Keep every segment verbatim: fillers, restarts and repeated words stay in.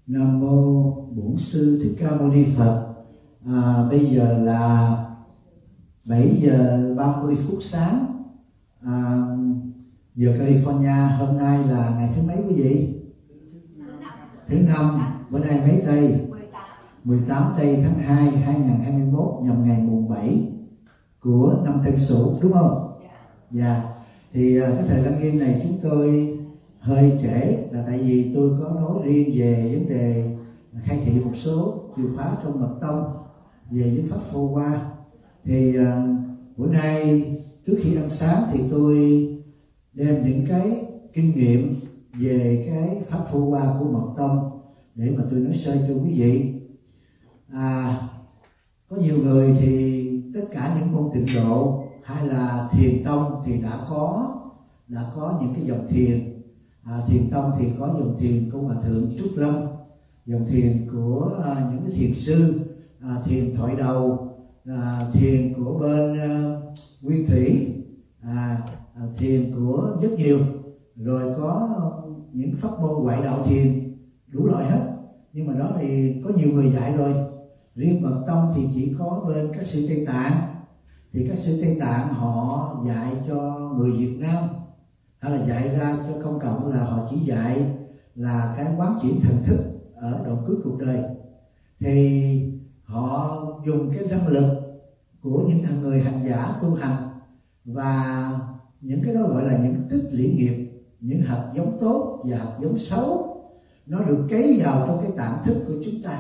Nam mô Bổn Sư Thích Ca Mâu Ni Phật. À, bây giờ là bảy giờ ba mươi phút sáng, à, giờ California. Hôm nay là ngày thứ mấy quý vị? Thứ năm. Bữa nay mấy tây? mười tám tây tháng hai hai nghìn không trăm hai mươi mốt, nhằm ngày mùng bảy của năm Tân Sửu, đúng không? Dạ. Thì cái thời đăng nghiêm này chúng tôi hơi trễ là tại vì tôi có nói riêng về vấn đề khai thị một số chìa khóa trong mật tông về những pháp phô qua. Thì uh, bữa nay trước khi ăn sáng thì tôi đem những cái kinh nghiệm về cái pháp phô qua của mật tông để mà tôi nói sơ cho quý vị. À, có nhiều người thì tất cả những môn tịnh độ hay là thiền tông thì đã có đã có những cái dòng thiền. À, thiền tông thì có dòng thiền của Hòa Thượng Trúc Lâm, dòng thiền của à, những cái thiền sư, à, thiền thoại đầu, à, thiền của bên à, Nguyên Thủy, à, à, thiền của rất nhiều, rồi có những pháp môn ngoại đạo thiền đủ loại hết. Nhưng mà đó thì có nhiều người dạy rồi. Riêng mật tông thì chỉ có bên các sư Tây Tạng, thì các sư Tây Tạng họ dạy cho người Việt Nam, hay là dạy ra cho công cộng là họ chỉ dạy là cái quán chuyển thần thức ở đoạn cuối cuộc đời. Thì họ dùng cái năng lực của những người hành giả tu hành và những cái đó gọi là những tích lũy nghiệp, những hạt giống tốt và hạt giống xấu nó được cấy vào trong cái tạng thức của chúng ta.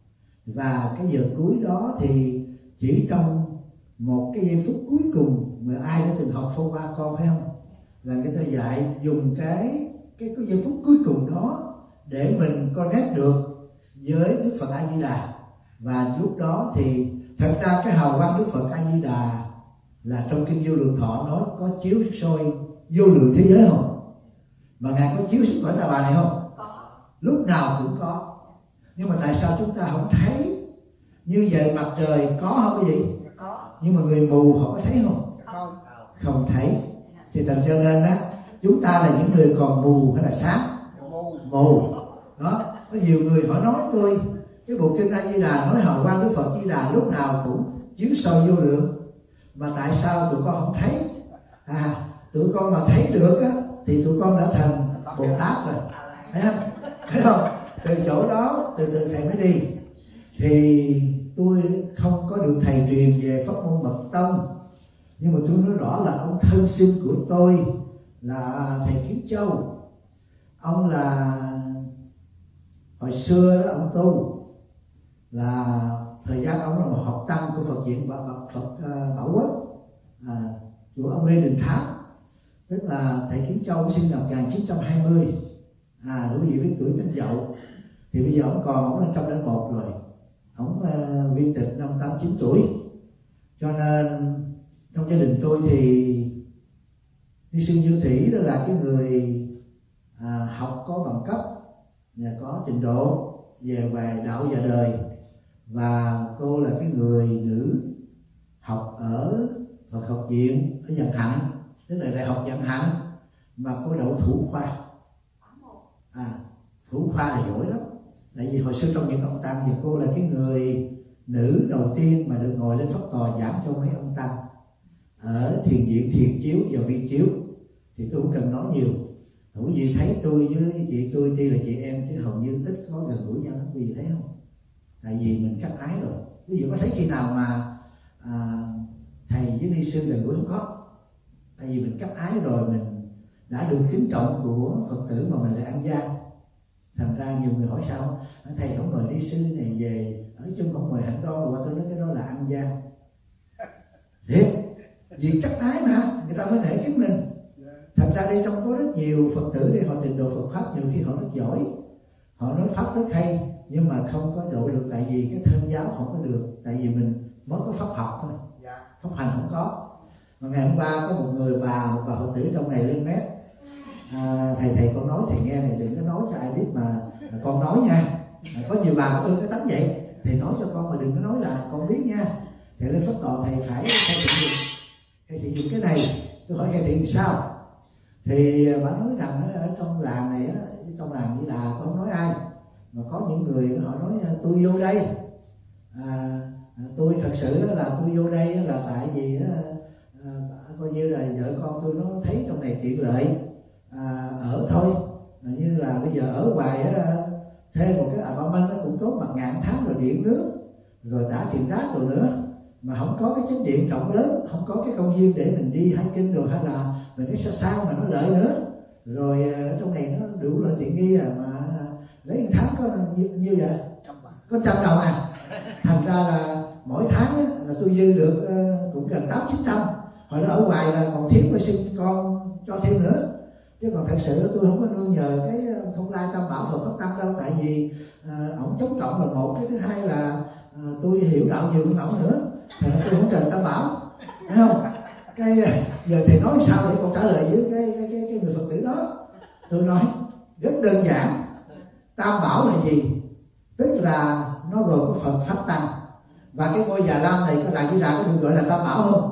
Và cái giờ cuối đó thì chỉ trong một cái giây phút cuối cùng, mà ai đã từng học phô qua con phải không, là người ta dạy dùng cái cái cái giây phút cuối cùng đó để mình connect được với Đức Phật A Di Đà. Và lúc đó thì thật ra cái hào quang Đức Phật A Di Đà là trong kinh Vô Lượng Thọ nói có chiếu soi vô lượng thế giới không? Mà ngài có chiếu xuống cõi Ta Bà này không? Lúc nào cũng có. Nhưng mà tại sao chúng ta không thấy? Như vậy mặt trời có không quý vị? Có. Nhưng mà người mù họ có thấy không? Không. Không thấy. Thì thành cho nên á, chúng ta là những người còn mù hay là sáng? Mù. Mù. Đó. Có nhiều người họ nói tôi cái bộ kinh A Di Đà nói hào quang Đức Phật A Di Đà lúc nào cũng chiếu soi vô lượng. Mà tại sao tụi con không thấy? À, tụi con mà thấy được á thì tụi con đã thành Bồ Tát rồi. Thấy không? Thấy không? Từ chỗ đó từ từ thầy mới đi. Thì tôi không có được thầy truyền về pháp môn mật tông, nhưng mà tôi nói rõ là ông thân sinh của tôi là thầy Kiến Châu. Ông là hồi xưa đó ông tu là thời gian ông là một học tăng của Phật viện Phật, Phật uh, Bảo Quốc, à, của ông Lê Đình Tháp. Tức là thầy Kiến Châu sinh năm một nghìn chín trăm hai mươi, à quý vị biết tuổi Tân Dậu. Thì bây giờ ông còn ông là một trăm lẻ một rồi, ông uh, viên tịch năm tám chín tuổi. Cho nên trong gia đình tôi thì Ni sư Như Thủy đó là cái người à, học có bằng cấp và có trình độ về về đạo và đời. Và cô là cái người nữ học ở Phật học viện ở Vạn Hạnh, tức là đại học Vạn Hạnh, mà cô đậu thủ khoa. À, thủ khoa là giỏi lắm. Tại vì hồi xưa trong những ông tăng thì cô là cái người nữ đầu tiên mà được ngồi lên pháp tòa giảng cho mấy ông tăng ở thiền viện Thiền Chiếu và Vi Chiếu. Thì tôi cũng cần nói nhiều. Quý vị thấy tôi với chị tôi tuy là chị em chứ hầu như ít có gần gũi nhau lắm, quý vị thấy không? Tại vì mình cắt ái rồi. Quý vị có thấy khi nào mà à, thầy với ni sư gần gũi không có? Tại vì mình cắt ái rồi, mình đã được kính trọng của Phật tử mà mình lại ăn gian. Thành ra nhiều người hỏi sao thầy không mời ni sư này về ở chung, không mời hạnh đoan, và tôi nói cái đó là ăn gian. Thiệt, vì cắt ái mà người ta mới nể kính mình. Thật ra đây trong có rất nhiều Phật tử đây họ trình độ Phật pháp, nhiều khi họ rất giỏi, họ nói pháp rất hay, nhưng mà không có độ được. Tại vì cái thân giáo không có được, tại vì mình mới có pháp học thôi, pháp hành không có. Mà ngày hôm qua có một người bà một bà Phật tử trong này lên mét, à, thầy thầy con nói thầy nghe này, đừng có nói cho ai biết mà con nói nha. À, có nhiều bà có ơn cái tánh vậy, thầy nói cho con mà đừng có nói là con biết nha. Thầy lên pháp tòa thầy phải thầy thiện dùng thầy thiện dùng cái này. Tôi hỏi thầy thiện sao? Thì bà nói rằng ở trong làng này, trong làng Di Đà, tôi không nói ai, mà có những người họ nói tôi vô đây, à, tôi thật sự là tôi vô đây là tại vì à, coi như là vợ con tôi nó thấy trong này tiện lợi à, ở thôi, à, như là bây giờ ở hoài á, thêm một cái apartment nó cũng tốt, bằng ngàn tháng rồi điện nước rồi đã tiền rác rồi nữa, mà không có cái chánh điện rộng lớn, không có cái công viên để mình đi hiking rồi hay là mình cái xa xa mà nó lợi nữa, rồi ở trong này nó đủ loại tiện nghi à, mà lấy một tháng có như, như vậy có trăm đồng à, thành ra là mỗi tháng á, là tôi dư được uh, cũng gần tám chín trăm, hồi đó ở ngoài là còn thiếu phải sinh con cho thêm nữa, chứ còn thật sự tôi không có nương nhờ cái Thông Lai Tam Bảo Phật Pháp Tăng đâu, tại vì uh, ổng chống cộng là một, cái thứ hai là uh, tôi hiểu đạo nhiều hơn ổng nữa, thì tôi không cần Tam Bảo, phải không? Cái giờ thầy nói sao để con trả lời với cái cái cái, cái người Phật tử đó. Tôi nói rất đơn giản, Tam Bảo là gì? Tức là nó gồm có Phật Pháp Tăng, và cái ngôi Già Lam này có Đại Di Đà có được gọi là Tam Bảo không?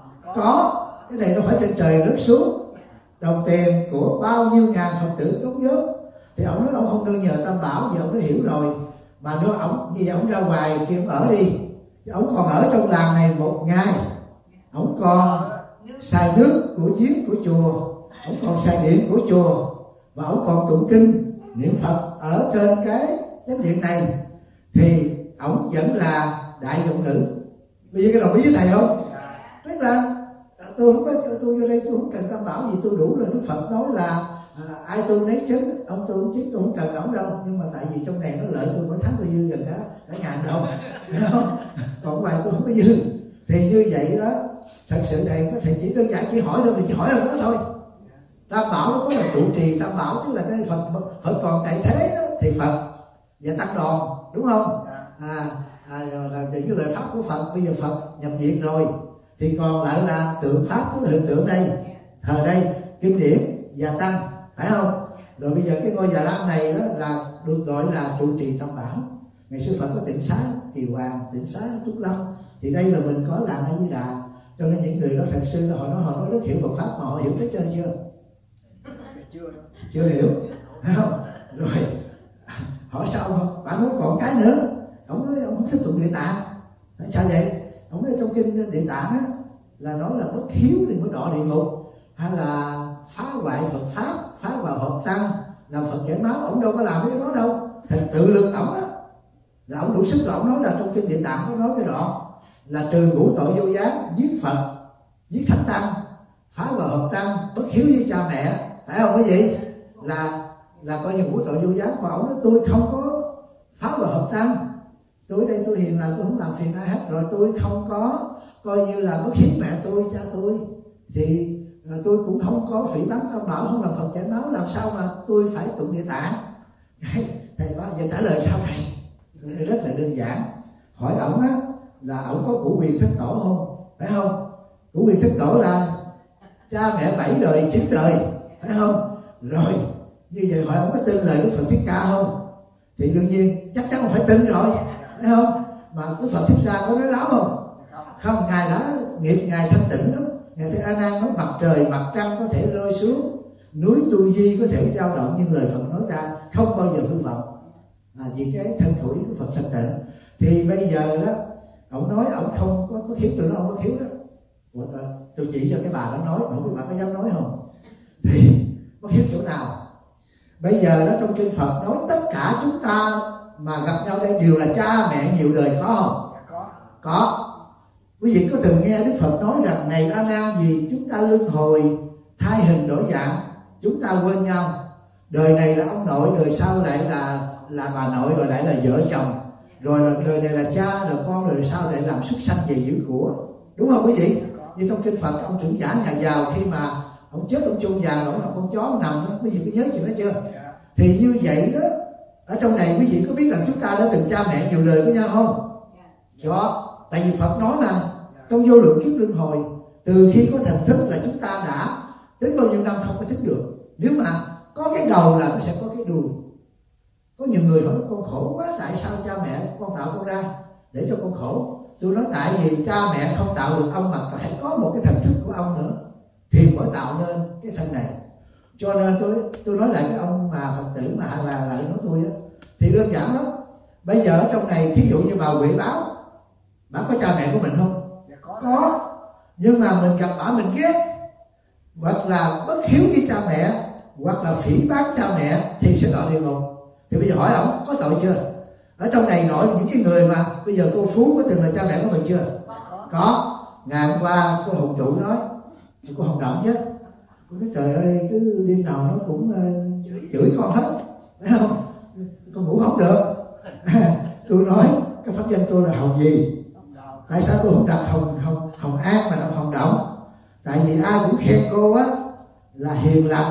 Có. Cái này nó phải trên trời rớt xuống, đồng tiền của bao nhiêu ngàn Phật tử đóng góp, thì ông nói ông không nương nhờ Tam Bảo, giờ ông đã hiểu rồi, mà nếu ông như vậy ông ra ngoài kia ông ở đi, ông còn ở trong làng này một ngày, ông còn xài nước của giếng của chùa, ông còn xài điện của chùa, và ông còn tụng kinh niệm Phật ở trên cái chánh điện này, thì ông vẫn là đại dụng nữ. Bây giờ cái đồng ý với thầy không? Tức là tôi không có, tôi vô đây tôi không cần Tam Bảo gì, tôi đủ rồi. Đức Phật nói là à, ai tu nấy chứng, ông tu không chứng tôi không cần ổng đâu, nhưng mà tại vì trong này nó lợi tôi mỗi tháng tôi dư gần cả cả ngàn đồng, phải không? Còn ngoài tôi không có dư, thì như vậy đó. Thật sự này có thể chỉ đơn giản chỉ hỏi thôi, thì chỉ hỏi là đó thôi. Tam Bảo nó có là trụ trì Tam Bảo, tức là cái Phật Phật còn tại thế đó, thì Phật và tăng đoàn, đúng không? À, à là những lời pháp của Phật, bây giờ Phật nhập diệt rồi thì còn lại là tượng pháp, tức là hiện tượng đây, thờ đây, kinh điển và tăng, phải không? Rồi bây giờ cái ngôi Già Lam này đó là được gọi là trụ trì Tam Bảo. Ngày xưa Phật có tịnh xá Kỳ Hoàng, tịnh xá Trúc Lâm, thì đây là mình có làm A Di Đà, cho nên những người đó thật sự là họ nói họ nói rất hiểu Phật pháp, mà họ hiểu hết trơn chưa? Chưa, chưa hiểu, phải không? Rồi hỏi sao không? Bạn nói còn cái nữa, ông nói ông không thích tụng Địa Tạng, tại sao vậy? Ông nói trong kinh Địa Tạng á là nói là bất hiếu thì mới đọa địa ngục, hay là phá hoại Phật pháp, phá vào Phật tăng, làm Phật chảy máu, ông đâu có làm cái đó đâu. Thì tự lực ổng á, là ổng đủ sức, là ổng nói là trong kinh Địa Tạng có nói cái đoạn là trừ ngũ tội vô gián, giết Phật, giết thánh tăng, phá vào Phật tăng, bất hiếu với cha mẹ, phải không? Cái gì là là coi như ngũ tội vô gián. Mà ổng nói tôi không có phá vào Phật tăng, tôi ở đây tôi hiền là tôi không làm phiền ai hết, rồi tôi không có coi như là bất hiếu mẹ tôi, cha tôi, thì tôi cũng không có phỉ báng Tam Bảo, không làm Phật chảy máu, làm sao mà tôi phải tụng Địa Tạng? Thầy nói giờ trả lời sao thầy? Rất là đơn giản. Hỏi ổng á là ổng có cửu quyền thất tổ không, phải không? Cửu quyền thất tổ là cha mẹ bảy đời chín đời, phải không? Rồi như vậy hỏi ổng có tin lời Đức Phật Thích Ca không? Thì đương nhiên chắc chắn ông phải tin rồi, phải không? Mà Đức Phật Thích Ca có nói láo không? Không, ngài đã nghiệp ngài thanh tịnh lắm. Ngài thấy A Nan nói mặt trời mặt trăng có thể rơi xuống, núi Tu Di có thể dao động, nhưng lời Phật nói ra không bao giờ hư vọng, à, vì cái thân khủi của Phật thanh tịnh. Thì bây giờ đó ông nói ông không có, có thiếu, tôi nói ông có thiếu đó. Ủa, tôi chỉ cho cái bà đó nói, không biết bà có dám nói không? Thì có thiếu chỗ nào? Bây giờ đó trong kinh Phật nói tất cả chúng ta mà gặp nhau đây đều là cha mẹ nhiều đời, có không? Có. Có. Quý vị có từng nghe Đức Phật nói rằng này A Nan, vì chúng ta luân hồi thay hình đổi dạng, chúng ta quên nhau, đời này là ông nội, đời sau lại là là bà nội, rồi lại là vợ chồng, rồi là đời này là cha, rồi con, rồi sau lại làm xuất sanh về giữ của, đúng không quý vị? Như trong kinh Phật ông trưởng giả nhà giàu khi mà ông chết ông chôn già nổi là con chó nằm đó, quý vị có nhớ chuyện đó chưa? Thì như vậy đó, ở trong này quý vị có biết rằng chúng ta đã từng cha mẹ nhiều đời với nhau không? Có. Tại vì Phật nói là trong vô lượng kiếp luân hồi, từ khi có thành thức là chúng ta đã đến bao nhiêu năm không có thức được. Nếu mà có cái đầu là nó sẽ có cái đuôi. Có nhiều người nói con khổ quá, tại sao cha mẹ con tạo con ra để cho con khổ? Tôi nói tại vì cha mẹ không tạo được ông, mà phải có một cái thành thức của ông nữa thì mới tạo nên cái thân này. Cho nên tôi tôi nói lại cái ông mà Phật tử mà là lại nói tôi á, thì đơn giản lắm. Bây giờ ở trong này thí dụ như bà Huệ Báo, bà có cha mẹ của mình không? Dạ có. Có. Nhưng mà mình gặp bà mình ghét, hoặc là bất hiếu với cha mẹ, hoặc là phỉ báng cha mẹ thì sẽ đọa địa ngục. Thì bây giờ hỏi ông có tội chưa? Ở trong này nổi những cái người mà bây giờ cô Phú có từng là cha mẹ của mình chưa? Có. Có. Ngày hôm qua cô Hồng Trụ nói, cô Hồng Động chứ, cô nói trời ơi cứ đêm nào nó cũng uh, chửi con hết, phải không? Con ngủ không được. Tôi nói cái pháp danh tôi là Hồng gì? Tại sao tôi không đặt Hồng Hồng Hồng An mà đặt Hồng Động? Tại vì ai cũng khen cô á là hiền lành,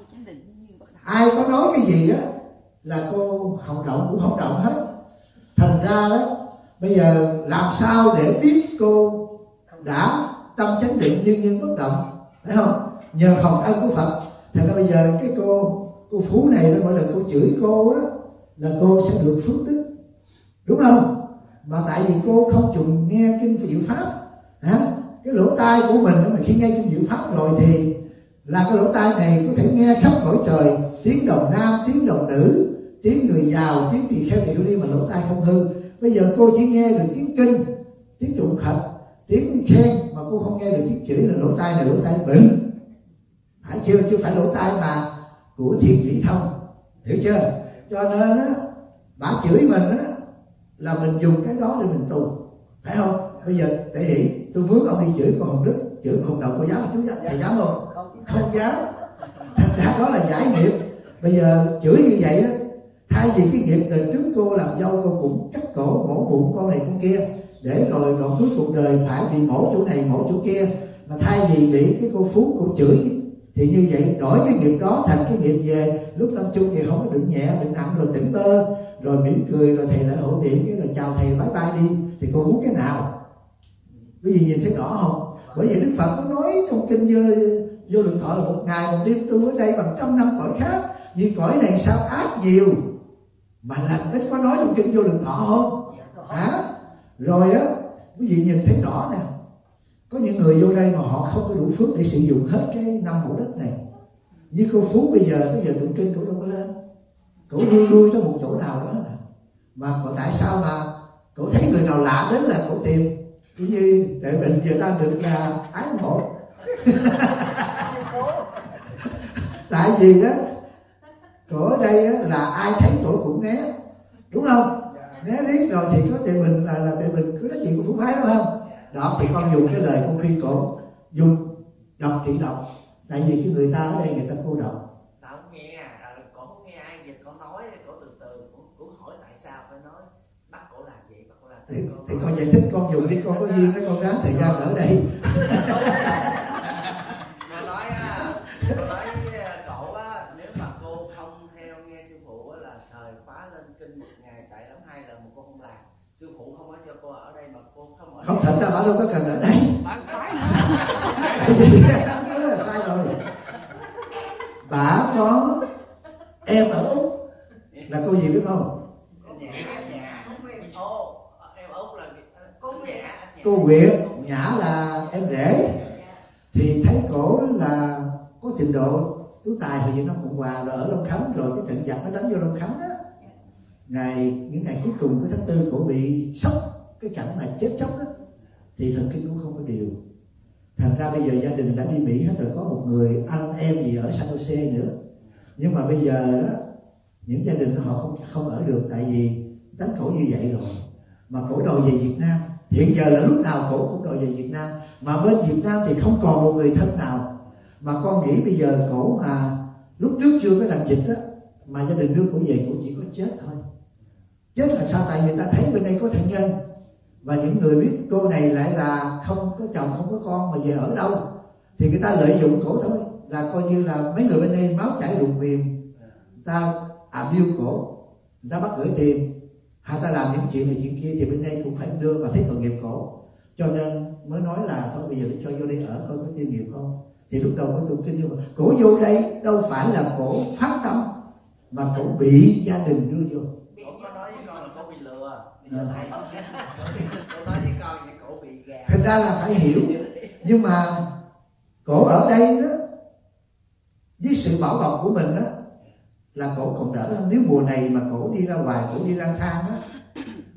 ai có nói cái gì á là cô Hồng Động cũng không động hết. Thành ra đó bây giờ làm sao để biết cô đã tâm chánh định nhưng nhưng bất động, phải không? Nhờ hồng ân của Phật. Thành ra bây giờ cái cô cô Phú này nó mỗi lần cô chửi cô á là cô sẽ được phước đức, đúng không? Mà tại vì cô không chùng nghe kinh Diệu Pháp, hả? Cái lỗ tai của mình mà khi nghe kinh Diệu Pháp rồi thì là cái lỗ tai này có thể nghe khắp cõi trời, tiếng đồng nam, tiếng đồng nữ, tiếng người giàu, tiếng tỳ kheo điệu đi mà lỗ tai không hư. Bây giờ cô chỉ nghe được tiếng kinh, tiếng tụng Phật, tiếng khen mà cô không nghe được tiếng chửi là lỗ tai này lỗ tai bệnh, phải chưa? Chứ phải lỗ tai mà của thiên vị thông, hiểu chưa? Cho nên á, bà chửi mình á là mình dùng cái đó để mình tu, phải không? Bây giờ để ý, tôi mướn ông đi chửi con Hồng Đức, chửi con Hồng Đậu, cô dám chú thầy dám không? Không dám. Thành ra đó là giải nghiệp. Bây giờ chửi như vậy á, thay vì cái nghiệp đời trước cô làm dâu cô cũng cắt cổ mổ bụng con này con kia, để rồi đoạn cuối cuộc đời phải bị mổ chỗ này mổ chỗ kia, mà thay vì bị cái cô Phú cô chửi thì như vậy đổi cái nghiệp đó thành cái nghiệp về lúc lâm chung thì không có bệnh nhẹ bệnh nặng rồi tỉnh bơ rồi mỉm cười rồi thầy lại hộ niệm cái rồi chào thầy bye bye đi, thì cô muốn cái nào? Cái gì nhìn thấy rõ không? Bởi vì Đức Phật có nói trong kinh vô, vô lượng thọ là một ngày một đêm tu ở đây bằng trăm năm cõi khác, vì cõi này sao ác nhiều mà lành ít. Có nói trong kinh vô lượng thọ không? Hả? Rồi á, quý vị nhìn thấy rõ nè, có những người vô đây mà họ không có đủ phước để sử dụng hết cái năm mẫu đất này. Như cô Phú bây giờ, bây giờ tụng kinh cổ đâu có lên, cổ lui lui tới một chỗ nào đó mà còn tại sao mà cổ thấy người nào lạ đến là cổ tìm, cũng như tại bệnh giờ ta được là ái mộ. Tại vì đó cổ ở đây á, là ai thấy cổ cũng né, đúng không? Né biết rồi thì có tụi mình là là tụi mình cứ nói chuyện của Phú Phái đúng không? Đó thì con dùng cái lời con khuyên cổ dùng đọc chỉ đọc, tại vì cái người ta ở đây người ta cô đọc. Tao không nghe, cổ không nghe ai dịch, cổ nói cổ từ từ, cổ, cổ hỏi tại sao phải nói bắt cổ làm vậy, bắt cổ làm thì, thì con giải thích con dùng đi, con có duyên với con ráng thời gian ở đây. Mà nói á, tôi nói với cậu á, nếu mà cô không theo nghe sư phụ á là thời khóa lên kinh một ngày tại lắm hai lần mà cô không làm, sư phụ không có cho cô ở đây mà cô không ở không đây. thật ra bà đâu có cần ở đây. Bạn phải đó là sai rồi. Bà có em ở Úc là cô gì biết không? Cô Nguyệt, Nhã là em rể. Thì thấy cổ là có trình độ tú tài hồi Việt Nam Cộng Hòa rồi ở Long Khánh, rồi cái trận giặc nó đánh vô Long Khánh á, ngày những ngày cuối cùng của tháng tư cổ bị sốc, cái cảnh mà chết chóc á, thì thần kinh cũng không có điều. Thành ra bây giờ gia đình đã đi Mỹ hết rồi, có một người anh em gì ở San Jose nữa. Nhưng mà bây giờ đó, những gia đình họ không không ở được, tại vì đánh cổ như vậy rồi. Mà cổ đòi về Việt Nam. Hiện giờ là lúc nào cổ cũng đòi về Việt Nam. Mà bên Việt Nam thì không còn một người thân nào. Mà con nghĩ bây giờ cổ mà lúc trước chưa có làm dịch á, mà gia đình đưa cổ về cổ chỉ có chết thôi. Chết là sao? Tại vì ta thấy bên đây có thân nhân, và những người biết cô này lại là không có chồng không có con mà về ở đâu, thì người ta lợi dụng cổ thôi, là coi như là mấy người bên đây máu chảy ruột mềm, người ta à biêu cổ, người ta bắt gửi tiền, hay ta làm những chuyện này chuyện kia thì bên đây cũng phải đưa và thấy tội nghiệp cổ, cho nên mới nói là thôi bây giờ để cho vô đây ở coi có tiêu nghiệp không. Thì lúc đầu có tụng kinh nhưng mà cổ vô đây đâu phải là cổ phát tâm, mà cổ bị gia đình đưa vô. Cổ có nói với con là cổ bị lừa. Bây giờ thầy cổ nói với con là cổ bị gà. Thật ra là phải hiểu. Nhưng mà cổ ở đây đó, với sự bảo bọc của mình đó, là cổ còn đỡ hơn. Nếu mùa này mà cổ đi ra ngoài, cổ đi lang thang đó,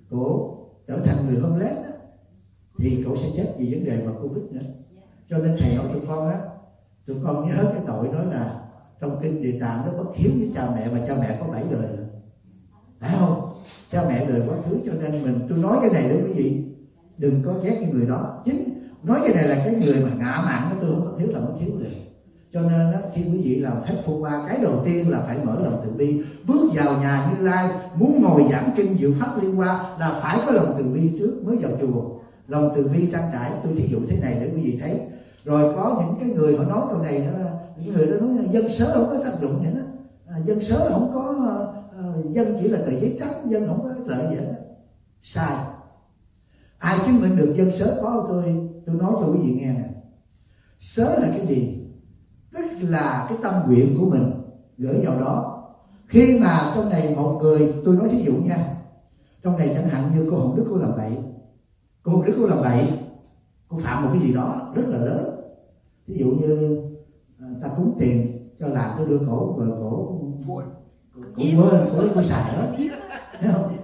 cổ trở thành người homeless đó, thì cậu sẽ chết vì vấn đề mà Covid nữa. Cho nên thầy nói tụi con á, tụi con nhớ cái tội nói là trong kinh Địa Tạng nó bất hiếu với cha mẹ, mà cha mẹ có bảy đời rồi, phải không? Cha mẹ đời quá khứ, cho nên mình tôi nói cái này để quý vị đừng có ghét cái người đó. Chính nói cái này là cái người mà ngạ mạn đó, tôi không có thiếu là không thiếu được. Cho nên đó, khi quý vị làm hết Phật qua, cái đầu tiên là phải mở lòng từ bi. Bước vào nhà Như Lai, muốn ngồi giảng kinh diệu pháp liên hoa là phải có lòng từ bi trước mới vào chùa. Lòng từ bi trang trải, tôi thí dụ thế này để quý vị thấy. Rồi có những cái người họ nói câu này đó, những người đó nói dân sớ không có tác dụng vậy đó, à, dân sớ không có à, dân chỉ là tờ giấy trắng, dân không có lợi gì hết. Sai. Ai chứng minh được dân sớ có, tôi tôi nói cho quý vị nghe nè. Sớ là cái gì? Tức là cái tâm nguyện của mình gửi vào đó. Khi mà trong này một người, tôi nói thí dụ nha, trong này chẳng hạn như cô Hồng Đức cô làm bậy, cô Hồng Đức cô làm bậy, cô phạm một cái gì đó rất là lớn. Ví dụ như ta cúng tiền cho làm, tôi đưa cổ rồi cổ cổ quên, cổ lấy cô xài hết, thấy không?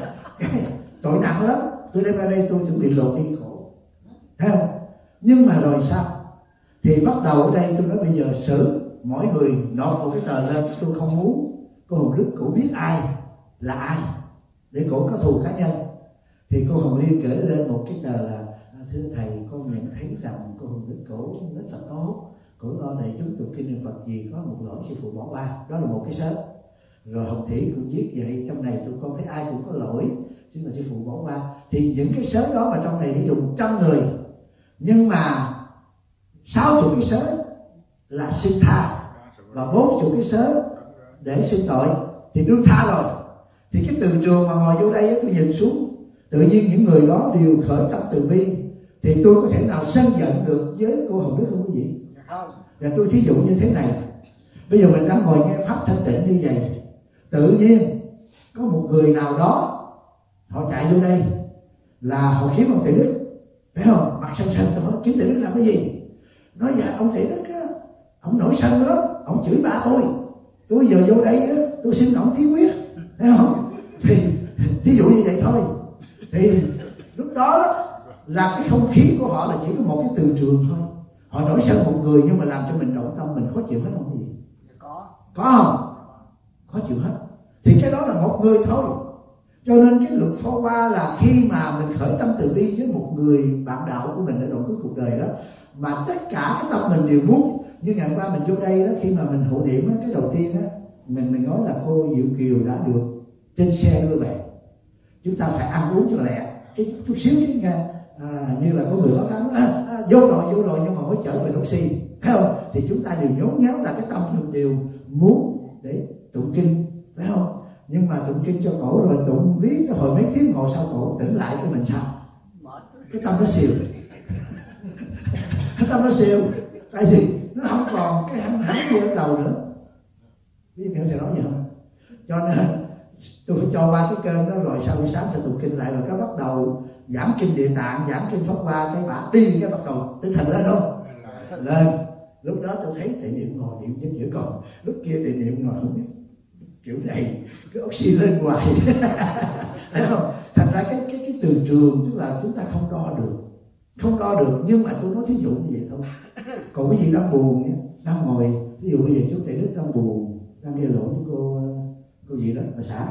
Tội nặng lắm. Tôi đem ra đây tôi chuẩn bị lột đi cổ, thấy không? Nhưng mà rồi sao? Thì bắt đầu ở đây tôi nói bây giờ xử mỗi người nộp một cái tờ lên. Tôi không muốn cô Hồng Đức cổ biết ai là ai để cổ có thù cá nhân. Thì cô Hồng Liên kể lên một cái tờ là: thưa thầy, con nhận thấy rằng cô Hồng Đức cổ rất là tốt, cổ lo này chúng tụng kinh niệm Phật gì có một lỗi sư phụ bỏ qua. Đó là một cái sớ. Rồi Hồng Thủy cũng viết vậy, trong này tụi con thấy ai cũng có lỗi, chứ mà sư phụ bỏ qua. Thì những cái sớ đó mà trong này ví dụ một trăm người, nhưng mà sáu chục cái sớ là xin tha và bốn chục cái sớ để xưng tội thì đương tha rồi. Thì cái từ trường mà ngồi vô đây tôi nhìn xuống, tự nhiên những người đó đều khởi tâm từ bi, thì tôi có thể nào sân giận được với cô Hồng Đức không quý vị? Và tôi thí dụ như thế này, bây giờ mình đang ngồi nghe pháp thanh tịnh như vậy, tự nhiên có một người nào đó họ chạy vô đây là họ kiếm ông Tỷ Đức, phải không? Mặt sân sân, họ kiếm Tỷ Đức làm cái gì? Nói dạ ông Tỷ Đức á, ông nổi sân đó, ông chửi ba tôi, tôi giờ vô đây á, tôi xin ông thí quyết, thấy không? Thì thí dụ như vậy thôi. Thì lúc đó là cái không khí của họ là chỉ có một cái từ trường thôi. Họ nổi sân một người nhưng mà làm cho mình động tâm, mình khó chịu hết không gì? Có. Có không? Khó chịu hết. Thì cái đó là một người thôi. Cho nên cái luật phó qua là khi mà mình khởi tâm từ bi với một người bạn đạo của mình ở đoạn cuối cuộc đời đó, mà tất cả cái tâm mình đều muốn. Như ngày qua mình vô đây đó, khi mà mình hộ niệm á, cái đầu tiên á, mình mình nói là cô Diệu Kiều đã được trên xe đưa về. Chúng ta phải ăn uống cho lẹ, cái chút xíu chứ nghe. À, như là có người báo cáo à, à, vô rồi vô rồi nhưng mà mới trở về oxy, phải không? Thì chúng ta đều nhốn nháo là cái tâm mình đều muốn để tụng kinh, phải không? Nhưng mà tụng kinh cho cổ rồi tụng riết cái hồi mấy tiếng ngồi sau cổ tỉnh lại cái mình sao? Cái tâm nó xìu, cái tâm nó xìu, tại vì nó không còn cái hăng hái như ở đầu nữa. Biết hiểu thầy nói gì không? Cho nên tôi phải cho qua cái cơn đó rồi sau buổi sáng sẽ tụng kinh lại, rồi cái bắt đầu giảng kinh Địa Tạng, giảng kinh Pháp Hoa, cái bả đi cái bắt đầu tinh thần lên không? Lên. Lúc đó tôi thấy thầy niệm ngồi niệm chính giữa, còn lúc kia thầy niệm ngồi không biết kiểu này cái oxy lên hoài. Thấy không? Thành ra cái cái cái từ trường tức là chúng ta không đo được, không đo được. Nhưng mà tôi nói thí dụ như vậy thôi. Còn cái gì đang buồn nhé, đang ngồi, ví dụ bây giờ chú Tệ Đức đang buồn, đang gây lộn với cô cô gì đó bà xã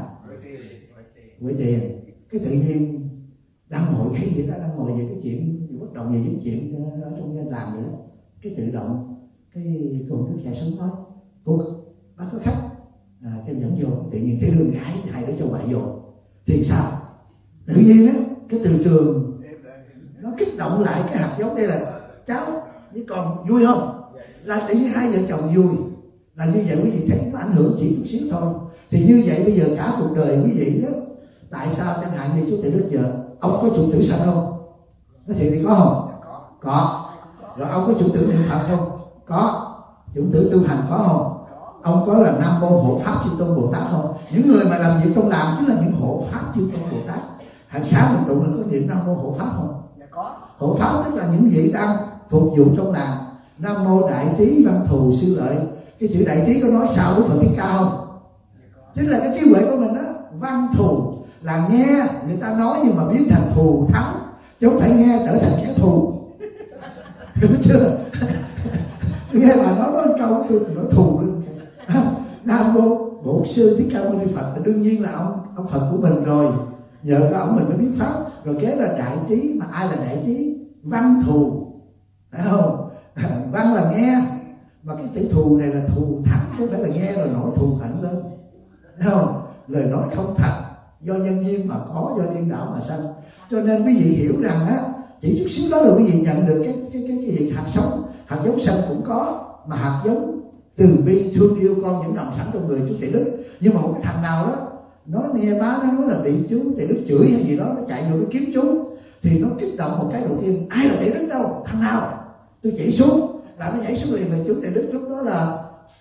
quỹ tiền, cái tự nhiên đang ngồi cái gì đó, đang ngồi về cái chuyện bất động về những chuyện ở trong nhà làm vậy đó, cái tự động cái cô Đức chạy xuống nói cô bác có khách, à, cái dẫn vô, tự nhiên cái lương gái hai đứa cho ngoại vô thì sao? Tự nhiên á cái từ trường nó kích động lại cái hạt giống. Đây là cháu với con vui không? Là tự nhiên hai vợ chồng vui. Là như vậy quý vị thấy nó ảnh hưởng chỉ chút xíu thôi. Thì như vậy bây giờ cả cuộc đời quý vị đó, tại sao chẳng hạn như chú Tề Đức giờ ông có chủ tử sanh không? Nói thiệt thì có không? Có. Rồi ông có chủ tử niệm Phật không? Có. Chủ tử tu hành có không? Ông có là Nam Mô Hộ Pháp Chư Tôn Bồ Tát không? Những người mà làm việc trong làm chính là những hộ pháp Chư Tôn Bồ Tát. Hàng sáng mình tụng là có niệm Nam Mô Hộ Pháp không? Có. Hộ Pháp tức là những vị đang phục vụ trong làng. Nam Mô Đại Trí Văn Thù Sư Lợi. Cái chữ Đại Trí có nói sao Đức Phật Thích Ca không? Chính là cái trí huệ của mình đó. Văn thù, là nghe người ta nói nhưng mà biến thành thù thắng, chứ không phải nghe trở thành kẻ thù. Hiểu chưa? Nghe bà nói có câu tôi nói thù luôn. Nam mô Bổn Sư Thích Ca Mâu Ni Phật, đương nhiên là ông ông Phật của mình rồi, nhờ có ông mình mới biết pháp. Rồi kế là đại trí, mà ai là đại trí? Văn thù, phải không? Văn là nghe, mà cái chữ thù này là thù thắng, chứ không phải là nghe rồi nổi thù hận lên, phải không? Lời nói không thật, do nhân duyên mà có, do thiên đạo mà sanh. Cho nên quý vị hiểu rằng á, chỉ chút xíu đó là quý vị nhận được cái cái cái cái gì hạt sống, hạt giống sanh cũng có, mà hạt giống từ bi thương yêu con những nằm sẵn trong người chú Tỳ Đức. Nhưng mà một cái thằng nào đó nó nghe má nó nói là bị chú Tỳ Đức chửi hay gì đó, nó chạy vô cái kiếm chú, thì nó kích động một cái đầu tiên, ai là Tỳ Đức đâu, thằng nào, tôi chỉ xuống, là nó nhảy xuống liền. Mà chú Tỳ Đức lúc đó là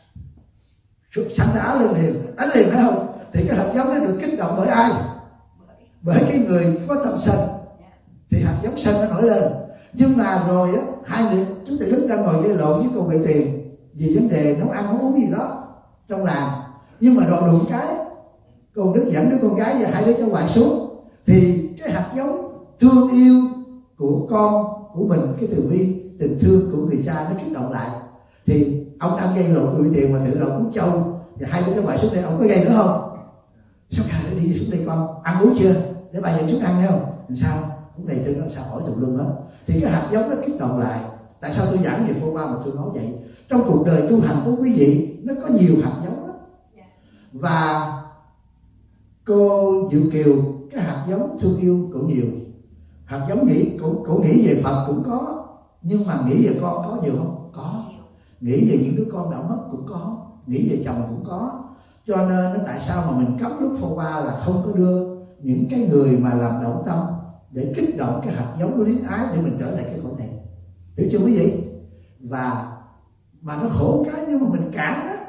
sẵn đá lên liền, đánh liền, phải không? Thì cái hạt giống nó được kích động bởi ai? Bởi cái người có tâm sân, thì hạt giống sân nó nổi lên. Nhưng mà rồi á, hai người chú Tỳ Đức đang ngồi gây lộn với cô Huệ Tiền vì vấn đề nấu ăn nấu uống gì đó trong làng. Nhưng mà rồi đụng cái cô Đức dẫn đứa con gái và hai đứa cháu ngoại xuống, thì cái hạt giống thương yêu của con của mình, cái từ bi tình thương của người cha nó kích động lại. Thì ông đang gây lộn Huệ Tiền mà tự động cúng châu, và hai đứa cháu ngoại xuống đây, ông có gây nữa không? Sao cả nó đi xuống đây con, ăn uống chưa? Để bà dẫn xuống ăn thấy không? Làm sao? Lúc này tôi nói sao hỏi tùm lum hết. Thì cái hạt giống nó kích động lại. Tại sao tôi giảng về Phổ Hoa mà tôi nói vậy? Trong cuộc đời tu hành của quý vị nó có nhiều hạt giống đó. Và cô Diệu Kiều cái hạt giống thương yêu cũng nhiều, hạt giống nghĩ cũng cũng nghĩ về Phật cũng có, nhưng mà nghĩ về con có nhiều không? Có. Nghĩ về những đứa con đã mất cũng có, nghĩ về chồng cũng có. Cho nên tại sao mà mình cấm lúc Phổ Hoa là không có đưa những cái người mà làm động tâm để kích động cái hạt giống luyến ái để mình trở lại cái cõi này, hiểu chưa quý vị? Và mà nó khổ cái nhưng mà mình cản đó,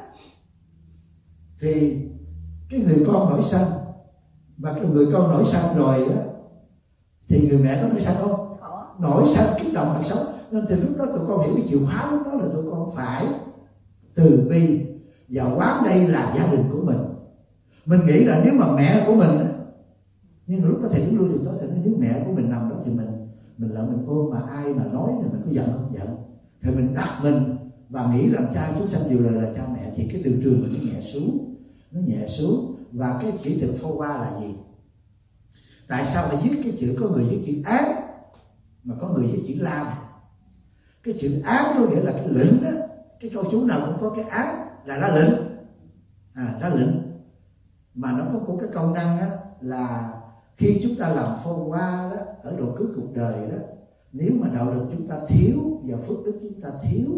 thì cái người con nổi sân, và cái người con nổi sân rồi á, thì người mẹ có nổi sân không? Nổi sân kích động thật xấu. Nên từ lúc đó tụi con hiểu cái chìa khóa lúc đó là tụi con phải từ bi và quán đây là gia đình của mình. Mình nghĩ là nếu mà mẹ của mình, nhưng lúc đó thầy đứng lui từ đó thì nói nếu mẹ của mình nằm đó thì mình mình lỡ mình ôm, mà ai mà nói thì mình có giận không? Giận. Thì mình đặt mình và nghĩ rằng cha chúng sanh nhiều lời là cha mẹ, thì cái từ trường mình nó nhẹ xuống, nó nhẹ xuống. Và cái kỹ thuật Phổ Hoa là gì? Tại sao phải viết cái chữ, có người viết chữ ác mà có người viết chữ lam? Cái chữ ác nó nghĩa là cái lĩnh đó, cái câu chú nào cũng có cái ác là ra lệnh, à ra lệnh. Mà nó có một cái công năng á, là khi chúng ta làm Phổ Hoa đó, ở độ cuối cuộc đời đó, nếu mà đạo đức chúng ta thiếu và phước đức chúng ta thiếu,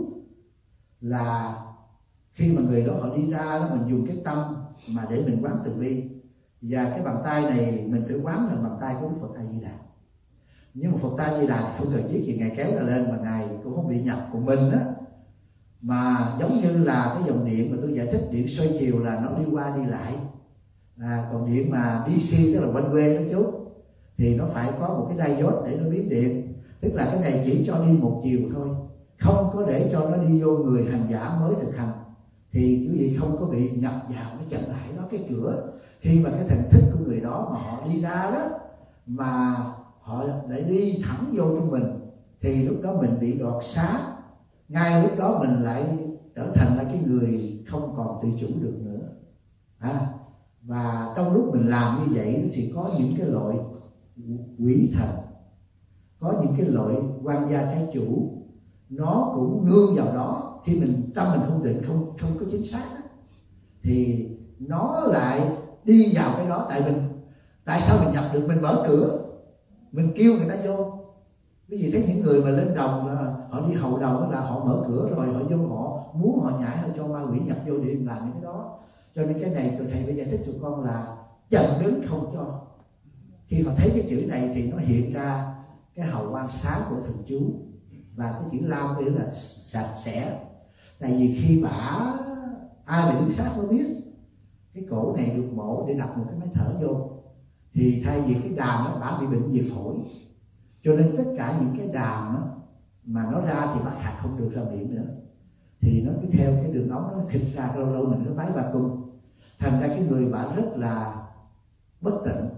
là khi mà người đó họ đi ra đó, mình dùng cái tâm mà để mình quán từ bi, và cái bàn tay này mình phải quán là bàn tay của Đức Phật A Di Đà. Nhưng mà Phật A Di Đà thì không cần viết gì, ngài kéo ra lên mà ngài cũng không bị nhập của mình á, mà giống như là cái dòng điện mà tôi giải thích, điện xoay chiều là nó đi qua đi lại, à, còn điện mà đê xê tức là quanh quê đó chú, thì nó phải có một cái diode để nó biến điện, tức là cái này chỉ cho đi một chiều thôi, không có để cho nó đi vô người hành giả mới thực hành, thì quý vị không có bị nhập vào nó chặn lại đó cái cửa. Khi mà cái thần thức của người đó mà họ đi ra đó, mà họ lại đi thẳng vô trong mình, thì lúc đó mình bị đoạt xá, ngay lúc đó mình lại trở thành là cái người không còn tự chủ được nữa, à, và trong lúc mình làm như vậy thì có những cái loại quỷ thần, có những cái loại quan gia trái chủ, nó cũng nương vào đó. Khi mình tâm mình không định, không không có chính xác đó, thì nó lại đi vào cái đó. Tại mình, tại sao mình nhập được? Mình mở cửa, mình kêu người ta vô. Cái gì thấy những người mà lên đồng là họ đi hầu đồng, đó là họ mở cửa rồi họ vô, họ muốn họ nhảy, họ cho ma quỷ nhập vô để làm những cái đó. Cho nên cái này thầy bây giờ thích tụi con là chặn đứng không cho. Khi họ thấy cái chữ này thì nó hiện ra cái hào quang sáng của thần chú, và cái chữ lam nghĩa là sạch sẽ. Tại vì khi bả ai là đứng sát mới biết cái cổ này được mổ để đặt một cái máy thở vô, thì thay vì cái đàm đó bả bị bệnh về phổi, cho nên tất cả những cái đàm đó, mà nó ra thì bác hạt không được ra miệng nữa, thì nó cứ theo cái đường ống nó khịt ra, lâu lâu mình nó bái bà cung. Thành ra cái người bả rất là bất tịnh,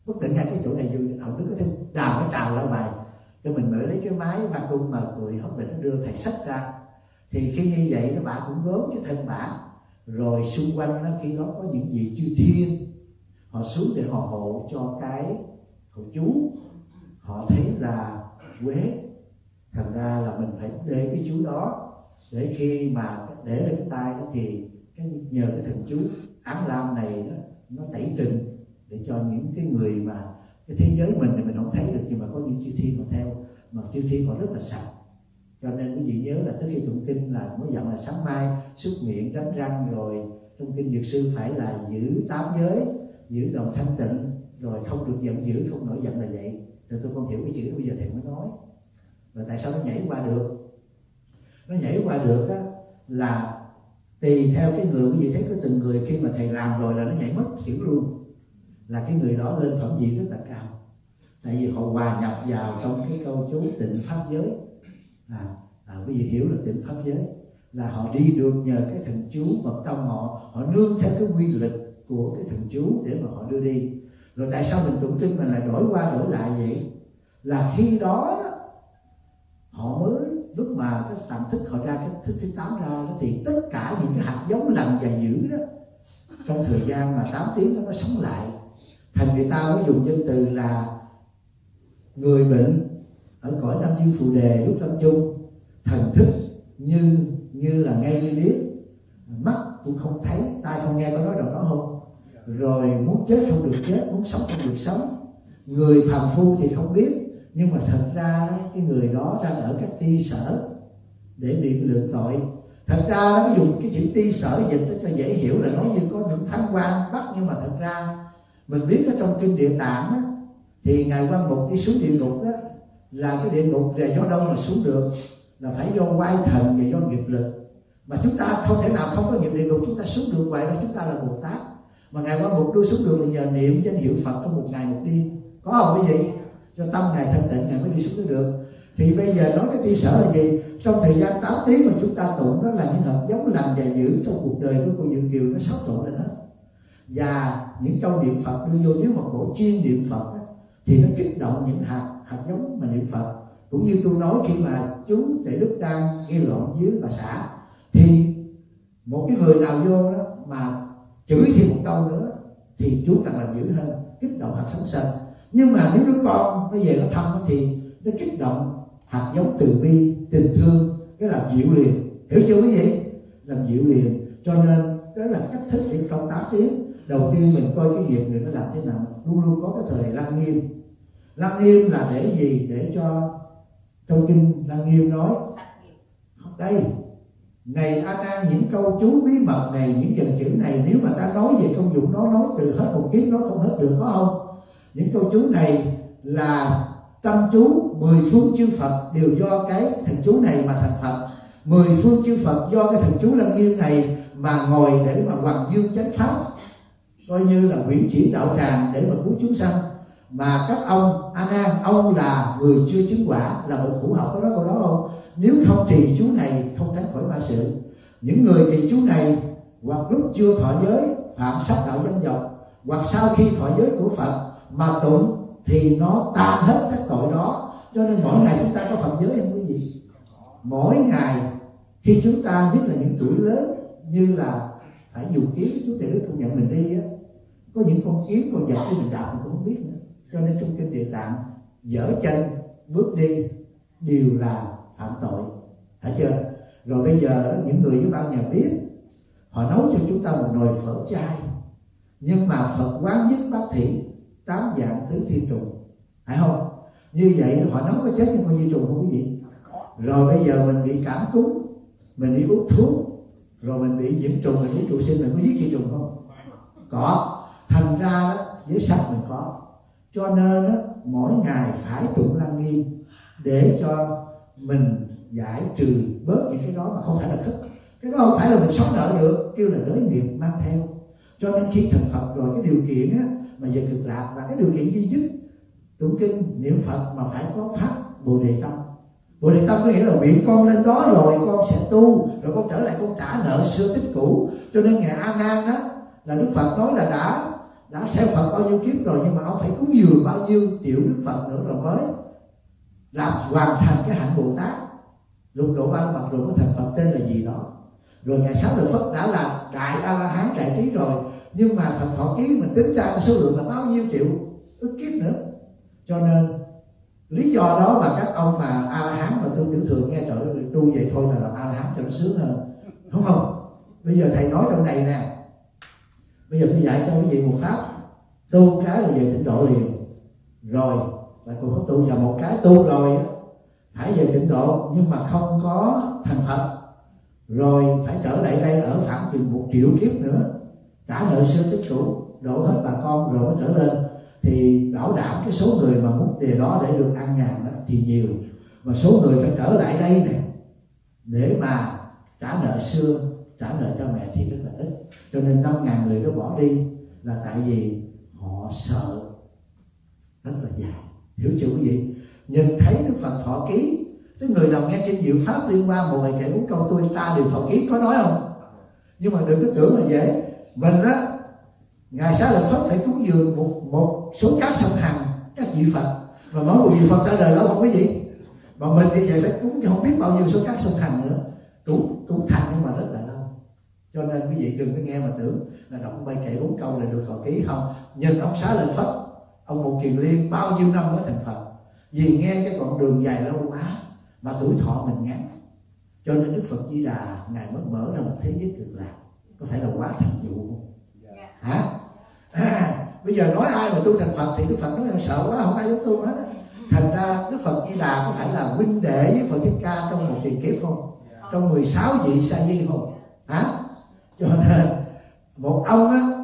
Bất tỉnh ngay cái chỗ này vui, ông đứng có thể đào cái trào ra bài, cho mình mở lấy cái máy vacuum mà cười hốc định nó đưa thầy sách ra. Thì khi như vậy nó bà cũng gớm cho thân bà, rồi xung quanh nó khi đó có những vị chư thiên họ xuống để họ hộ cho cái hộ chú, họ thấy là quế, thành ra là mình phải để cái chú đó, để khi mà để lên cái tay đó thì cái nhờ cái thần chú Án Lam này đó, nó tẩy trừng để cho những cái người mà cái thế giới mình thì mình không thấy được, nhưng mà có những chư thiên họ theo, mà chư thiên họ rất là sạch. Cho nên quý vị nhớ là tới khi tụng kinh là mới dặn là sáng mai súc miệng đánh răng, rồi trong kinh Dược Sư phải là giữ tám giới, giữ lòng thanh tịnh, rồi không được giận dữ, không nổi giận là vậy. Rồi tôi không hiểu cái chữ đó, bây giờ thầy mới nói. Rồi tại sao nó nhảy qua được? Nó nhảy qua được á là tùy theo cái người, quý vị thấy có từng người khi mà thầy làm rồi là nó nhảy mất xỉu luôn, là cái người đó lên phẩm vị rất là cao, tại vì họ hòa nhập vào trong cái câu chú tịnh pháp giới. À, à, quý vị hiểu là tịnh pháp giới là họ đi được nhờ cái thần chú mật tông, họ họ nương theo cái quy lực của cái thần chú để mà họ đưa đi. Rồi tại sao mình tụng kinh mình lại đổi qua đổi lại vậy? Là khi đó họ mới lúc mà cái tạm thức họ ra cái thức thứ tám ra đó, thì tất cả những cái hạt giống lành và dữ đó trong thời gian mà tám tiếng đó nó sống lại, thành người ta mới dùng danh từ là người bệnh ở cõi Nam Dương Phù Đề lúc lâm chung, thần thức như như là ngay như liếc, mắt cũng không thấy, tai không nghe, có nói đâu đó không, rồi muốn chết không được chết, muốn sống không được sống. Người phàm phu thì không biết, nhưng mà thật ra cái người đó đang ở các ti sở để biện lượng tội. Thật ra nó dùng cái chữ ti sở dịch cho dễ hiểu là nói như có những thánh quan bắt, nhưng mà thật ra mình biết ở trong kinh Địa Tạng á, thì ngài Quan Mục đi xuống địa ngục đó, là cái địa ngục là do đâu mà xuống được, là phải do oai thần và do nghiệp lực. Mà chúng ta không thể nào không có nghiệp địa ngục chúng ta xuống được, vậy là chúng ta là Bồ Tát. Mà ngài Quan Mục đưa xuống được là nhờ niệm danh hiệu Phật trong một ngày một đêm, có không quý vị? Cho tâm ngài thanh tịnh ngài mới đi xuống được. Thì bây giờ nói cái ti sở là gì? Trong thời gian tám tiếng mà chúng ta tụng đó là những hạt giống lành và dữ trong cuộc đời của cô Dượng Kiều, nó xáo trộn lên hết. Và những câu niệm Phật đưa vô, nếu mà cổ chuyên niệm Phật á, thì nó kích động những hạt hạt giống mà niệm Phật. Cũng như tôi nói khi mà chú Tể Đức đang gây lộn với bà xã, thì một cái người nào vô đó mà chửi thêm một câu nữa thì chú càng làm dữ hơn, kích động hạt sống sanh. Nhưng mà nếu đứa con nó về nó thăm thì nó kích động hạt giống từ bi, tình thương, cái làm dịu liền. Hiểu chưa quý vị? Làm dịu liền. Cho nên đó là cách thức để không tám tiếng. Đầu tiên mình coi cái nghiệp người nó làm thế nào. Luôn luôn có cái thời Lăng Nghiêm. Lăng Nghiêm là để gì? Để cho trong kinh Lăng Nghiêm nói đây, này A Nan, những câu chú bí mật này, những dòng chữ này, nếu mà ta nói về công dụng nó, nói từ hết một kiếp nó không hết được, có không? Những câu chú này là tâm chú mười phương chư Phật đều do cái thần chú này mà thành Phật. Mười phương chư Phật do cái thần chú Lăng Nghiêm này mà ngồi để mà hoàng dương chánh pháp, coi như là quỷ chỉ đạo tràng để mà cứu chúng sanh. Mà các ông A Nan, ông là người chưa chứng quả, là một hữu học, có nói câu đó không? Nếu không trì chú này không tránh khỏi ma sự. Những người trì chú này hoặc lúc chưa thọ giới phạm sát đạo dâm dọc, hoặc sau khi thọ giới của Phật mà tụng thì nó tan hết các tội đó. Cho nên mỗi ngày chúng ta có phạm giới không quý vị? Mỗi ngày khi chúng ta, nhất là những tuổi lớn như là phải dùng kiếm, chú Tể Đức công nhận mình đi á, có những con kiếm con vật của mình đạo mình cũng không biết nữa. Cho nên trong kinh Địa Tạng dở chân bước đi đều là phạm tội, hả chưa? Rồi bây giờ những người với ban nhà biết, họ nấu cho chúng ta một nồi phở chay, nhưng mà Phật quán nhất bát thị tám dạng tứ thiên trùng, phải không? Như vậy họ nấu có chết như con vi trùng không quý vị? Rồi bây giờ mình bị cảm cúm, mình đi uống thuốc, rồi mình bị nhiễm trùng, mình uống trụ sinh, mình có giết vi trùng không? Có. Thành ra đó, với sắc mình có. Cho nên đó, mỗi ngày phải tụng Lăng Nghiêm để cho mình giải trừ bớt những cái đó mà không phải là thức. Cái đó không phải là mình sống nợ được, kêu là đới nghiệp mang theo. Cho nên khi thành Phật rồi, cái điều kiện á, mà về cực lạc là cái điều kiện duy nhất tụng kinh niệm Phật mà phải có pháp Bồ Đề Tâm. Bồ Đề Tâm có nghĩa là nguyện con lên đó rồi con sẽ tu, rồi con trở lại con trả nợ xưa tích cũ. Cho nên ngày A Nan á là Đức Phật nói là đã đã theo Phật bao nhiêu kiếp rồi, nhưng mà ông phải cúng dường bao nhiêu triệu Đức Phật nữa rồi mới làm hoàn thành cái hạnh Bồ Tát. Lục độ ba mặt rồi có thành Phật tên là gì đó. Rồi ngày Xá Lợi Phất đã là đại A La Hán đại trí rồi, nhưng mà thành thọ ký mình tính ra cái số lượng là bao nhiêu triệu ức kiếp nữa. Cho nên lý do đó mà các ông mà A La Hán mà tôi tưởng thường nghe trời ơi tu vậy thôi là làm A La Hán cho nó sướng hơn, đúng không? Bây giờ thầy nói trong này nè, bây giờ tôi dạy cho quý vị một pháp tu cái là về tịnh độ liền. Rồi và còn có tu vào một cái tu rồi phải về tịnh độ, nhưng mà không có thành Phật, rồi phải trở lại đây ở khoảng chừng một triệu kiếp nữa, trả nợ xưa tích cũ, độ hết bà con rồi mới trở lên. Thì bảo đảm cái số người mà muốn về đó để được an nhàn đó thì nhiều, và số người phải trở lại đây này để mà trả nợ xưa, trả nợ cho mẹ thì rất là ít. Cho nên năm ngàn người đó bỏ đi là tại vì họ sợ rất là dài. Hiểu chưa quý vị? Nhìn thấy Đức Phật thọ ký, cái người nào nghe trên diệu pháp liên quan một ngày kể bốn câu tôi ta đều thọ ký, có nói không? Nhưng mà đừng có tưởng là dễ. Mình á, ngày Xá Lợi Phất phải cúng dường một, một số các sông Hằng, các vị Phật, mà mỗi một vị Phật trả lời đó không có gì. Mà mình như vậy phải cúng không biết bao nhiêu số các sông Hằng nữa, đủ đủ thành nhưng mà rất là lâu. Cho nên quý vị đừng có nghe mà tưởng là đọc bay kể bốn câu là được thọ ký không. Nhìn ông Xá Lợi Phất, ông Một Kiền Liên bao nhiêu năm mới thành Phật, vì nghe cái con đường dài lâu quá mà tuổi thọ mình ngắn. Cho nên Đức Phật Di Đà ngài mới mở ra một thế giới cực lạc. Có phải là quá thành tựu không? Yeah. Hả? À, bây giờ nói ai mà tu thành Phật thì Đức Phật nói là sợ quá, không ai dám tu hết. Thành ra Đức Phật Di Đà có phải là huynh đệ với Phật Thích Ca trong một tiền kiếp không? Yeah. Trong mười sáu vị sa di không? Hả? Cho nên một ông á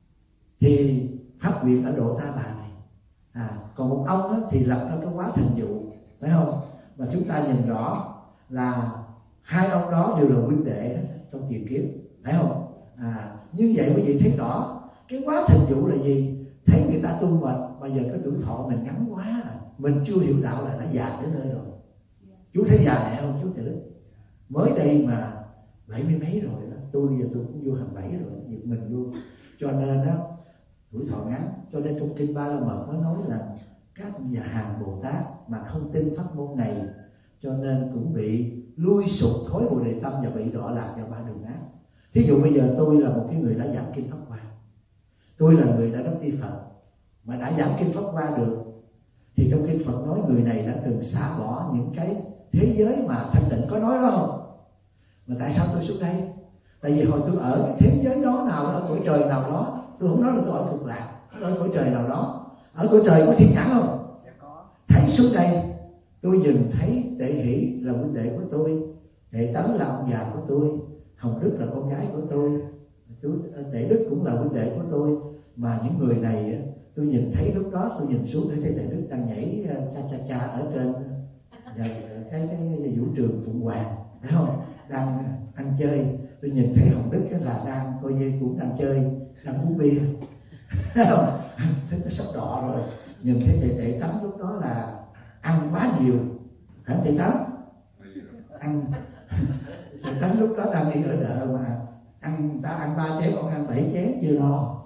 thì phát nguyện ở độ Ta Bà này, à, còn một ông á thì lập ra cái quá thành tựu, phải không? Mà chúng ta nhìn rõ là hai ông đó đều là huynh đệ trong tiền kiếp, phải không? À, như vậy quý vị thấy rõ cái quá thành tựu là gì? Thấy người ta tu mệt mà giờ cái tuổi thọ mình ngắn quá, à. Mình chưa hiểu đạo là đã già đến nơi rồi. Chú thấy già mẹ không chú Từ Đức? Mới đây mà bảy mươi mấy rồi đó, tôi giờ tôi cũng vô hàng bảy rồi, giật mình luôn. Cho nên đó tuổi thọ ngắn, cho nên trong kinh Ba La Mật nó nói là các nhà hàng Bồ Tát mà không tin pháp môn này, cho nên cũng bị lui sụp thối bồ đề tâm và bị đọa lạc vào ba đường ác. Thí dụ bây giờ tôi là một cái người đã giảng kinh Pháp Hoa, tôi là người đã đắc y Phật mà đã giảng kinh Pháp Hoa được, thì trong kinh Phật nói người này đã từng xả bỏ những cái thế giới mà thanh tịnh, có nói đó không? Mà tại sao tôi xuống đây? Tại vì hồi tôi ở cái thế giới đó nào, ở cõi trời nào đó, tôi không nói là tôi ở cực lạc, ở cõi trời nào đó. Ở cõi trời có thiên nhãn không? Dạ có. Thấy xuống đây tôi nhìn thấy Đệ Hỷ là huynh đệ của tôi, Đệ Tấn là ông già của tôi, Hồng Đức là con gái của tôi, chú Đệ Đức cũng là huynh đệ của tôi. Mà những người này tôi nhìn thấy lúc đó, tôi nhìn xuống thấy Đệ Đức đang nhảy cha cha cha ở trên cái cái, cái vũ trường Phụng Hoàng, phải không? Đang ăn chơi. Tôi nhìn thấy Hồng Đức là đang coi như cũng đang chơi, đang uống bia, thấy không? Thấy nó sắp đỏ rồi. Nhìn thấy Đệ Đệ Tấn lúc đó là ăn quá nhiều, hả Đệ Tấn? Ăn Đệ Tấn lúc đó đang đi ở đợ mà ăn, ta ăn ba chén còn ăn bảy chén chưa no.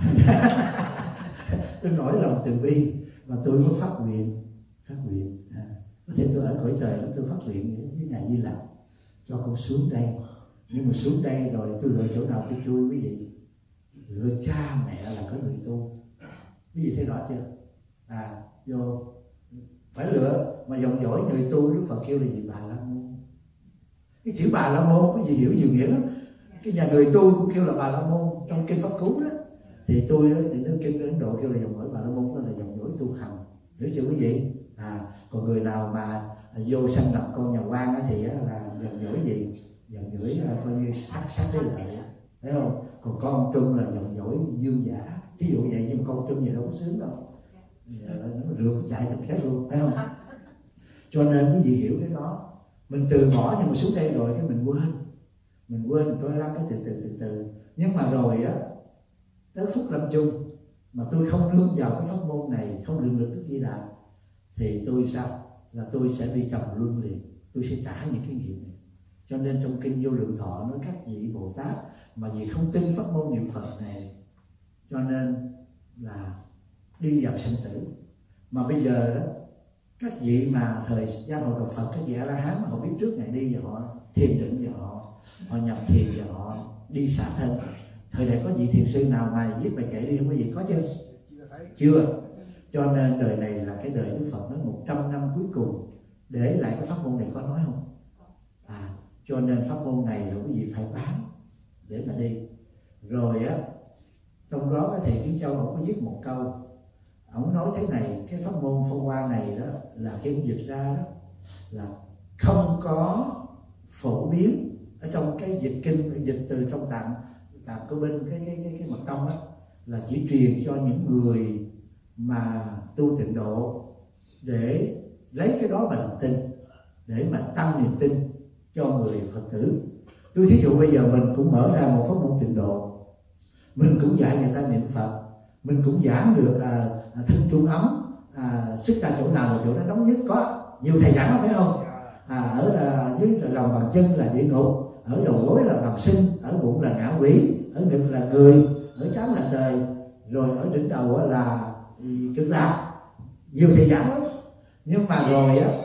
Tôi nổi lòng từ bi và tôi có phát nguyện, phát nguyện. À, có thể tôi ở cõi trời đó tôi phát nguyện với ngài Di Lặc cho con xuống đây, nhưng mà xuống đây rồi tôi lựa chỗ nào tôi chui quý vị? Lựa cha mẹ là có người tu, quý vị thấy rõ chưa? À, vô phải lựa mà dòng dõi người tu. Đức Phật kêu là gì? Bà La Môn. Cái chữ Bà La Môn có gì hiểu nhiều nghĩa lắm. Cái nhà người tu cũng kêu là Bà La Môn trong kinh Pháp Cú đó. Thì tôi đó, thì nước kinh Ấn Độ kêu là dòng dõi Bà La Môn, đó là dòng dõi tu hành. Hiểu chưa quý vị? À, còn người nào mà vô sanh lập con nhà quan đó thì là dòng dõi gì? Dòng dõi coi như sát sát với lợi, thấy không? Còn con Trung là dòng dõi dương giả, ví dụ vậy. Nhưng con Trung gì đâu có sướng đâu, nó rượt chạy thật chết luôn, phải không? Cho nên quý vị hiểu cái đó. Mình từ bỏ nhưng mà xuống đây rồi cái mình quên, mình quên mình coi ra cái từ từ từ từ. Nhưng mà rồi á, tới phút lâm chung mà tôi không nương vào cái pháp môn này, không lượng lực Đức Di Đà, thì tôi sao? Là tôi sẽ bị trầm luân liền, tôi sẽ trả những cái nghiệp này. Cho nên trong kinh Vô Lượng Thọ nói các vị Bồ Tát mà vì không tin pháp môn niệm Phật này, cho nên là đi vào sinh tử. Mà bây giờ đó, các vị mà thời gian hội Phật Phật, các vị A La Hán mà họ biết trước ngày đi và họ thiền định và họ họ nhập thiền và họ đi xả thân. Thời đại có vị thiền sư nào mà viết bài kệ đi không có gì có chưa? Chưa. Cho nên đời này là cái đời Đức Phật nói một trăm năm cuối cùng để lại cái pháp môn này, có nói không? À, cho nên pháp môn này là quý vị phải bán để mà đi. Rồi á, trong đó cái thầy Kiến Châu ông có viết một câu, ông nói thế này: cái pháp môn Phong Hoa này đó là khi ông dịch ra đó là không có phổ biến ở trong cái dịch kinh, dịch từ trong tạng tạng của bên cái cái cái cái mật tông đó, là chỉ truyền cho những người mà tu tịnh độ để lấy cái đó mà làm tin, để mà tăng niềm tin cho người Phật tử. Tôi thí dụ bây giờ mình cũng mở ra một pháp môn tịnh độ, mình cũng dạy người ta niệm Phật, mình cũng giảng được à, à, thân trung ấm, à, sức ta chỗ nào là chỗ đó nóng nhất, có nhiều thầy giảng đó phải không? À, ở à, dưới lòng bàn chân là địa ngục, ở đầu gối là bào sinh, ở bụng là ngạ quỷ, ở ngực là người, ở trán là trời, rồi ở đỉnh đầu là cực lạc, nhiều thầy giảng lắm. Nhưng mà rồi á,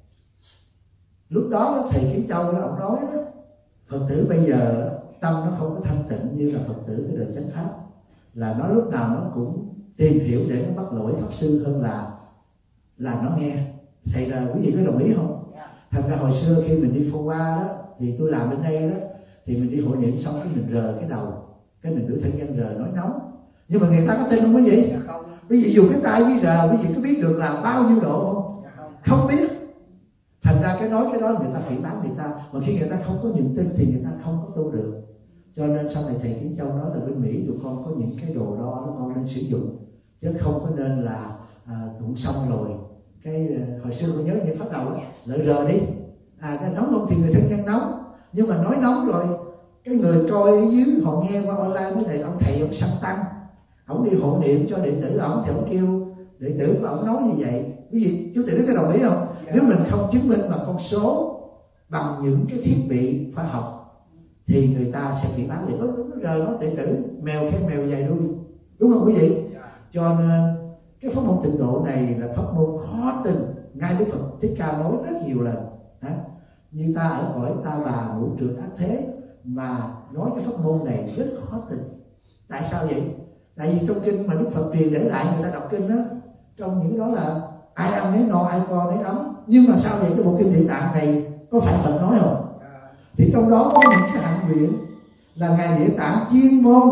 lúc đó thầy Kiến Châu đó, ông nói đó, Phật tử bây giờ tâm nó không có thanh tịnh như là Phật tử cái đời chánh pháp, là nó lúc nào nó cũng tìm hiểu để nó bắt lỗi pháp sư hơn là là nó nghe. Thầy là quý vị có đồng ý không? Thật ra hồi xưa khi mình đi Phong Hoa đó, thì tôi làm bên đây đó, thì mình đi hội niệm xong cái mình rờ cái đầu, cái mình đưa thân nhân rờ nói nóng, nhưng mà người ta có tin không quý vị? Quý vị dùng cái tay với rờ, quý vị có biết được là bao nhiêu độ không? Không biết. Thành ra cái nói cái đó người ta phỉ báng người ta, mà khi người ta không có niềm tin thì người ta không có tu được. Cho nên sau này thầy Kiến Châu nói là bên Mỹ tụi con có những cái đồ đo đó con nên sử dụng, chứ không có nên là à, tụng xong rồi cái hồi xưa con nhớ những phát đầu đó, lợi rờ đi, à cái nóng không thì người thân nhân nóng, nhưng mà nói nóng rồi cái người coi ở dưới họ nghe qua online cái này, ông thầy ông sanh tăng, ông đi hộ niệm cho đệ tử ông thì ông kêu đệ tử của ông nói như vậy. Quý vị chú tiểu có đồng ý không? Yeah. Nếu mình không chứng minh bằng con số, bằng những cái thiết bị khoa học thì người ta sẽ bị bán. Để nó rời nó đệ tử mèo khen mèo dài đuôi, đúng không quý vị? Yeah. Cho nên cái pháp môn tịnh độ này là pháp môn khó tin. Ngay Đức Phật Thích Ca nói rất nhiều lần, hả? Như ta ở cõi ta bà ngũ trượt ác thế mà nói cái pháp môn này rất khó tin. Tại sao vậy? Tại vì trong kinh mà Đức Phật truyền để lại người ta đọc kinh đó, trong những đó là ai ăn nấy no, ai co nấy ấm. Nhưng mà sao vậy? Cái bộ kinh Địa Tạng này có phải Phật nói không? Thì trong đó có những cái hạnh nguyện là ngài Địa Tạng chuyên môn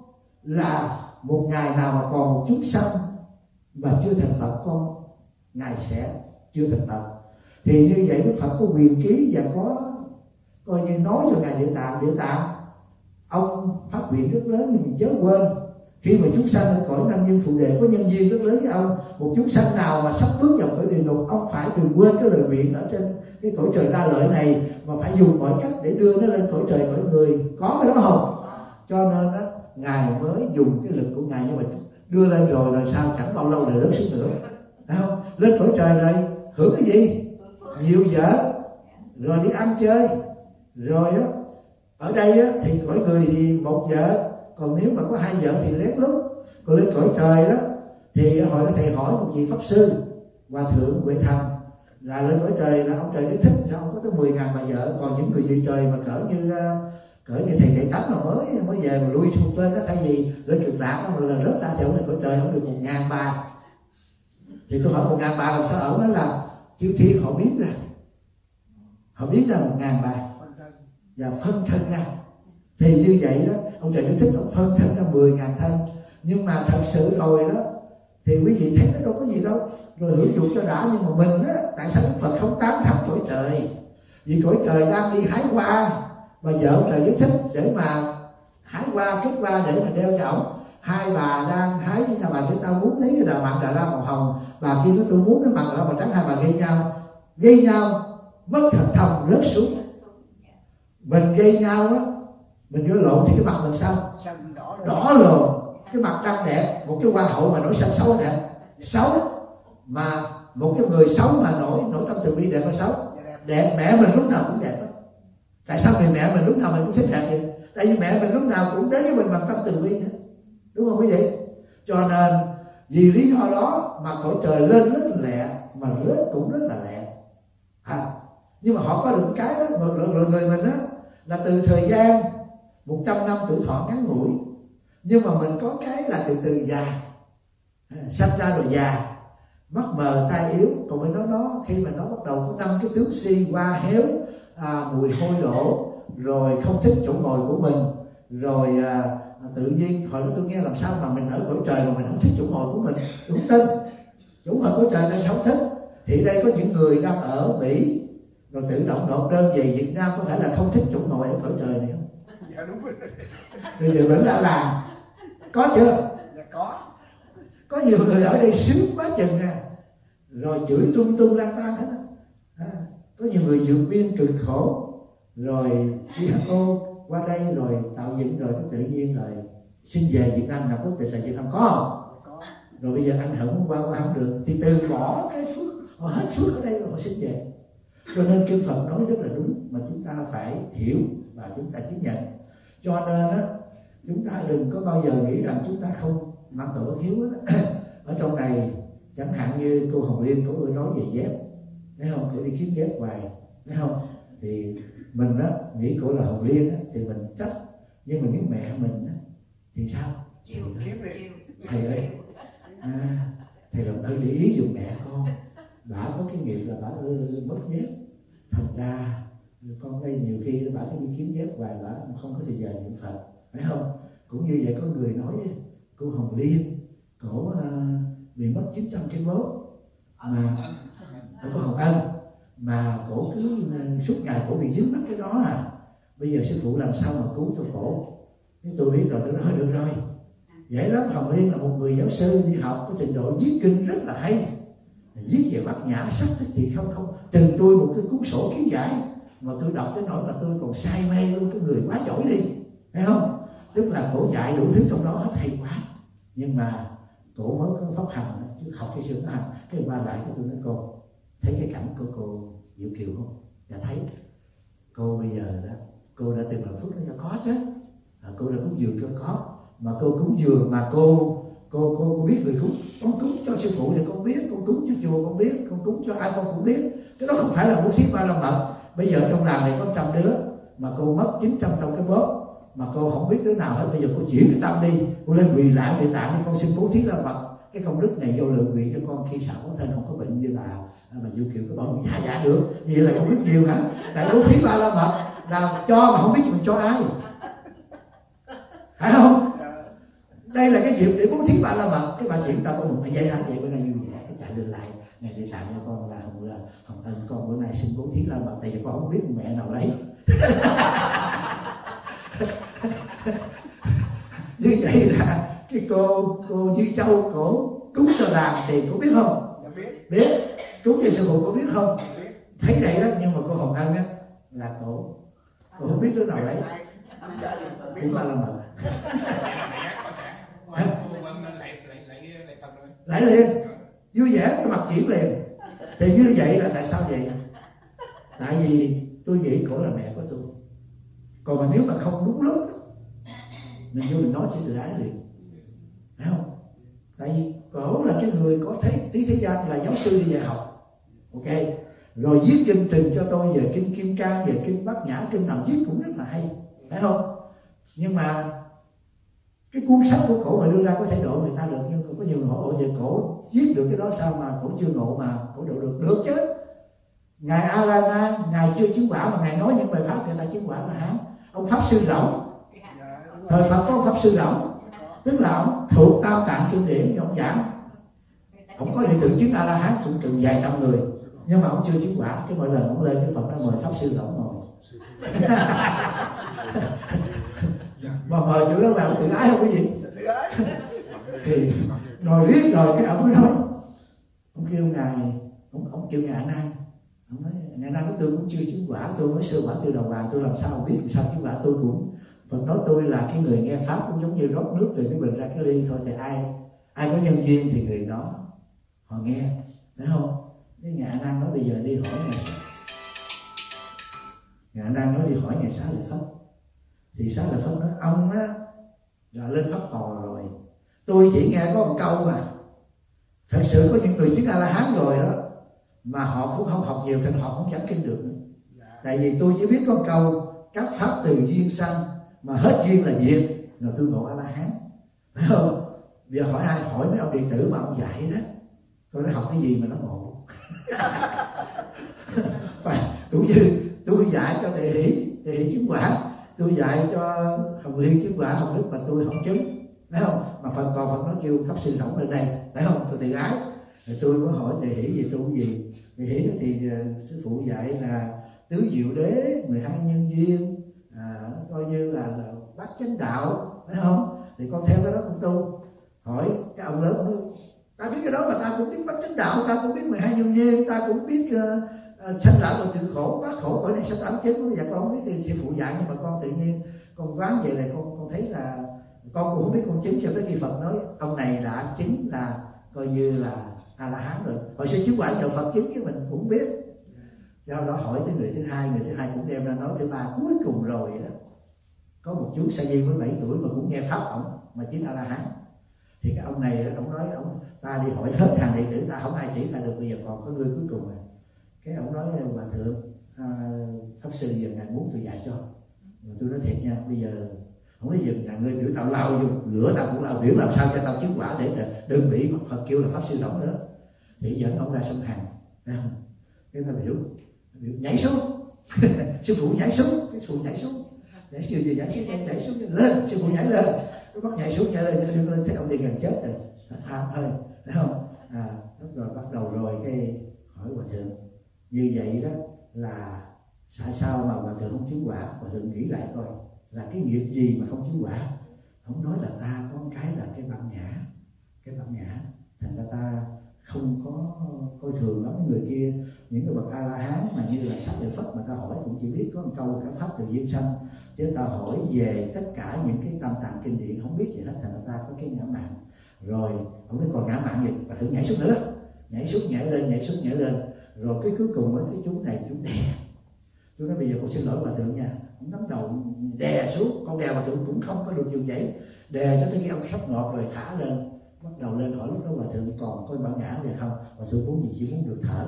là một ngày nào mà còn một chúng sanh mà chưa thành Phật, con ngài sẽ chưa thành Phật. Thì như vậy Đức Phật có quyền ký và có coi như nói cho ngài Địa Tạng: Địa Tạng, ông phát nguyện rất lớn nhưng chớ quên khi mà chúng sanh ở cõi nam nhân phụ đề có nhân duyên rất lớn với ông, một chúng sanh nào mà sắp bước vào cõi địa ngục, ông phải đừng quên cái lời nguyện ở trên cái cõi trời đa lợi này, mà phải dùng mọi cách để đưa nó lên cõi trời cõi người. Có cái đó không? Cho nên đó, ngài mới dùng cái lực của ngài, nhưng mà đưa lên rồi rồi sao chẳng bao lâu là rớt xuống nữa, phải không? Lên cõi trời rồi hưởng cái gì? Nhiều vợ, rồi đi ăn chơi, rồi á ở đây á thì cõi người thì một vợ, còn nếu mà có hai vợ thì lén lút. Còn lên cõi trời đó thì hồi đó thầy hỏi một vị pháp sư Hòa thượng Huệ Thành là lên cõi trời là ông trời rất thích sao ông có tới mười ngàn bà vợ. Còn những người vị trời mà cỡ như cỡ như thầy Đại Tánh mà mới mới về mà lui xuống tên đó, thay vì lên cực lạc mà là rớt ra thì ông lên cõi trời ông được một ngàn bà. Thì tôi hỏi một ngàn bà làm sao ở đó là chư thiên họ biết ra, họ biết ra một ngàn bà và phân thân ra. Thì như vậy đó, ông trời Đức Thích ông phân thân ra mười ngàn thân. Nhưng mà thật sự rồi đó thì quý vị thấy nó đâu có gì đâu, rồi hưởng dụng cho đã. Nhưng mà mình á, tại sao Đức Phật không tán thắng cõi trời? Vì cõi trời đang đi hái hoa, mà vợ ông trời Đức Thích để mà hái hoa, kết hoa để mà đeo cho ổng. Hai bà đang hái với nhau, bà chúng ta muốn lấy cái đà mặn đà la màu hồng, bà kia nó tôi muốn cái mặn đà la màu trắng, hai bà gây nhau, gây nhau mất thật thầm rớt xuống. Mình gây nhau á, mình rửa lộn thì cái mặt mình sao? Đỏ, đỏ lồn. Cái mặt đang đẹp, một cái hoa hậu mà nổi xanh xấu đẹp, xấu. Mà một cái người xấu mà nổi nổi tâm từ bi đẹp mà xấu. Đẹp, mẹ mình lúc nào cũng đẹp đó. Tại sao người mẹ mình lúc nào mình cũng thích đẹp vậy? Tại vì mẹ mình lúc nào cũng đến với mình bằng tâm từ bi nữa, đúng không quý vị? Cho nên vì lý do đó mà cõi trời lên rất là lẹ, mà rớt cũng rất là lẹ. À, nhưng mà họ có được cái đó, rồi, rồi, rồi người mình á là từ thời gian một trăm năm tuổi thọ ngắn ngủi, nhưng mà mình có cái là từ từ già, à, sanh ra rồi già, mắt mờ tai yếu. Còn bên đó nó khi mà nó bắt đầu có năm cái tướng si, hoa héo, à, mùi hôi đổ, rồi không thích chỗ ngồi của mình, rồi à, tự nhiên hồi đó tôi nghe làm sao mà mình ở cõi trời mà mình không thích chỗ ngồi của mình, đúng tin chỗ ngồi cõi trời nên không thích. Thì đây có những người đang ở Mỹ rồi tự động nộp đơn về Việt Nam, có thể là không thích chỗ ngồi ở cõi trời này không? Dạ đúng rồi. Bây giờ vẫn đã làm, có chưa? Dạ có. Có nhiều người ở đây sướng quá chừng nè, rồi chửi tung tung lang tan hết. À, có nhiều người vượt biên cực khổ, rồi vê hát o qua đây rồi tạo dựng rồi cái tự nhiên rồi xin về Việt Nam làm quốc tịch tại Việt Nam, có không? Có. Rồi bây giờ anh hưởng qua qua không được thì từ bỏ cái phước, họ hết phước ở đây rồi họ xin về. Cho nên kinh Phật nói rất là đúng, mà chúng ta phải hiểu và chúng ta chấp nhận. Cho nên á, chúng ta đừng có bao giờ nghĩ rằng chúng ta không mang tội bất hiếu á. Ở trong này chẳng hạn như cô Hồng Liên có người nói về dép, thấy không? Cô đi kiếm dép hoài, thấy không? Thì mình á nghĩ cô là Hồng Liên á, thì mình trách, nhưng mà nếu mẹ mình á thì sao? Chịu kiếm đi. Thầy ơi, à, thầy làm ơn để ý giùm mẹ con, bà có cái nghiệp là bà mất dép, thành ra con đây nhiều khi bà cứ đi kiếm dép hoài, bà không có thời giờ niệm Phật, phải không? Cũng như vậy có người nói cô Hồng Liên cổ uh, bị mất chín trăm ki lô mà ở cô Hồng Ân, mà cổ cứ uh, suốt ngày cổ bị dướng mắt cái đó à. Bây giờ sư phụ làm sao mà cứu cho cổ? Nếu tôi biết rồi tôi nói được rồi. Vậy đó, Hồng Liên là một người giáo sư đi học có trình độ viết kinh rất là hay, viết về Bát Nhã sách thì không không từng tôi một cái cuốn sổ kiến giải mà tôi đọc tới nỗi mà tôi còn say mê luôn, cái người quá giỏi đi, thấy không? Tức là cổ dạy đủ thứ trong đó hết hay quá, nhưng mà cổ mới có pháp hành chứ học cái sự hành. Cái ba lại của tôi nói cô thấy cái cảnh của cô Diệu Kiều không? Dạ thấy. Cô bây giờ đó cô đã từng làm phước nó có chứ, à, cô đã cúng dường cho có, mà cô cúng dường mà cô cô cô, cô biết người cúng, con cúng cho sư phụ thì con biết, con cúng cho chùa con biết, con cúng cho ai con cũng biết. Cái đó không phải là bố thí ba la mật. Bây giờ trong làng này có trăm đứa mà cô mất chín trăm trong cái bóp mà cô không biết đứa nào hết. Bây giờ cô chuyển cái tâm đi, cô lên quỳ lại địa tạng đi, con xin bố thí la mật, cái công đức này vô lượng nguyện cho con khi sẵn có thân không có bệnh như là mà Diệu Kiều có bảo dạ dạ được. Vậy là không biết nhiều hả? Tại bố thí ba la mật là cho mà không biết mình cho ai, phải không? Đây là cái dịp để bố thí ba la mật. Cái bà chuyển tâm của mình phải dạy ra vậy, bữa nay vui vẻ cái chạy lên lại ngày địa tạng cho con là hồng là hồng ân, con bữa nay xin bố thí la mật, tại vì con không biết mẹ nào lấy. Như vậy là cái cô cô Duy Châu cổ cúng cho làng thì cô biết không? Dạ biết. Biết. Cúng cho sư phụ cô biết không? Biết. Thấy vậy đó, nhưng mà cô Hồng Ân á là cổ cô không biết đứa nào lấy, cũng là la mật. Lại liền vui vẻ cái mặt chuyển liền. Thì như vậy là tại sao vậy? Tại vì tôi nghĩ cổ là mẹ của tôi. Còn mà nếu mà không đúng lúc mình vô mình nói chuyện từ ái liền, phải không? Tại vì cổ là cái người có thấy tí thế gian, là giáo sư đi dạy học, ok, rồi viết kinh trình cho tôi về kinh Kim Cang, về kinh Bát Nhã, kinh nào viết cũng rất là hay, phải không? Nhưng mà cái cuốn sách của cổ mà đưa ra có thể độ người ta được, nhưng có nhiều người hỏi về cổ viết được cái đó sao mà cổ chưa ngộ mà cổ độ được? Được chứ. Ngài A La Nan, ngài chưa chứng quả mà ngài nói những bài pháp người ta chứng quả là hán. Ông pháp sư Rỗng, thời Phật có ông pháp sư Rỗng, tức là ông thuộc tam tạng kinh điển, ông giảng, ông có đệ tử chứng A La Hán cũng chừng vài trăm người, nhưng mà ông chưa chứng quả. Cái mỗi lần ông lên cái Phật đã mời pháp sư Rỗng ngồi. Mà mời chỗ đó là ông tự ái không cái gì thì rồi riết rồi cái ông nói, ông kêu ngài, ông, ông kêu ngài A Nan, ông nói ngài A Nan, tôi cũng chưa chứng quả, tôi mới sơ quả từ đầu vàng, tôi làm sao biết làm sao chứng quả? Tôi cũng Phật nói tôi là cái người nghe pháp cũng giống như rót nước từ cái bình ra cái ly thôi, thì ai ai có nhân duyên thì người đó họ nghe, phải không? Cái ngài A Nan nói bây giờ đi hỏi ngài ngài A Nan nói đi hỏi ngài Xá Lợi Phất. Thì Xá Lợi Phất nói ông á là lên pháp tòa rồi, Tôi chỉ nghe có một câu mà thật sự có những người chứng A La Hán rồi đó mà họ cũng không học nhiều thì họ cũng giảng kinh được nữa. Tại vì tôi chỉ biết có một câu các pháp từ duyên sanh mà hết duyên là diệt, rồi tôi ngộ A La Hán, phải không? Bây giờ hỏi ai, hỏi mấy ông điện tử mà ông dạy đó, tôi nói học cái gì mà nó ngộ. Và cũng như tôi dạy cho Đề Hỷ, Đề Hỷ chứng quả, tôi dạy cho Hồng Liên chứng quả, Hồng Đức mà tôi không chứng, phải không? Mà Phật còn Phật nó kêu pháp sư rộng lên đây, phải không? Tôi tự ái. Rồi tôi có hỏi Đề Hỷ gì tôi cũng gì. Đề Hỷ thì uh, sư phụ dạy là tứ diệu đế, mười hai nhân duyên, à, coi như là, là bát chánh đạo, phải không? Thì con theo cái đó cũng tu. Hỏi cái ông lớn nói, ta biết cái đó mà ta cũng biết bát chánh đạo, ta cũng biết mười hai nhân duyên, ta cũng biết uh, uh, sanh lão và tự khổ, bát khổ cõi này sáu tám chín. Dạ con không biết thì sư phụ dạy, nhưng mà con tự nhiên con quán vậy là con con thấy là con cũng không biết con chứng cho tới khi Phật nói ông này đã chứng là coi như là A La Hán rồi. Hồi xưa chứng quả nhờ Phật chứng chứ mình cũng biết. Do đó hỏi tới người thứ hai, người thứ hai cũng đem ra nói thứ ba cuối cùng rồi đó. Có một chú sa di với bảy tuổi mà cũng nghe pháp ổng mà chứng A La Hán. Thì cái ông này ông nói ông ta đi hỏi hết hàng đệ tử ta không ai chỉ ta được, bây giờ còn có người cuối cùng rồi. Cái ông nói hòa thượng à, pháp sư giờ ngài muốn tôi dạy cho. Rồi tôi nói thiệt nha, bây giờ không có dừng nhà ngươi biểu tao lao vô lửa tao cũng lao, biểu làm sao cho tao chứng quả để đơn vị Phật kêu là pháp sư rộng nữa. Thì dẫn ông ra sông Hàn, cái ta biểu biểu nhảy xuống. Sư phụ nhảy xuống, cái sư phụ nhảy xuống, nhảy sư gì nhảy xuống, nhảy xuống lên, sư phụ nhảy lên, cái bắt nhảy xuống nhảy lên, đưa lên thấy ông đi gần chết rồi, tha hơi, thấy không? À, rồi bắt đầu rồi cái hỏi hòa thượng như vậy đó là tại sao mà hòa thượng không chứng quả? Hòa thượng nghĩ lại coi là cái nghiệp gì mà không chứng quả. Không nói là ta có một cái là cái bản ngã, cái bản ngã thành ra ta không có coi thường lắm người kia. Những cái bậc A La Hán mà như là Sách Lợi Phất mà ta hỏi cũng chỉ biết có một câu các pháp từ duyên sanh, chứ ta hỏi về tất cả những cái tam tạng kinh điển không biết gì hết, thành ra ta có cái ngã mạn. Rồi không biết còn ngã mạn gì và thử nhảy xuống nữa, nhảy xuống nhảy lên, nhảy xuống nhảy lên, rồi cái cuối cùng với cái chú này chú đè. Chú nói bây giờ con xin lỗi hòa thượng nha, ông nắm đầu đè xuống, con đè hòa thượng cũng không có được dùng dãy, đè cho tới khi ông sắp ngọt rồi thả lên, bắt đầu lên hỏi lúc đó hòa thượng còn có bản ngã này không? Hòa thượng muốn gì? Chỉ muốn được thở,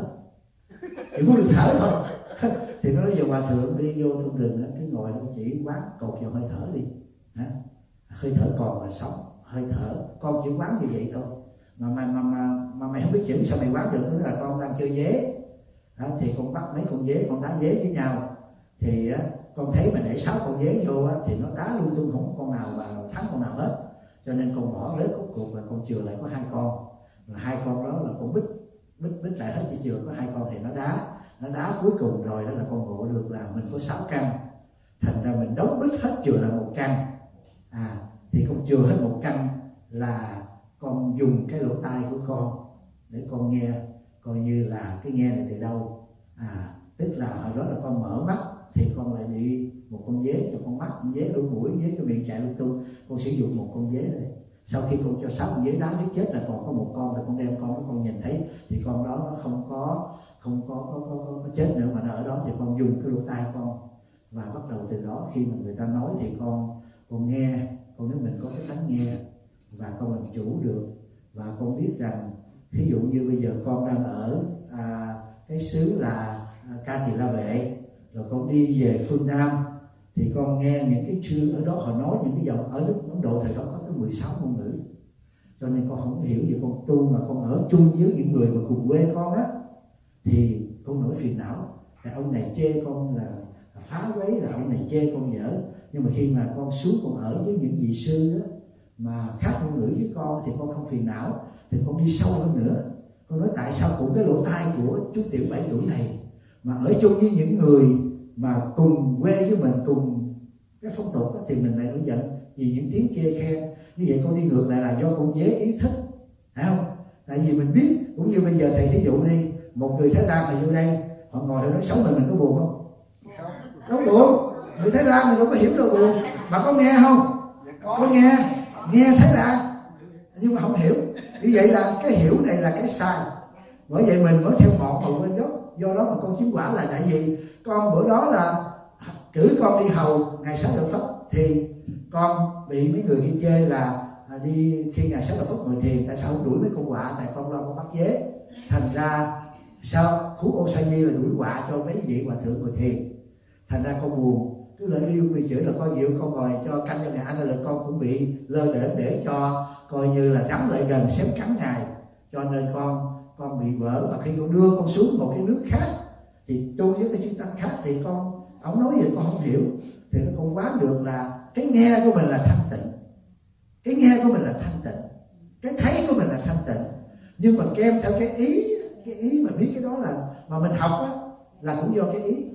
chỉ muốn được thở thôi. Thì nó nói giờ hòa thượng đi vô trong rừng cứ ngồi nó chỉ quán cột vào hơi thở đi, hả? Hơi thở còn là sống, hơi thở con chỉ quán như vậy thôi. Mà mà mà mà, mà mày không biết chữ sao mày quán được? Nó là con đang chơi dế. Đó, thì con bắt mấy con dế, con đá dế với nhau thì á, con thấy mà để sáu con dế vô á, thì nó đá lung tung, không có con nào mà thắng con nào hết, cho nên con bỏ rớt cốt cuộc là con chừa lại có hai con, là hai con đó là con bích bích bích lại hết, chỉ chừa có hai con thì nó đá nó đá cuối cùng rồi đó là con ngộ được là mình có sáu căn, thành ra mình đóng bích hết chừa là một căn. À thì con chừa hết một căn là con dùng cái lỗ tai của con để con nghe, coi như là cái nghe này từ đâu. À tức là hồi đó là con mở mắt thì con lại bị một con dế cho con mắt, con dế đuôi mũi, dế cho miệng chạy lung tung, con sử dụng một con dế này. Sau khi con cho sáu con dế đá giết chết là còn có một con, là con đem con đó con nhìn thấy thì con đó nó không có không có có, có, có, có chết nữa mà nó ở đó, thì con dùng cái lỗ tai con và bắt đầu từ đó khi mà người ta nói thì con con nghe, con nếu mình có cái tánh nghe và con làm chủ được, và con biết rằng ví dụ như bây giờ con đang ở à, cái xứ là à, Ca Tỳ La Vệ, rồi con đi về phương Nam thì con nghe những cái chương ở đó họ nói những cái dòng ở nước Ấn Độ thời đó có tới mười sáu ngôn ngữ, cho nên con không hiểu gì. Con tu mà con ở chung với những người mà cùng quê con á thì con nổi phiền não, là ông này chê con là phá quấy, là ông này chê con dở. Nhưng mà khi mà con xuống con ở với những vị sư á mà khác ngôn ngữ với con thì con không phiền não, thì con đi sâu hơn nữa. Con nói tại sao cũng cái lỗ tai của chú tiểu bảy tuổi này mà ở chung với những người mà cùng quê với mình, cùng cái phong tục đó, thì mình lại nổi giận vì những tiếng chê khen như vậy. Con đi ngược lại là do con dế ý thích, phải không? Tại vì mình biết, cũng như bây giờ thầy thí dụ đi, một người Thái Lan mà vô đây họ ngồi họ nói xấu mình, mình có buồn không? Không buồn. Người Thái Lan mình đâu có hiểu đâu buồn, mà có nghe không? Có nghe, nghe Thái Lan nhưng mà không hiểu. Như vậy là cái hiểu này là cái sai, bởi vậy mình mới theo ngọn mà quên gốc. Do đó mà con chứng quả là tại vì con bữa đó là cử con đi hầu ngày Sách Lợi Phất thì con bị mấy người kia chê là à, đi khi ngài Xá Lợi Phất ngồi thiền, tại sao không đuổi mấy con quạ, tại con lo con bắt dế, thành ra sao Phú Ô Sa Di là đuổi quạ cho mấy vị hòa thượng ngồi thiền, thành ra con buồn, cứ lỡ đi bị chửi là con dịu con ngồi cho canh cho ngài ăn là con cũng bị lơ đễnh để cho coi như là rắn lại gần xém cắn ngài, cho nên con con bị vỡ. Và khi con đưa con xuống một cái nước khác thì tu với cái chư tăng khác thì con ông nói gì con không hiểu, thì con quán được là cái nghe của mình là thanh tịnh, cái nghe của mình là thanh tịnh, cái thấy của mình là thanh tịnh, nhưng mà kèm theo cái ý, cái ý mà biết cái đó là mà mình học á là cũng do cái ý.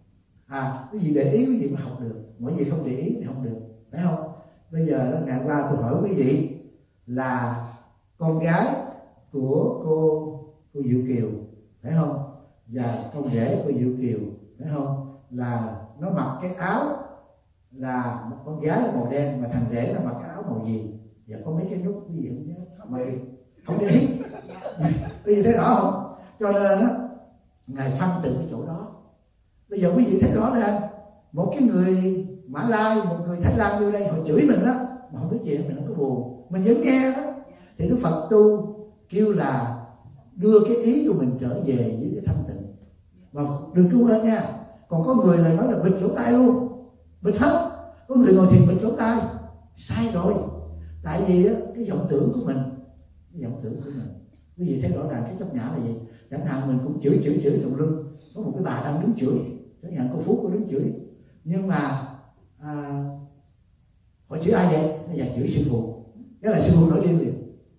À, cái gì để ý cái gì mới học được, mỗi gì không để ý thì không được, phải không? Bây giờ ngày qua tôi hỏi quý vị là con gái của cô cô Diệu Kiều, phải không? Và con rể của Diệu Kiều, phải không? Là nó mặc cái áo là một con gái là màu đen mà thằng rể là mặc cái áo màu gì? Dạ có mấy cái nút quý vị không nhớ? Mà không để ý. Quý vị thấy rõ không? Cho nên á, ngài phân từ cái chỗ đó. Bây giờ quý vị thấy rõ ràng một cái người Mã Lai, một người Thái Lan vô đây họ chửi mình đó mà không biết gì, mình không có buồn, mình vẫn nghe đó. Thì Đức Phật tu kêu là đưa cái ý của mình trở về với cái thanh tịnh. Mà đừng có quên nha, còn có người là nói là bịt lỗ tai luôn, bịt hết. Có người ngồi thiền bịt lỗ tai, sai rồi. Tại vì á, cái vọng tưởng của mình, cái vọng tưởng của mình, quý vị thấy rõ ràng cái chấp nhã là gì? Chẳng hạn mình cũng chửi chửi chửi tụng lưng, có một cái bà đang đứng chửi, chẳng hạn cô Phú cô đứng chửi, nhưng mà à, họ chửi ai vậy? Bây giờ chửi sư phụ, cái là sư phụ nổi điên liền.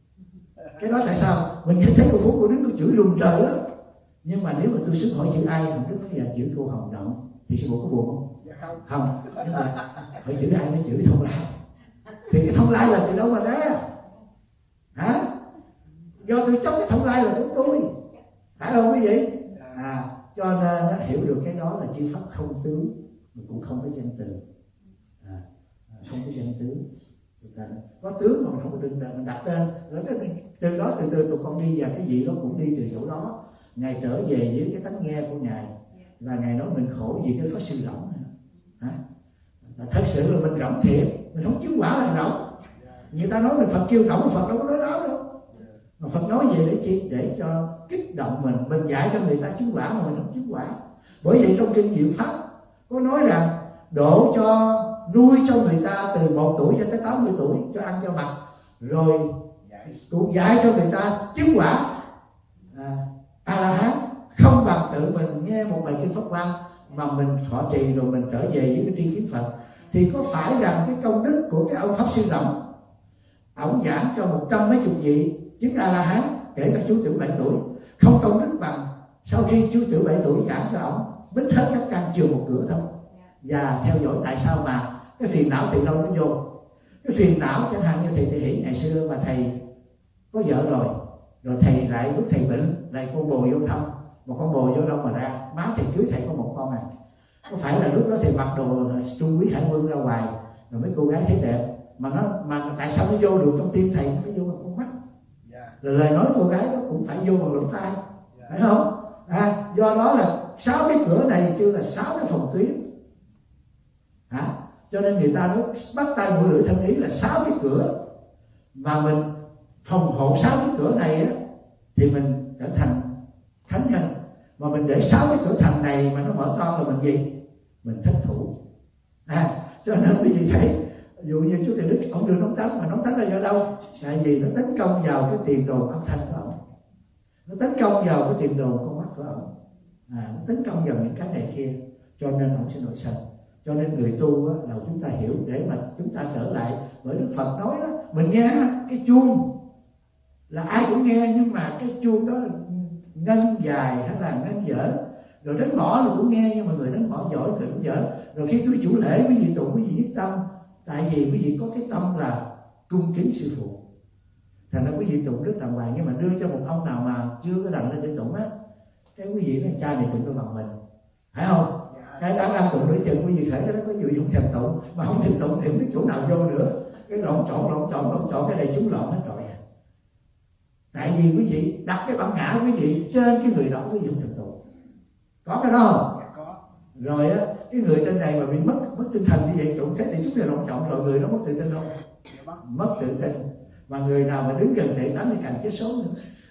Cái đó tại sao? Mình thấy cô Phú cô đứng cô chửi rùng trời đó, nhưng mà nếu mà tôi sức hỏi chửi ai, không biết bây giờ chửi cô Hồng Động thì sư phụ có buồn không? Không, không. Nhưng mà hỏi chửi ai mới chửi Thông Lai, thì cái Thông Lai là từ đâu mà ra? Hả? Do tôi chống cái Thông Lai là của tôi, phải không quý vị? À, cho nên nó hiểu được cái đó là chư pháp không tướng, mà cũng không có danh từ, à, không có danh tướng. Có tướng mà mình không có đừng mình đặt tên. Từ đó từ từ tụi con đi và cái gì đó cũng đi từ chỗ đó. Ngài trở về với cái tánh nghe của ngài và ngài nói mình khổ vì cái pháp sư rỗng. Hả? Thật sự là mình rỗng thiệt, mình không chứng quả là rỗng. Người ta nói mình Phật kêu rỗng, Phật đâu có nói đó đâu. Mà Phật nói về để chi? Để cho kích động mình, mình dạy cho người ta chứng quả mà mình không chứng quả. Bởi vậy trong kinh Diệu Pháp có nói rằng độ cho nuôi cho người ta từ một tuổi cho tới tám mươi tuổi, cho ăn cho mặc, rồi cũng dạy cho người ta chứng quả à, A La Hán, không bằng tự mình nghe một bài kinh Pháp Hoa mà mình thọ trì rồi mình trở về với cái tri kiến Phật. Thì có phải rằng cái công đức của cái ông Pháp Sư Rỗng, ổng giảng cho một trăm mấy chục vị chứng A La Hán, kể cả chú Tiểu bảy tuổi, không công đức bằng sau khi chú Tiểu bảy tuổi giảng cho ổng bích hết các căn trừ một cửa thôi. Và theo dõi tại sao mà cái phiền não từ đâu nó vô. Cái phiền não chẳng hạn như thầy Tỳ Hỷ ngày xưa mà thầy có vợ rồi, rồi thầy lại lúc thầy bệnh lại con bồ vô thăm, một con bồ vô đâu mà ra, má thầy cưới thầy có một con này. Có phải là lúc đó thầy mặc đồ Trung Quý Hải Quân ra ngoài, rồi mấy cô gái thấy đẹp, mà nó mà tại sao nó vô được trong tim thầy, nó phải vô bằng con mắt, rồi lời nói cô gái đó cũng phải vô bằng lỗ tai, phải không? À, do đó là sáu cái cửa này kêu là sáu cái phòng tuyến. Hả? Cho nên người ta nói bắt tay mũi lưỡi thân ý là sáu cái cửa, mà mình phòng hộ sáu cái cửa này á, thì mình trở thành thánh nhân. Mà mình để sáu cái cửa thành này mà nó mở to là mình gì? Mình thất thủ. À, cho nên quý vị thấy, ví dụ như chú Thầy Đức ông đưa nóng tánh, mà nóng tánh là do đâu? Tại vì nó tấn công vào cái tiền đồ âm thanh của ông, nó tấn công vào cái tiền đồ con mắt của ông, à, nó tấn công vào những cái này kia, cho nên ông sẽ nổi sân. Cho nên người tu á, là chúng ta hiểu để mà chúng ta trở lại. Bởi Đức Phật nói đó, mình nghe cái chuông là ai cũng nghe, nhưng mà cái chuông đó là ngân dài hay là ngân dở, rồi đánh mõ là cũng nghe, nhưng mà người đánh mõ giỏi người cũng dở. Rồi khi tôi chủ lễ quý vị tụng quý vị nhất tâm, tại vì quý vị có cái tâm là cung kính sư phụ, thành ra quý vị tụng rất đàng hoàng. Nhưng mà đưa cho một ông nào mà chưa có đặng lên để tụng á, cái quý vị nói cha này tụng tôi bằng mình, phải không? Cái đang đang tụng nửa chừng quý vị thể cái đó có gì không thèm tụng, mà không thèm tụng thì không biết chỗ nào vô nữa, cái lộn trộn lộn trộn lộn trộn cái này chúng lộn hết rồi. Tại vì quý vị đặt cái bản ngã quý vị trên cái người đó, quý vị không thèm tụng. Có cái đó không? Có. Rồi á, cái người trên này mà bị mất mất tinh thần như vậy tụng thế thì chúng là lộn trộn rồi, người đó mất tự tin không? mất tự tin. Mà người nào mà đứng gần tệ tánh thì càng chết số nữa.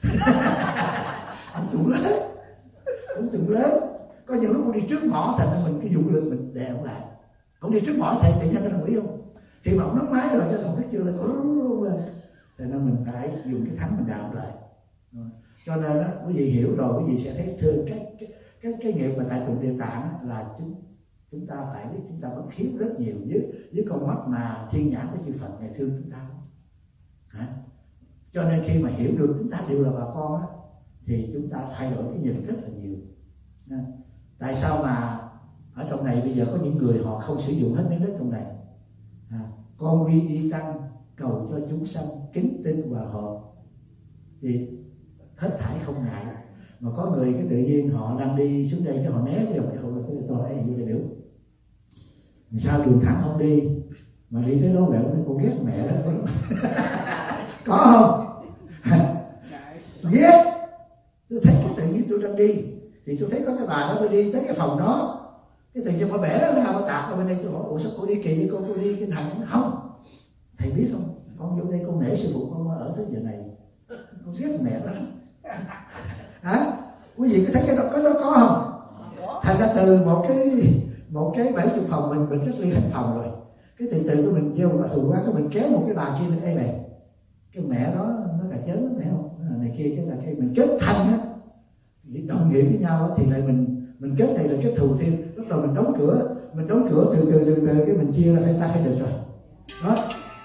Ông tụng lớn, ông tụng lớn. Có những lúc ông đi trước mỏ thành ra mình cái dụng lực mình đè ông lại. Ông đi trước mỏ thầy tự nhiên nó đồng ý không? Khi mà ông nóng máy rồi cho thằng biết chưa là cổ luôn lên. Thì nên mình phải dùng cái thắng mình đào lại. Cho nên đó, quý vị hiểu rồi, quý vị sẽ thấy thương cái cái cái, cái nghiệp mà tại tụng Địa Tạng là chúng chúng ta phải biết chúng ta vẫn khiếu rất nhiều với với con mắt mà thiên nhãn của chư Phật ngày thương chúng ta. Hả? Cho nên khi mà hiểu được chúng ta đều là bà con á, thì chúng ta thay đổi cái nhìn rất là nhiều. Tại sao mà ở trong này bây giờ có những người họ không sử dụng hết miếng đất trong này. À, con quy y tăng cầu cho chúng sanh kính tin hòa hợp thì hết thảy không ngại. Mà có người cái tự nhiên họ đang đi xuống đây cái họ né cái dòng cái hậu là cái tôi ấy vô đại biểu. Sao đường thẳng không đi mà đi tới đó vậy con ghét mẹ đó. Có không? Ghét. Tôi thấy cái tự nhiên tôi đang đi thì tôi thấy có cái bà đó, tôi đi tới cái phòng đó, cái tự nhiên bà bẻ nó ra, bà tạt ở bên đây. Tôi hỏi ủa sao cô đi kỳ vậy cô? Cô đi cái thằng không? Thầy biết không? Con vô đây con nể sư phụ con ở tới giờ này, con ghét mẹ đó. Hả? Quý vị có thấy cái đó có đó có không? Thành ra từ một cái một cái bảy chục phòng mình mình cách ly hết phòng rồi. Cái từ từ của mình vô bà thù quá, cái mình kéo một cái bà kia lên đây này, cái mẹ đó nó cả chớn nó thấy không? Nó này kia cái là cái mình kết thanh á, đồng nghĩa với nhau á, thì lại mình mình kết này là kết thù thêm. Lúc đầu mình đóng cửa, mình đóng cửa từ từ từ từ cái mình chia ra phải ta phải được rồi. Đó.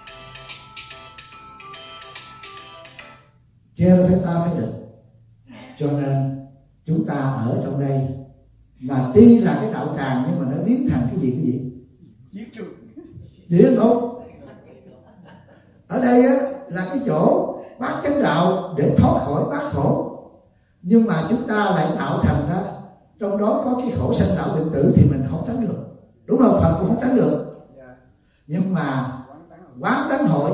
Chia ra phải ta phải được. Cho nên chúng ta ở trong đây mà tuy là cái đạo tràng nhưng mà nó biến thành cái gì cái gì? Địa ngục. Ở đây á là cái chỗ bát chánh đạo để thoát khỏi bát khổ. Nhưng mà chúng ta lại tạo thành ra trong đó có cái khổ sanh lão bệnh tử thì mình không tránh được. Đúng không? Phật cũng không tránh được. Nhưng mà quán tánh hội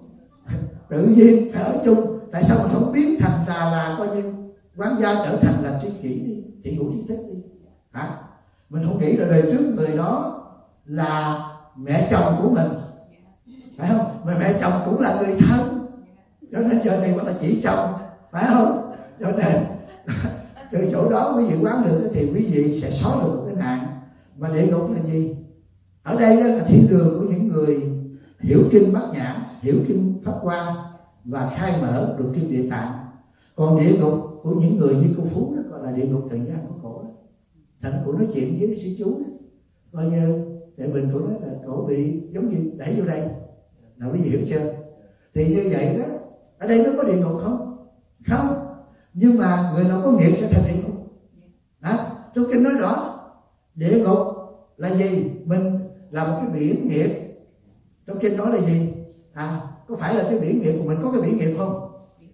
tự nhiên phải ở chung. Tại sao mình không biến thành ra là coi như quán gia trở thành là tri kỷ đi, trị ngũ tri thức đi. Hả? Mình không nghĩ là đời trước người đó là mẹ chồng của mình, phải không? Mà mẹ chồng cũng là người thân, cho nên giờ này vẫn là chỉ chồng, phải không? Cho nên từ chỗ đó quý vị quán được thì quý vị sẽ xóa được một cái nạn. Mà địa ngục là gì? Ở đây là thiên đường của những người hiểu kinh Bát Nhã, hiểu kinh Pháp Hoa và khai mở được kinh Địa Tạng. Còn địa ngục của những người như cô Phú đó gọi là địa ngục trần gian của cổ đó. Thành cổ nói chuyện với sư chú đó, coi như để mình cổ nói là cổ bị giống như đẩy vô đây, là quý vị hiểu chưa? Thì như vậy đó, ở đây nó có địa ngục không? Không. Nhưng mà người nào có nghiệp sẽ thành địa ngục. Hả? Trong kinh nói rõ địa ngục là gì? Mình là một cái biển nghiệp. Trong kinh nói là gì? À, có phải là cái biển nghiệp của mình có cái biển nghiệp không?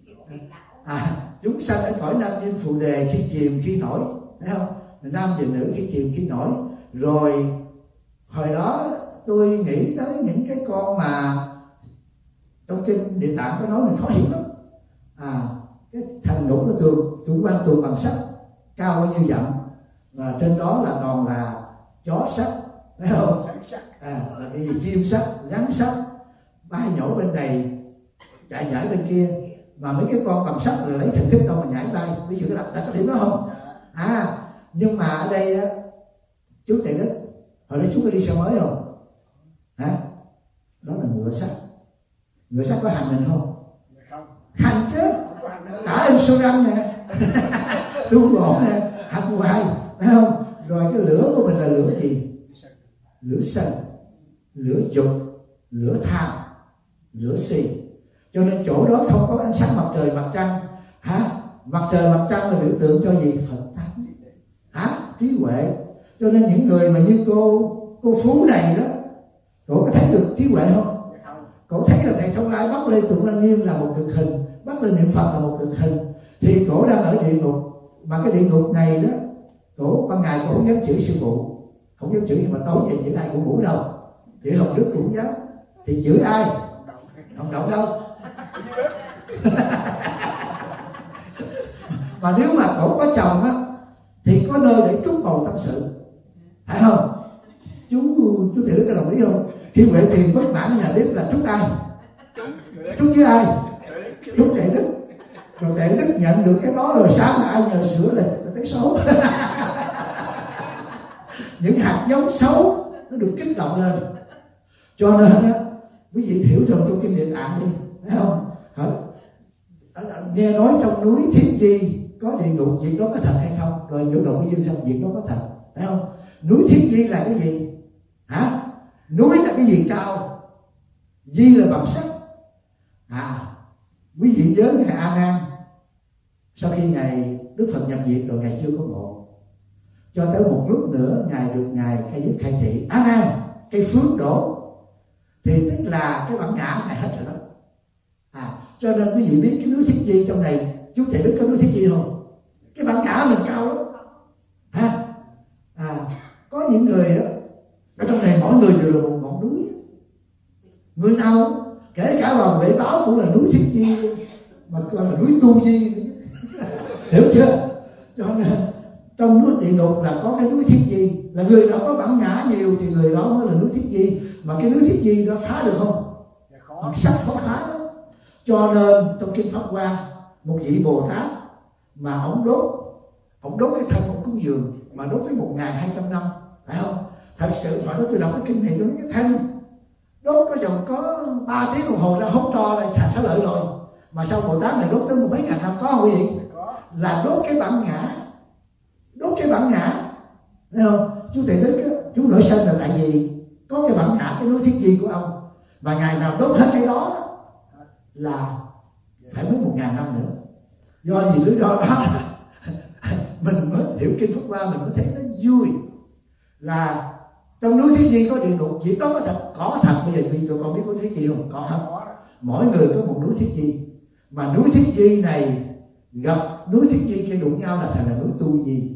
À, chúng sanh ở cõi nam nhân phù đề khi chìm khi nổi, thấy không? Nam và nữ khi chìm khi nổi. Rồi hồi đó tôi nghĩ tới những cái con mà trong kinh Địa Tạng có nói mình khó hiểu lắm. À, cái thành ngục nó tường chủ quan tường bằng sắt cao bao nhiêu dặm, và trên đó là toàn là chó sắt, thấy không? À, là cái gì chim sắt, rắn sắt, bay nhổ bên này chạy nhảy bên kia. Mà mấy cái con bằng sắt là lấy thần thức đâu mà nhảy bay. Ví dụ cái đã có điểm đó không? À, nhưng mà ở đây á, chú Tề Đức hồi đó chú có đi xe mới không? Hả? Đó là ngựa sắt. Ngựa sắt có hành mình không? Hành chứ. Cả em sô răng nè, tu bổ nè, hạt hoài, phải không? Rồi cái lửa của mình là lửa gì? Lửa sân, lửa dục, lửa tham, lửa si. Cho nên chỗ đó không có ánh sáng mặt trời mặt trăng. Hả? Mặt trời mặt trăng là biểu tượng cho gì? Phật tánh. Hả? Trí huệ. Cho nên những người mà như cô cô Phú này đó, cô có thấy được trí huệ không? Cô thấy là thầy Thông Lai bắt lên Tụng Lăng Nghiêm là một cực hình, bắt lên niệm Phật là một cực hình, thì cổ đang ở địa ngục. Mà cái địa ngục này đó, cổ ban ngày cổ không dám chửi sư phụ, không dám chửi, nhưng mà tối về chửi ai cũng ngủ đâu, chửi Hồng Đức cũng dám. Thì chửi ai? Không động đâu. Mà nếu mà cổ có chồng á thì có nơi để trút bầu tâm sự, phải không? Chú chú Tiểu Đức có đồng ý không? Khi Huệ Tiền bất mãn nhà bếp là trút ai? trúng với ai? Trúng Đại Đức. Rồi Đại Đức nhận được cái đó rồi sáng là ai nhờ sửa là thấy xấu. Những hạt giống xấu nó được kích động lên. Cho nên á, quý vị hiểu rồi trong kinh Địa Tạng đi, thấy không? Hả? Nghe nói trong núi Thiết Di có địa ngục, việc đó có thật hay không? Rồi chỗ độ Dương xong việc đó có thật, thấy không? Núi Thiết Di là cái gì? Hả? Núi là cái gì cao? Di là vật sắc. À, quý vị nhớ ngài A Nan sau khi ngài Đức Phật nhập viện rồi ngài chưa có ngộ, cho tới một lúc nữa ngài được ngài khai dứt khai thị A Nan cái phước đổ, thì tức là cái bản ngã ngài hết rồi đó. À, cho nên quý vị biết cái núi Thiết Di trong này, chú Thầy Đức có núi Thiết Di không? Cái bản ngã mình cao lắm. Ha? À, có những người đó ở trong này mỗi người đều là một ngọn núi. Người nào kể cả vào Huệ Báo cũng là núi Thiết Di, mà gọi là núi Tu Di. Hiểu chưa? Cho nên trong núi địa ngục là có cái núi Thiết Di, là người nào có bản ngã nhiều thì người đó mới là núi Thiết Di. Mà cái núi Thiết Di đó phá được không? Bằng sắc khó phá đó. Cho nên trong kinh Pháp Hoa, một vị Bồ Tát mà ông đốt, ông đốt cái thân ông cúng dường mà đốt tới một ngàn hai trăm năm, phải không? Thật sự phải nói, tôi đọc cái kinh này, tôi nói cái thân đốt có dòng có ba tiếng đồng hồ ra hốt to là thành xá lợi rồi, mà sao Bồ Tát này đốt tới một mấy ngàn năm có không quý vị? Là đốt cái bản ngã, đốt cái bản ngã, thấy không? Chú Thầy Đức chú nổi sân là tại vì có cái bản ngã, cái núi Thiết Di của ông, và ngày nào đốt hết cái đó là phải mất một ngàn năm nữa. Do gì lý do đó mình mới hiểu kinh Pháp Hoa, mình mới thấy nó vui là trong núi Thiết Di có địa ngục, chỉ có thật, có thật. Bây giờ vì tụi con biết có Thiết Di không? Có không? Mỗi người có một núi Thiết Di, mà núi Thiết Di này gặp núi Thiết Di kia đụng nhau là thành là núi Tu Di.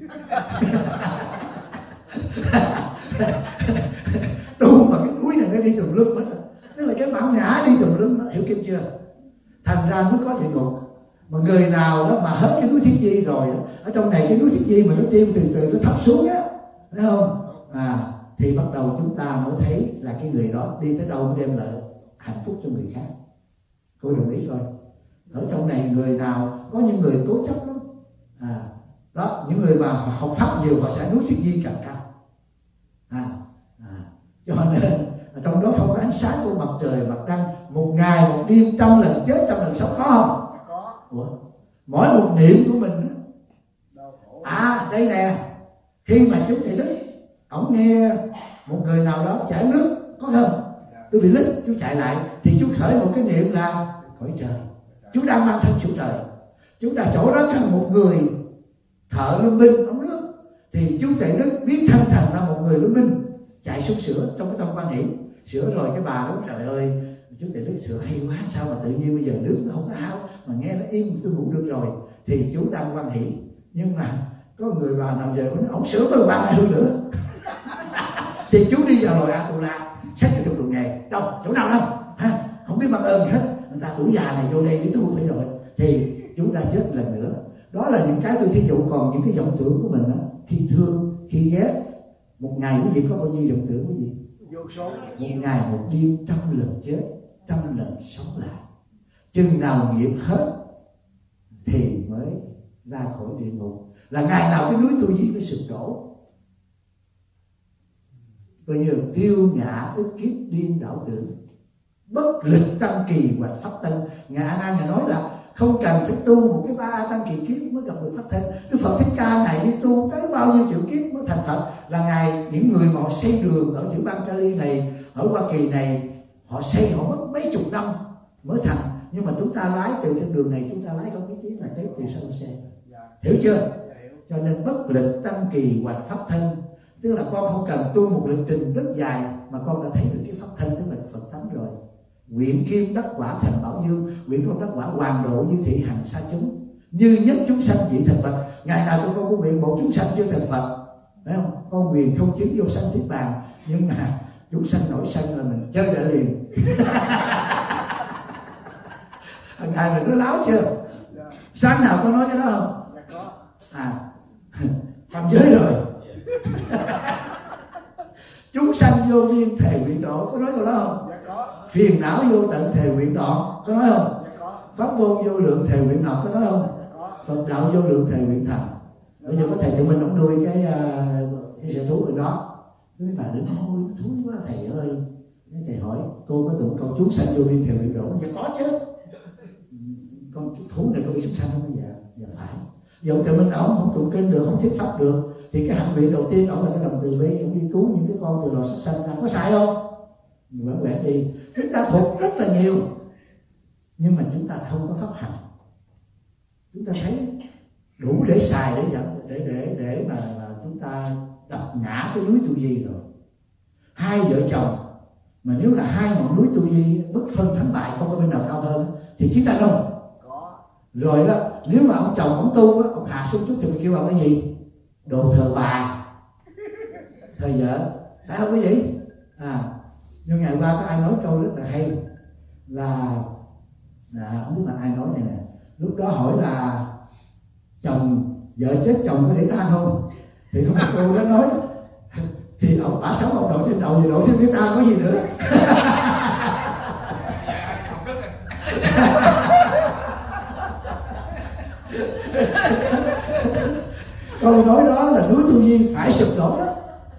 Tu mà cái núi này nó đi tùm lum hết, tức là cái bản ngã đi tùm lum, nó hiểu kinh chưa? Thành ra mới có địa ngục. Mà người nào đó mà hết cái núi Thiết Di rồi, ở trong này cái núi Thiết Di mà nó tiêu từ từ nó thấp xuống á, thấy không? À, thì bắt đầu chúng ta mới thấy là cái người đó đi tới đâu mới đem lại hạnh phúc cho người khác. Cô đồng ý rồi. Ở trong này người nào, có những người cố chấp lắm. À, đó, những người mà học pháp nhiều họ sẽ núi Thiết Di càng cao. À, à, cho nên trong đó không có ánh sáng của mặt trời, mặt trăng, một ngày một đêm trăm lần chết trăm lần sống, có không? Có. Ủa? Mỗi một niệm của mình. À, đây nè, khi mà chúng Thầy Đức ổng nghe một người nào đó chảy nước, có không? Tôi bị lít, chú chạy lại thì chú khởi một cái niệm là cõi trời. Chú đang mang thân chủ trời. Chúng ta chỗ đó cần một người thợ lương binh ống nước, thì chú Thầy Đức biến thân thành ra một người lương binh chạy xuống sửa trong cái tâm quan hỷ. Sửa rồi cái bà đó, trời ơi, chú Thầy Đức sửa hay quá, sao mà tự nhiên bây giờ nước nó không có ao mà nghe nó im, tôi ngủ được rồi. Thì chú đang quan hỷ, nhưng mà có người bà nào giờ nó ổng sửa tôi ba ngày hơn nữa. Thì chú đi vào rồi ạ tù lạc, xét cho tôi nghề đâu, chỗ nào đâu, ha, không biết mang ơn gì hết. Người ta tuổi già này vô đây để tu phải rồi, thì chúng ta chết lần nữa. Đó là những cái tôi thí dụ. Còn những cái vọng tưởng của mình đó, khi thương, khi ghét, một ngày quý vị có bao nhiêu vọng tưởng quý vị? Vô số. Một ngày một đêm trăm lần chết, trăm lần sống lại. Chừng nào nghiệp hết thì mới ra khỏi địa ngục. Là ngày nào cái núi Tu Di mới sụp đổ. Coi như tiêu ngã ức kiếp điên đảo tưởng, bất lịch tăng kỳ hoạch pháp thân. Ngài A Nan ngài nói là không cần phải tu một cái ba tăng kỳ kiếp mới gặp được pháp thân. Đức Phật Thích Ca này đi tu tới bao nhiêu triệu kiếp mới thành Phật. Là ngài, những người mà họ xây đường ở tiểu bang Cali này, ở Hoa Kỳ này, họ xây họ mất mấy chục năm mới thành. Nhưng mà chúng ta lái từ trên đường này, chúng ta lái có cái chuyến này tới từ sân xe. Hiểu chưa? Cho nên bất lịch tăng kỳ hoạch pháp thân, tức là con không cần tu một lịch trình rất dài mà con đã thấy được cái pháp thân, tức là Phật tánh rồi. Nguyện kim đắc quả thành Bảo Dương, nguyện con đắc quả hoàng độ như thị hành sa chúng, như nhất chúng sanh vị thành Phật. Ngày nào tôi con có nguyện một chúng sanh chưa thành Phật, phải không? Con nguyện không chứng vô sanh thiết bàn, nhưng mà chúng sanh nổi sân là mình chơi lại liền. Ngài mình nói láo chưa? Sáng nào có nói cái đó không? À, phạm giới rồi. Chúng sanh vô biên thề nguyện độ, có nói câu đó không? phiền não vô tận thề nguyện đoạn, có nói không? Pháp môn vô lượng thề nguyện học, có nói không? Phật đạo vô lượng thề nguyện thành. Bây giờ có thầy tụi mình cũng nuôi cái cái sở thú ở đó, cái bà đến thôi thú quá thầy ơi. Cái thầy hỏi cô có tưởng con chúng sanh vô biên thề nguyện độ? Dạ có chứ. Con thú này có bị súc sanh không? Dạ, dạ phải. Giờ tụi mình ổng không tụng kinh được, không thuyết pháp được, thì cái hạnh nguyện đầu tiên ổng là cái lòng từ bi, ổng đi cứu những cái con từ loài súc sanh ra, có sai không? Vẫn vẽ đi. Chúng ta thuộc rất là nhiều, nhưng mà chúng ta không có pháp hành. Chúng ta thấy đủ để xài để dẫn để để để mà, mà chúng ta đập ngã cái núi Tu Di rồi. Hai vợ chồng mà nếu là hai ngọn núi Tu Di bất phân thắng bại, không có bên nào cao hơn thì chiến tranh không? Rồi đó, nếu mà ông chồng ông tu á, ông hạ xuống chút thì mình kêu ông cái gì? Đồ thờ bà, thờ vợ, phải không quý vị? À, nhưng ngày qua có ai nói câu rất là hay là, à, không biết là ai nói này nè. Lúc đó hỏi là chồng vợ chết chồng có để tang không? Thì không có cô đó nói thì ông bả sống ông đội trên đầu thì đội trên để tang có gì nữa. Câu nói đó là núi Tu Di phải sụp đổ đó.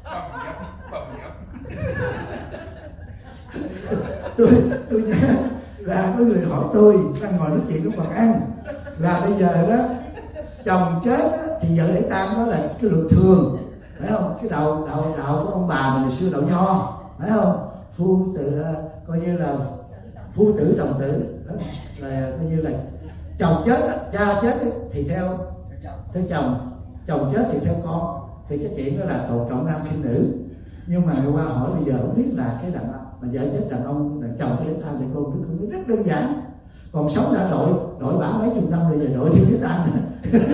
tôi tôi nhớ là có người hỏi tôi đang ngồi nói chuyện với Phật ăn là bây giờ đó chồng chết đó, thì vợ để tang đó là cái luật thường, phải không? Cái đầu đầu đầu của ông bà mình hồi xưa đầu nho, phải không? Phu tử coi như là phu tử chồng tử đó, là coi như là chồng chết đó, cha chết đó, thì theo theo chồng, chồng chết thì theo con, thì cái chuyện đó là tổ trọng nam khinh nữ. Nhưng mà người qua hỏi bây giờ không biết là cái đàn ông mà vợ chết đàn ông đàn chồng để tang thì con cứ không, rất đơn giản. Còn sống đã đội đội bả mấy chục năm rồi, giờ đội thêm cái tang nữa.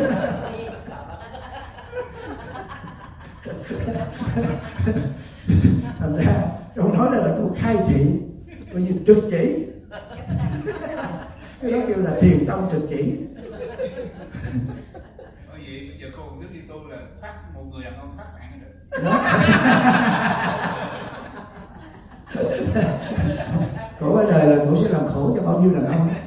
Thành ra câu nói đó là câu khai thị, coi như trực chỉ. Cái đó kêu là thiền tông trực chỉ. Bởi vì bây giờ cô không biết đi tu là phát một người đàn ông phát mạng được. Cổ ở đời là cổ sẽ làm khổ cho bao nhiêu đàn ông,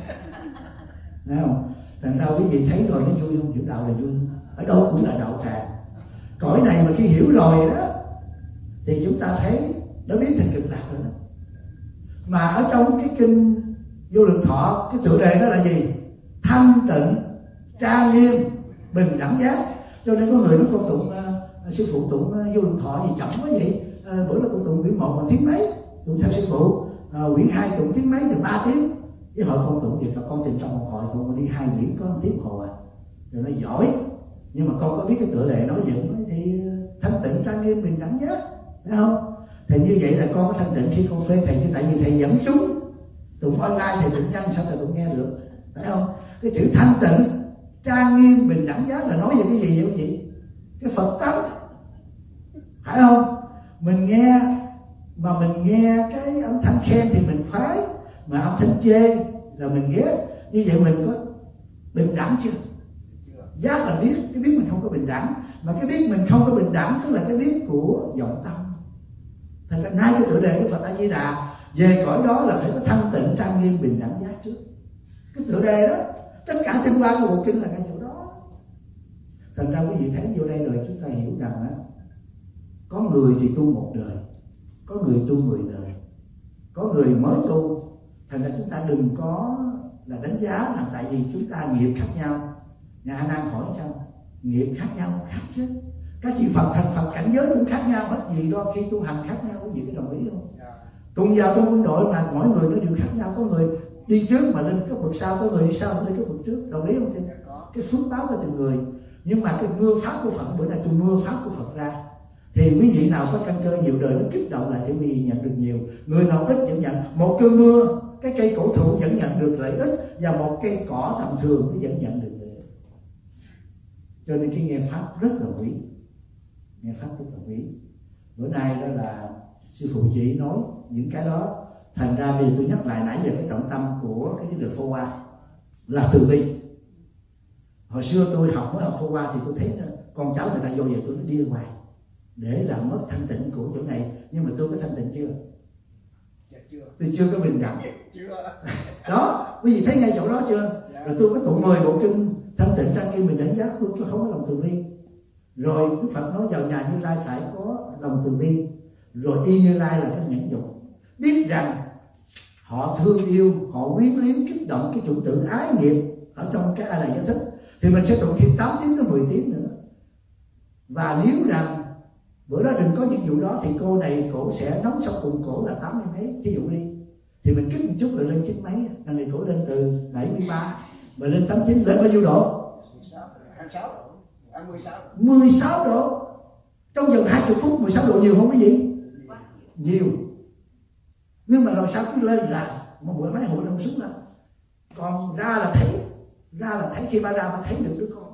thấy không? Thành ra quý vị thấy rồi nó vui không? Hiểu đạo là vui, ở đâu cũng là đạo tràng. Cõi này mà khi hiểu rồi đó thì chúng ta thấy nó biến thành cực lạc rồi đó. Mà ở trong cái kinh Vô Lượng Thọ, cái tựa đề đó là gì? Thanh tịnh, trang nghiêm, bình đẳng giác. Cho nên có người nó con tụng uh, sư phụ tụng uh, Vô Lượng Thọ gì chậm quá vậy? Uh, bữa là con tụng quyển một mà tiếng mấy, tụng theo sư phụ. Uh, quyển hai tụng tiếng mấy từ ba tiếng. Với hội con tụng gì? Con trình trong một hội con đi hai quyển có một tiếng hồ à. Rồi nó giỏi. Nhưng mà con có biết cái tựa đề nói gì không? Thì thanh tịnh, trang nghiêm, bình đẳng giác, thấy không? Thì như vậy là con có thanh tịnh khi con phê thầy, chứ tại vì thầy dẫn chúng tụng online thầy tụng nhanh sao thầy cũng nghe được, phải không? Cái chữ thanh tịnh, trang nghiêm, bình đẳng giác là nói về cái gì vậy quý vị? Cái Phật tánh, phải không? Mình nghe mà mình nghe cái âm thanh khen thì mình khoái, mà âm thanh chê là mình ghét. Như vậy mình có bình đẳng chưa? Giác là biết, cái biết mình không có bình đẳng, mà cái biết mình không có bình đẳng tức là cái biết của vọng tâm. Thành ra nay cái tựa đề của Phật A Di Đà về cõi đó là phải có thanh tịnh, trang nghiêm, bình đẳng giác trước. Cái tựa đề đó, tất cả tinh hoa của bộ kinh là ngay chỗ đó. Thành ra quý vị thấy vô đây rồi chúng ta hiểu rằng á, có người thì tu một đời, có người tu mười đời, có người mới tu. Thành ra chúng ta đừng có là đánh giá là tại vì chúng ta nghiệp khác nhau. Nhà A Nan hỏi sao? Nghiệp khác nhau khác chứ. Các vị Phật thành Phật cảnh giới cũng khác nhau hết, gì đó khi tu hành khác nhau, có gì có đồng ý không? Cùng vào trong quân đội mà mỗi người nó đều khác nhau, có người đi trước mà lên cấp bậc sau, có người đi sau lên cấp bậc trước, đồng ý không? Thì cái phước báo của từng người. Nhưng mà cái mưa pháp của Phật, bữa nay tôi mưa pháp của Phật ra, thì quý vị nào có căn cơ nhiều đời nó kích động lại thì quý vị nhận được nhiều. Người nào ít vẫn nhận. Một cơn mưa, cái cây cổ thụ vẫn nhận được lợi ích, và một cây cỏ tầm thường nó vẫn nhận được lợi ích. Cho nên cái nghe pháp rất là quý, nghe pháp rất là quý. Bữa nay đó là sư phụ chỉ nói những cái đó. Thành ra bây giờ tôi nhắc lại nãy giờ cái trọng tâm của cái vấn đề phô qua là từ bi. Hồi xưa tôi học mới học phô qua thì tôi thấy con cháu người ta vô về tôi nó đi ngoài để làm mất thanh tịnh của chỗ này. Nhưng mà tôi có thanh tịnh chưa? Tôi chưa có bình đẳng. Chưa. Đó, quý vị thấy ngay chỗ đó chưa? Dạ. Rồi tôi có tụng mười bộ kinh thanh tịnh trang nghiêm, mình đánh giá tôi tôi không có lòng từ bi. Rồi Đức Phật nói vào nhà Như Lai phải có lòng từ bi. Rồi y Như Lai là cái nhẫn nhục, biết rằng họ thương yêu, họ quyến luyến kích động cái chủng tử ái nghiệp ở trong cái A Lại Gia Thức, thì mình sẽ tụng thêm tám tiếng tới mười tiếng nữa. Và nếu rằng bữa đó đừng có những vụ đó thì cô này cổ sẽ nóng sâu cùng cổ là tám mươi mấy, ví dụ đi, thì mình kích một chút rồi lên chín mấy, thằng này cổ lên từ bảy mươi ba mà lên tám chín, lên bao nhiêu độ? hai mươi sáu độ, hai mươi sáu độ. mười sáu độ trong vòng hai mươi phút. Mười sáu độ nhiều không cái gì? Nhiều. Nhưng mà rồi sao cứ lên là một buổi mấy hội đông xuống lắm. Còn ra là thấy, ra là thấy, khi ba ra ba thấy được đứa con.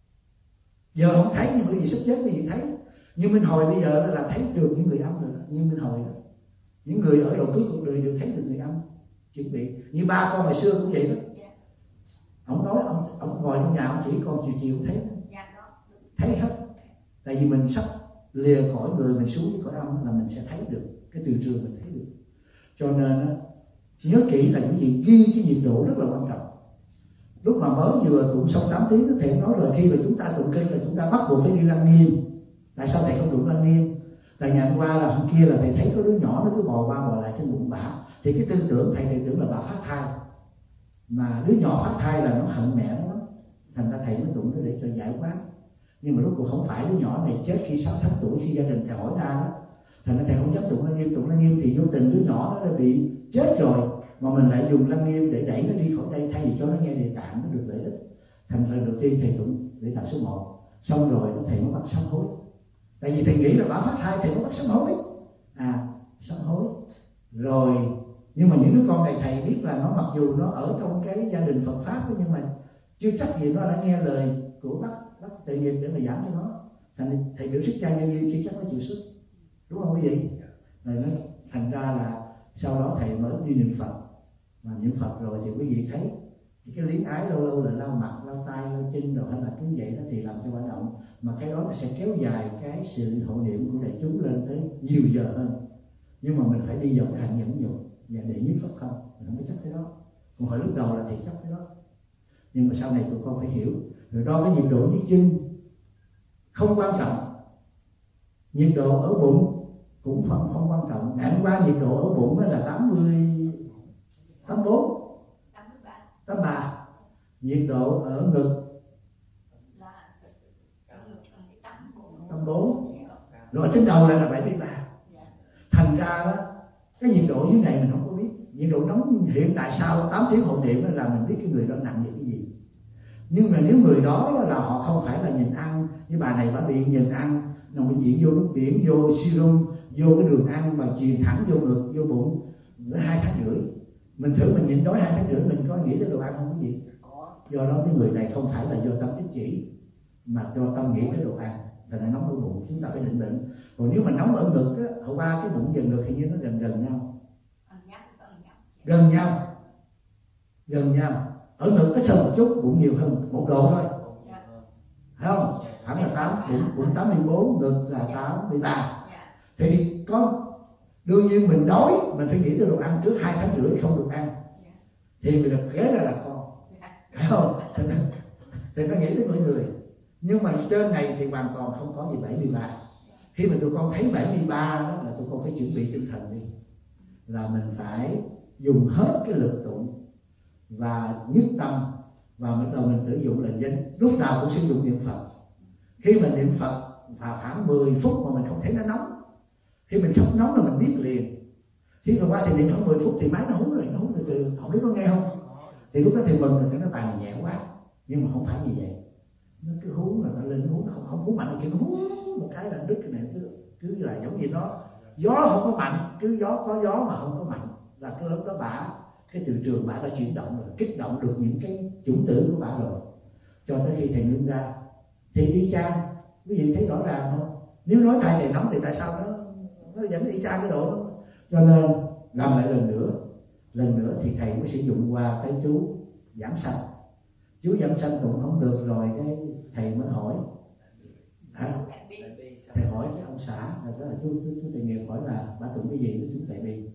Giờ không thấy nhưng mà gì sắp chết cái gì thấy. Như Minh Hồi bây giờ là thấy được những người âm rồi đó. Như Minh Hồi đó, những người ở độ cuối cuộc đời đều thấy được người âm chuẩn bị. Như ba con hồi xưa cũng vậy đó. Ông nói ông ông ngồi trong nhà ông chỉ con chiều chiều thấy thấy hết. Tại vì mình sắp lìa khỏi người mình xuống với cõi âm là mình sẽ thấy được cái từ trường, mình thấy được. Cho nên nhớ kỹ là những gì ghi cái nhiệt độ rất là quan trọng. Lúc mà mới vừa tụng xong tám tiếng thầy nói rồi, khi mà chúng ta tụng kinh là chúng ta bắt buộc phải đi Lăng Nghiêm. Tại sao thầy không tụng Lăng Nghiêm? Tại ngày hôm qua là hôm kia là thầy thấy có đứa nhỏ nó cứ bò qua bò lại trên bụng bả, thì cái tư tưởng thầy thầy tưởng là bà phát thai, mà đứa nhỏ phát thai là nó hận mẹ nó, thành ra thầy mới tụng nó để cho giải quán. Nhưng mà rốt cuộc không phải, đứa nhỏ này chết khi sáu tháng tuổi, khi gia đình thầy hỏi ra đó, thành ra thầy không dám tụng Lăng Nghiêm. Tụng Lăng Nghiêm thì vô tình đứa nhỏ nó đã bị chết rồi, mà mình lại dùng Lăng Nghiêm để đẩy nó đi khỏi đây, thay vì cho nó nghe Địa Tạng nó được lợi ích. Thành ra đầu tiên thầy tụng Địa Tạng số một, xong rồi thầy mới bắt sám hối. Tại vì thầy nghĩ là bà phát thai, thầy mới bắt sám hối. À, sám hối. Rồi, nhưng mà những đứa con này thầy biết là nó mặc dù nó ở trong cái gia đình Phật Pháp đó, nhưng mà chưa chắc gì nó đã nghe lời của bác bác Tề Nghiệp để mà giảng cho nó. Thành thầy biểu sức cha nhân viên chưa chắc nó chịu sức, đúng không quý vị? Rồi nó thành ra là sau đó thầy mới đi niệm Phật, mà niệm Phật rồi thì quý vị thấy cái luyến ái lâu lâu là lau mặt, lau tay, lau chân rồi hay là cứ vậy đó thì làm cho hoạt động, mà cái đó nó sẽ kéo dài cái sự hộ niệm của đại chúng lên tới nhiều giờ hơn. Nhưng mà mình phải đi vào cái hành nhẫn nhục và đệ nhất Pháp không, mình không có chấp cái đó. Còn hồi lúc đầu là thầy chấp cái đó, nhưng mà sau này tụi con phải hiểu. Rồi đo cái nhiệt độ dưới chân không quan trọng, nhiệt độ ở bụng cũng không, không quan trọng. Ngày hôm qua nhiệt độ ở bụng là tám mươi, tám mươi bốn, tám mươi ba. Nhiệt độ ở ngực tám mươi bốn, rồi trên đầu lại là bảy mươi ba. Thành ra đó, cái nhiệt độ dưới này mình không có biết. Nhiệt độ nóng hiện tại sau tám tiếng hộ niệm là mình biết cái người đó nặng như cái gì. Nhưng mà nếu người đó là họ không phải là nhìn ăn, như bà này bà bị nhìn ăn, nằm bệnh viện vô nước biển, vô serum, vô cái đường ăn mà truyền thẳng vô ngực, vô bụng với hai tháng rưỡi. Mình thử mình nhịn đói hai tháng rưỡi mình có nghĩ tới đồ ăn không cái gì? Do đó cái người này không phải là do tâm ích kỷ, mà do tâm nghĩ tới đồ ăn, là nó nóng ở bụng, chúng ta phải định bệnh. Còn nếu mà nóng ở ngực á, hồi qua cái bụng và ngực thì như nó gần gần nhau, gần nhau, gần nhau. Ở ngực ít hơn một chút, bụng nhiều hơn một độ thôi, phải không? Hẳn là tám, bụng bụng tám mươi bốn, ngực là tám mươi ba. Thì có đương nhiên mình đói, mình phải nghĩ tới đồ ăn trước hai tháng rưỡi không được ăn, thì mình được ghé ra là con, phải không? Thì nó, thì nó nghĩ tới mọi người. Nhưng mà trên này thì hoàn toàn không có gì bảy mươi ba. Khi mà tụi con thấy bảy mươi ba đó là tụi con phải chuẩn bị tinh thần đi, là mình phải dùng hết cái lực tụng và nhất tâm, và bắt đầu mình sử dụng lệnh danh, lúc nào cũng sử dụng niệm Phật. Khi mình niệm Phật và khoảng mười phút mà mình không thấy nó nóng, khi mình không nóng là mình biết liền. Khi vừa qua thì niệm khoảng mười phút thì máy nó hú rồi, nó hú từ từ, không biết có nghe không? Thì lúc đó thì mừng rồi, cái nó bài này nhẹ quá, nhưng mà không phải như vậy. Nó cứ hú là nó lên, nó hú, nó không, không hú mạnh, nó chỉ hú một cái là đứt cái này, cứ cứ là giống như nó gió không có mạnh, cứ gió có gió mà không có mạnh, là cái lúc đó bả cái từ trường bả đã chuyển động rồi, kích động được những cái chủng tử của bả rồi, cho tới khi thầy ngưng ra thì y chang. Quý vị thấy rõ ràng không? Nếu nói tại thầy nóng thì tại sao nó nó vẫn y chang cái độ đó. Cho nên làm lại lần nữa, lần nữa thì thầy mới sử dụng qua cái chú giảng sanh. Chú giảng sanh cũng không được rồi, cái thầy mới hỏi, hả? Thầy hỏi cái ông xã, là đó là chú chú, chú Tề Nghiệp hỏi là bà tụng cái gì với chú Tề Bi.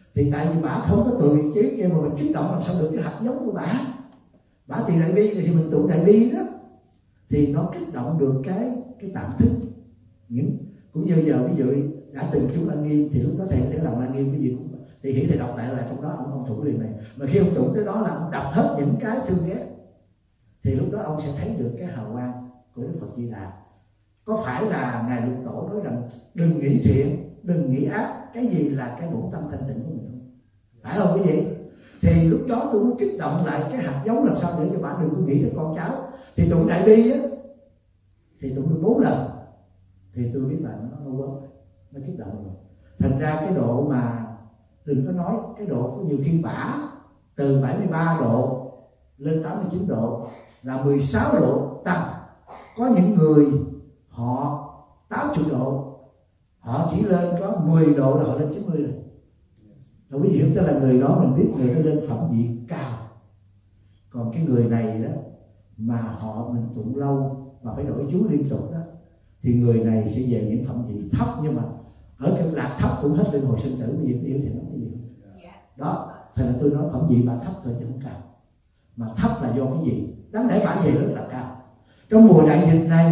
Thì tại vì bả không có từ vị trí kia mà mình kích động làm sao được cái hạt giống của bả. Bả tiền đại bi thì mình tụng đại bi đó, thì nó kích động được cái cái tạm thức. Những cũng như giờ ví dụ đã từng chúng Lăng Nghiêm thì lúc đó thầy có thể làm Lăng Nghiêm cái gì cũng thì hiểu thầy đọc lại là trong đó ông ông tụng liền này. Mà khi ông tụng tới đó là ông đọc hết những cái thương ghét, thì lúc đó ông sẽ thấy được cái hào quang của Đức Phật Di Đà. Có phải là ngài Lục Tổ nói rằng đừng nghĩ thiện, đừng nghĩ ác, cái gì là cái bổn tâm thanh tịnh của mình không? Phải không quý vị? Thì lúc đó tôi muốn kích động lại cái hạt giống làm sao để cho bạn đừng có nghĩ tới con cháu. Thì tụng đại bi á, thì tụng được bốn lần, thì tôi biết là nó nó quên, nó kích động rồi. Thành ra cái độ mà đừng có nói cái độ có nhiều khi bả từ bảy mươi ba độ lên tám mươi chín độ là mười sáu độ tăng. Có những người họ tám mươi độ, họ chỉ lên có mười độ là họ lên chín mươi rồi. Rồi quý vị hiểu, tức là người đó mình biết người đó lên phẩm vị cao. Còn cái người này đó mà họ mình tụng lâu mà phải đổi chú liên tục đó, thì người này sẽ về những phẩm vị thấp, nhưng mà ở cực lạc thấp cũng hết luân hồi sinh tử. Quý vị hiểu thì nói cái gì đó. Thì là tôi nói phẩm vị bà thấp thôi chứ không cao. Mà thấp là do cái gì? Đáng lẽ bản về rất là cao. Trong mùa đại dịch này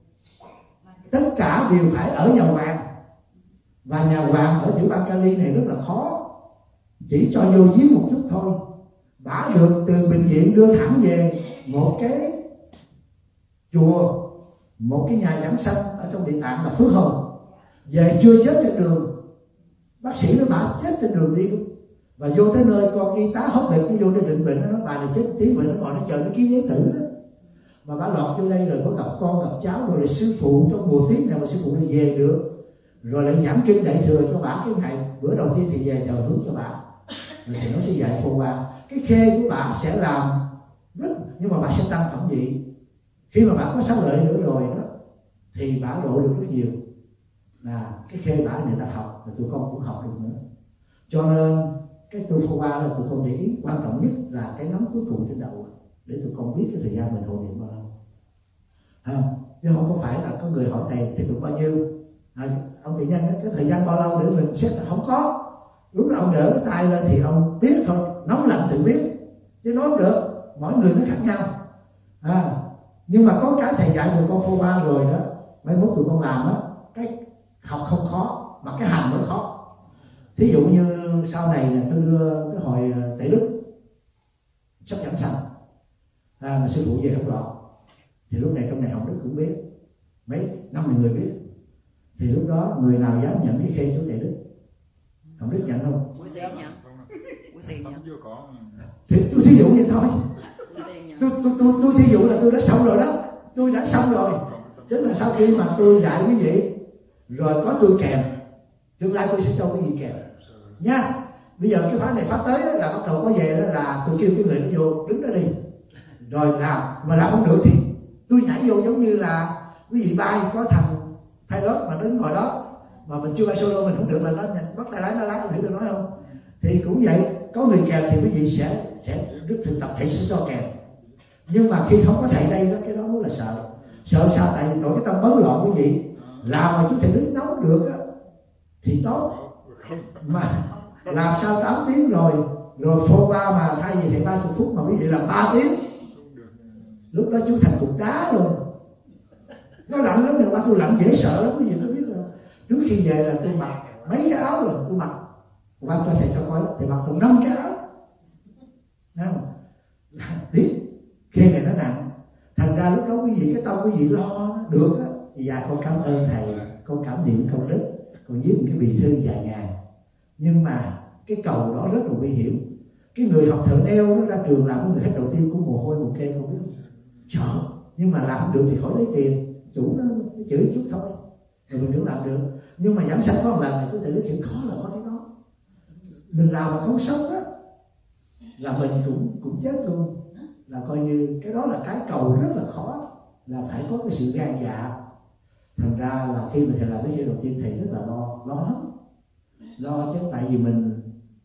tất cả đều phải ở nhà hoàng, và nhà hoàng ở tiểu bang Cali này rất là khó, chỉ cho vô giếng một chút thôi. Bả được từ bệnh viện đưa thẳng về một cái chùa, một cái nhà giảng sanh ở trong địa tạng là Phước Hồng. Về chưa chết trên đường, bác sĩ nói bả chết trên đường đi luôn. Và vô tới nơi con y tá hốt bệnh, nó vô đây định bệnh, nó nói bà này chết tiếng bệnh, nó ngồi nó chờ nó ký giấy tử đó. Mà bà lọt vô đây rồi có gặp con gặp cháu rồi, rồi sư phụ trong mùa tiết này mà sư phụ lại về được, rồi lại giảng kinh đại thừa cho bà cái ngày bữa đầu tiên thì về thờ hướng cho bà, rồi thì nó sẽ dạy phù hòa. Cái khê của bà sẽ làm rất, nhưng mà bà sẽ tăng phẩm vị. Khi mà bà có sáu lợi nữa rồi đó thì bà độ được rất nhiều. Là cái khê bà người ta học, rồi tụi con cũng học được nữa. Cho nên cái tu phô qua là tụi con để ý, quan trọng nhất là cái nắm cuối cùng trên đầu, để tụi con biết cái thời gian mình hồi niệm bao lâu. À, chứ không có phải là có người hỏi thầy thì tụi bao nhiêu, à, ông tự nhân cái thời gian bao lâu để mình xét là không có. Lúc nào ông đỡ cái tay lên thì ông biết thôi, nóng lạnh tự biết, chứ nói không được, mỗi người nó khác nhau. À, nhưng mà có cái thầy dạy tụi con phô qua rồi đó, mấy mốt tụi con làm á, cái học không khó mà cái hành mới khó. Thí dụ như sau này là tôi đưa cái hồi Tể Đức sắp giảng sanh, à, mà sư phụ về không lọt, thì lúc này trong này Hồng Đức cũng biết, mấy năm mươi người biết, thì lúc đó người nào dám nhận cái khê chú Tể Đức? Hồng Đức nhận không? Buổi tiền nhận. Buổi tiền nhận. Thì tôi thí dụ như thôi, tôi tôi tôi tôi thí dụ là tôi đã xong rồi đó, tôi đã xong rồi. Tức là sau khi mà tôi dạy quý vị rồi có tôi kèm, tương lai tôi sẽ cho cái gì kèm nha. Bây giờ cái khóa này phát tới là bắt đầu có về đó là tôi kêu cái người nó vô đứng đó đi, rồi làm, mà làm không được thì tôi nhảy vô, giống như là quý vị bay có thằng pilot mà đứng ngồi đó mà mình chưa bay solo mình không được là nó bắt tay lái nó lái, ông hiểu tôi nói không? Thì cũng vậy, có người kèm thì quý vị sẽ sẽ đức thực tập thầy sẽ cho kèm. Nhưng mà khi không có thầy đây đó, cái đó mới là sợ. Sợ sao? Tại vì nổi cái tâm bấn loạn quý vị, làm mà chú thầy đứng nấu được á thì tốt, mà làm sao tám tiếng rồi rồi phô qua mà thay vì thầy ba mươi phút mà quý vị làm ba tiếng, lúc đó chú thành cục đá luôn. Nó lạnh lắm, người ba tôi lạnh dễ sợ lắm, quý vị có biết không? Trước khi về là tôi mặc mấy cái áo rồi tôi mặc, qua cho thầy cho coi, thầy mặc còn năm cái áo, thấy không? Biết khi này nó nặng, thành ra lúc đó quý vị cái tâm quý vị lo được á, thì dạ con cảm ơn thầy, con cảm niệm công đức, con viết một cái bì thư vài ngàn. Nhưng mà cái cầu đó rất là nguy hiểm. Cái người học thợ neo nó ra trường làm cái người hết đầu tiên của mồ hôi một kê, không biết không? Sợ, nhưng mà làm được thì khỏi lấy tiền, chủ nó, nó chửi chút thôi, rồi mình cũng làm được. Nhưng mà giảng sanh có một lần này có thể nói chuyện khó là có cái đó, mình làm mà không sống á là mình cũng cũng chết luôn. Là coi như cái đó là cái cầu rất là khó, là phải có cái sự gan dạ. Thành ra là khi mà thầy làm cái chuyện đầu tiên thầy rất là lo, lo lắm, lo chứ tại vì mình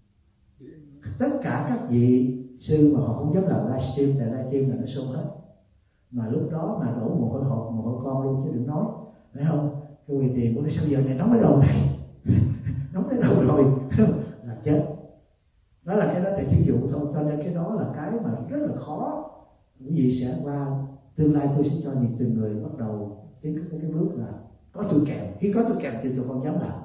tất cả các vị sư mà họ không dám làm livestream, tại livestream là nó xôn hết. Mà lúc đó mà đổ mồ hôi hột, mồ hôi con luôn chứ đừng nói, phải không? Cái quyền tiền của nó sao giờ này nóng cái đầu này, nóng cái đầu rồi là chết. Đó là cái đó thì ví dụ thôi, cho nên cái đó là cái mà rất là khó. Bởi vì sẽ qua tương lai tôi sẽ cho những từng người bắt đầu tiến cái cái bước là có tôi kèm. Khi có tôi kèm thì tôi không dám làm.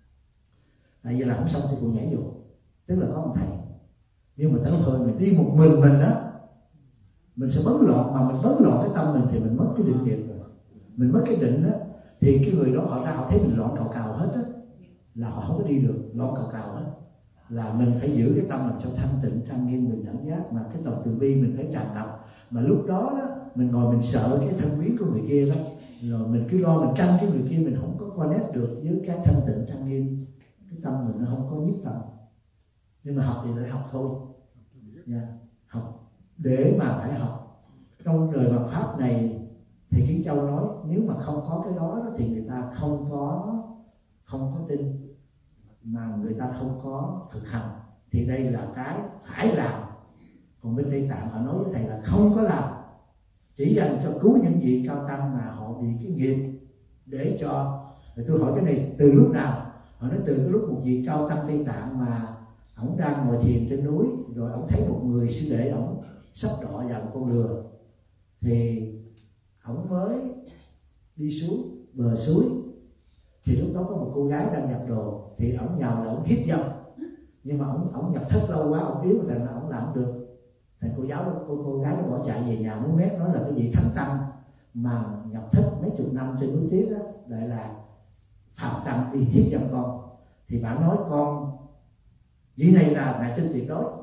Tại vì làm không xong thì tôi nhảy vô, tức là có một thầy. Nhưng mà tới thôi mình đi một mình mình đó, mình sẽ bấn loạn, mà mình bấn loạn cái tâm mình thì mình mất cái định nghiệp rồi. Mình mất cái định đó thì cái người đó họ ra họ thấy mình loạn cào cào hết á, là họ không có đi được, loạn cào cào hết. Là mình phải giữ cái tâm làm cho thanh tịnh, trang nghiêm, bình đẳng giác, mà cái lòng từ bi mình phải tràn ngập. Mà lúc đó đó mình ngồi mình sợ cái thân biến của người kia đó, rồi mình cứ lo mình tranh cái người kia, mình không có connect được với cái thanh tịnh trang nghiêm, cái tâm mình nó không có nhất tâm. Nhưng mà học thì để học thôi nha, học để mà phải học. Trong đời Phật pháp này thì Kiến Châu nói nếu mà không có cái đó, đó thì người ta không có không có tin, mà người ta không có thực hành. Thì đây là cái phải làm. Còn bên Tây Tạng họ nói với thầy là không có làm, chỉ dành cho cứu những vị cao tăng mà họ bị cái nghiệp để cho. Rồi tôi hỏi cái này từ lúc nào? Họ nói từ cái lúc một vị cao tăng Tây Tạng mà ổng đang ngồi thiền trên núi, rồi ổng thấy một người sư đệ ổng sắp đọa vào một con lừa, thì ổng mới đi xuống bờ suối. Thì lúc đó có một cô gái đang giặt đồ, thì ổng nhào là ổng hít dâm, nhưng mà ổng ổng nhập thất lâu quá, ổng yếu thành là ổng làm không được. Thầy cô giáo cô cô gái nó bỏ chạy về nhà muốn mét, nói là cái vị thánh tăng mà nhập thất mấy chục năm trên núi Tuyết đó lại là phạm tăng đi hiếp dâm con. Thì bạn nói con vị này là mẹ tin tuyệt đối.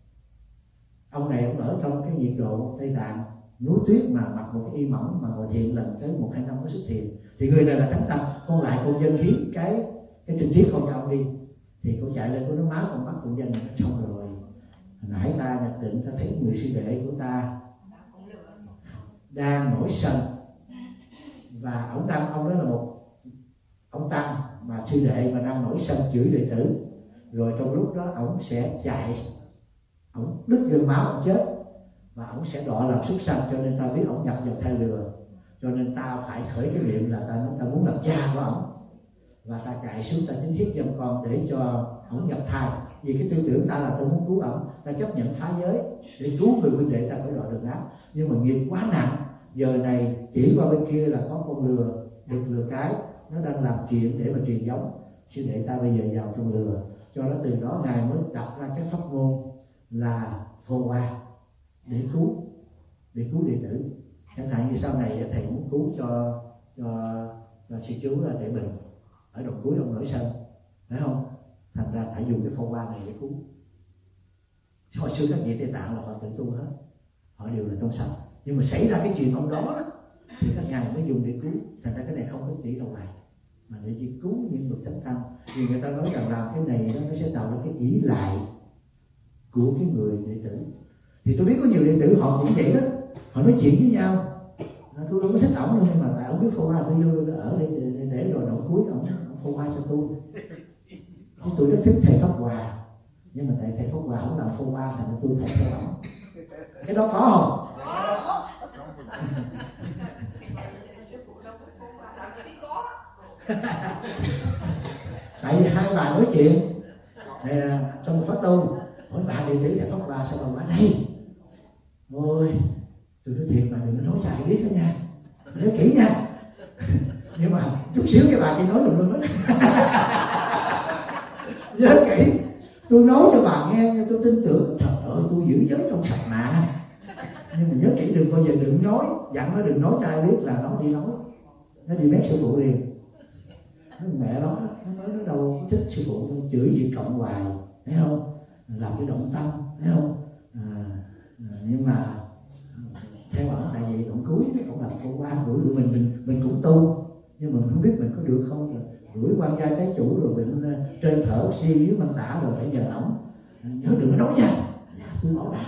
Ông này ông ở trong cái nhiệt độ Tây Tạng núi tuyết mà mặc một cái y mỏng mà ngồi thiền lần tới một hai năm mới xuất thiền, thì người này là thánh tăng. Con lại con dân hiến cái cái trình tiết con cho ông đi. Thì cô chạy lên cô nói má con bắt con dân xong rồi, nãy ta nhập định ta thấy người sư đệ của ta đang nổi sân, và ông đang ông đó là một ông tăng mà sư đệ mà đang nổi sân chửi đệ tử. Rồi trong lúc đó ổng sẽ chạy, ổng đứt gân máu, ổng chết, và ổng sẽ đọa làm súc sanh. Cho nên ta biết ổng nhập vào thai lừa, cho nên ta phải khởi cái niệm là ta ta muốn làm cha của ổng, và ta chạy xuống ta chính hiếp dâm con để cho ổng nhập thai. Vì cái tư tưởng ta là ta muốn cứu ổng, ta chấp nhận phá giới để cứu người huynh đệ ta khỏi đọa đường ác. Nhưng mà nghiệp quá nặng, giờ này chỉ qua bên kia là có con lừa, được lừa cái nó đang làm chuyện để mà truyền giống. Sư đệ ta bây giờ vào trong lừa, cho nó từ đó ngài mới đặt ra cái pháp môn là phô hoa để cứu để cứu đệ tử. Chẳng hạn như sau này thầy muốn cứu cho cho, cho sư chú là Đệ Bình ở đồng cuối ông nổi sân, phải không? Thành ra phải dùng cái phô hoa này để cứu. Hồi xưa các vị Tây Tạng là họ tự tu hết, họ đều là trong sạch. Nhưng mà xảy ra cái chuyện ông đó, đó thì các ngài mới dùng để cứu. Thành ra cái này không có chỉ đâu này, mà để chỉ cứu những bậc thánh tăng. Vì người ta nói rằng làm cái này đó, nó sẽ tạo ra cái ỷ lại của cái người đệ tử. Thì tôi biết có nhiều đệ tử họ cũng vậy đó, họ nói chuyện với nhau. À, tôi đâu có thích ổng đâu, nhưng mà tại ổng biết phô hoa, tôi vô tôi ở đây để, để rồi nổi cuối ổng phô hoa cho tôi. Thì tôi rất thích thầy Pháp Hòa, nhưng mà tại thầy Pháp Hòa không làm phô hoa, thành ra tôi thầy theo ổng. Cái đó có không? Tại vì hai bà nói chuyện à, trong một khóa tu, hỏi bà đệ tử thầy Pháp Hòa sao bà nói đây. Ôi, tôi nói thiệt bà đừng có nói cho ai biết đó nha, nhớ kỹ nha. Nhưng mà chút xíu cái bà chỉ nói luôn luôn đó. Nhớ kỹ, tôi nói cho bà nghe, tôi tin tưởng. Trời ơi, tôi giữ giới trong sạch mà. Nhưng mà nhớ kỹ đừng bao giờ đừng nói, dặn nó đừng nói cho ai biết là nó đi nói, nó đi mét sư phụ liền. Nó mẹ nó, nó nói nó đâu có thích sư phụ, nó chửi gì cộng hoài, thấy không? Làm cái động tâm, thấy không? À, à, nhưng mà theo ổng, tại vì ổng cuối ổng làm câu qua của tụi mình, mình mình cũng tu, nhưng mà mình không biết mình có được không. Rồi đuổi quan gia trái chủ, rồi mình trên thở oxy dưới mang tả, rồi phải nhờ ổng nhớ đừng có nói nha. Dạ tôi bảo đảm.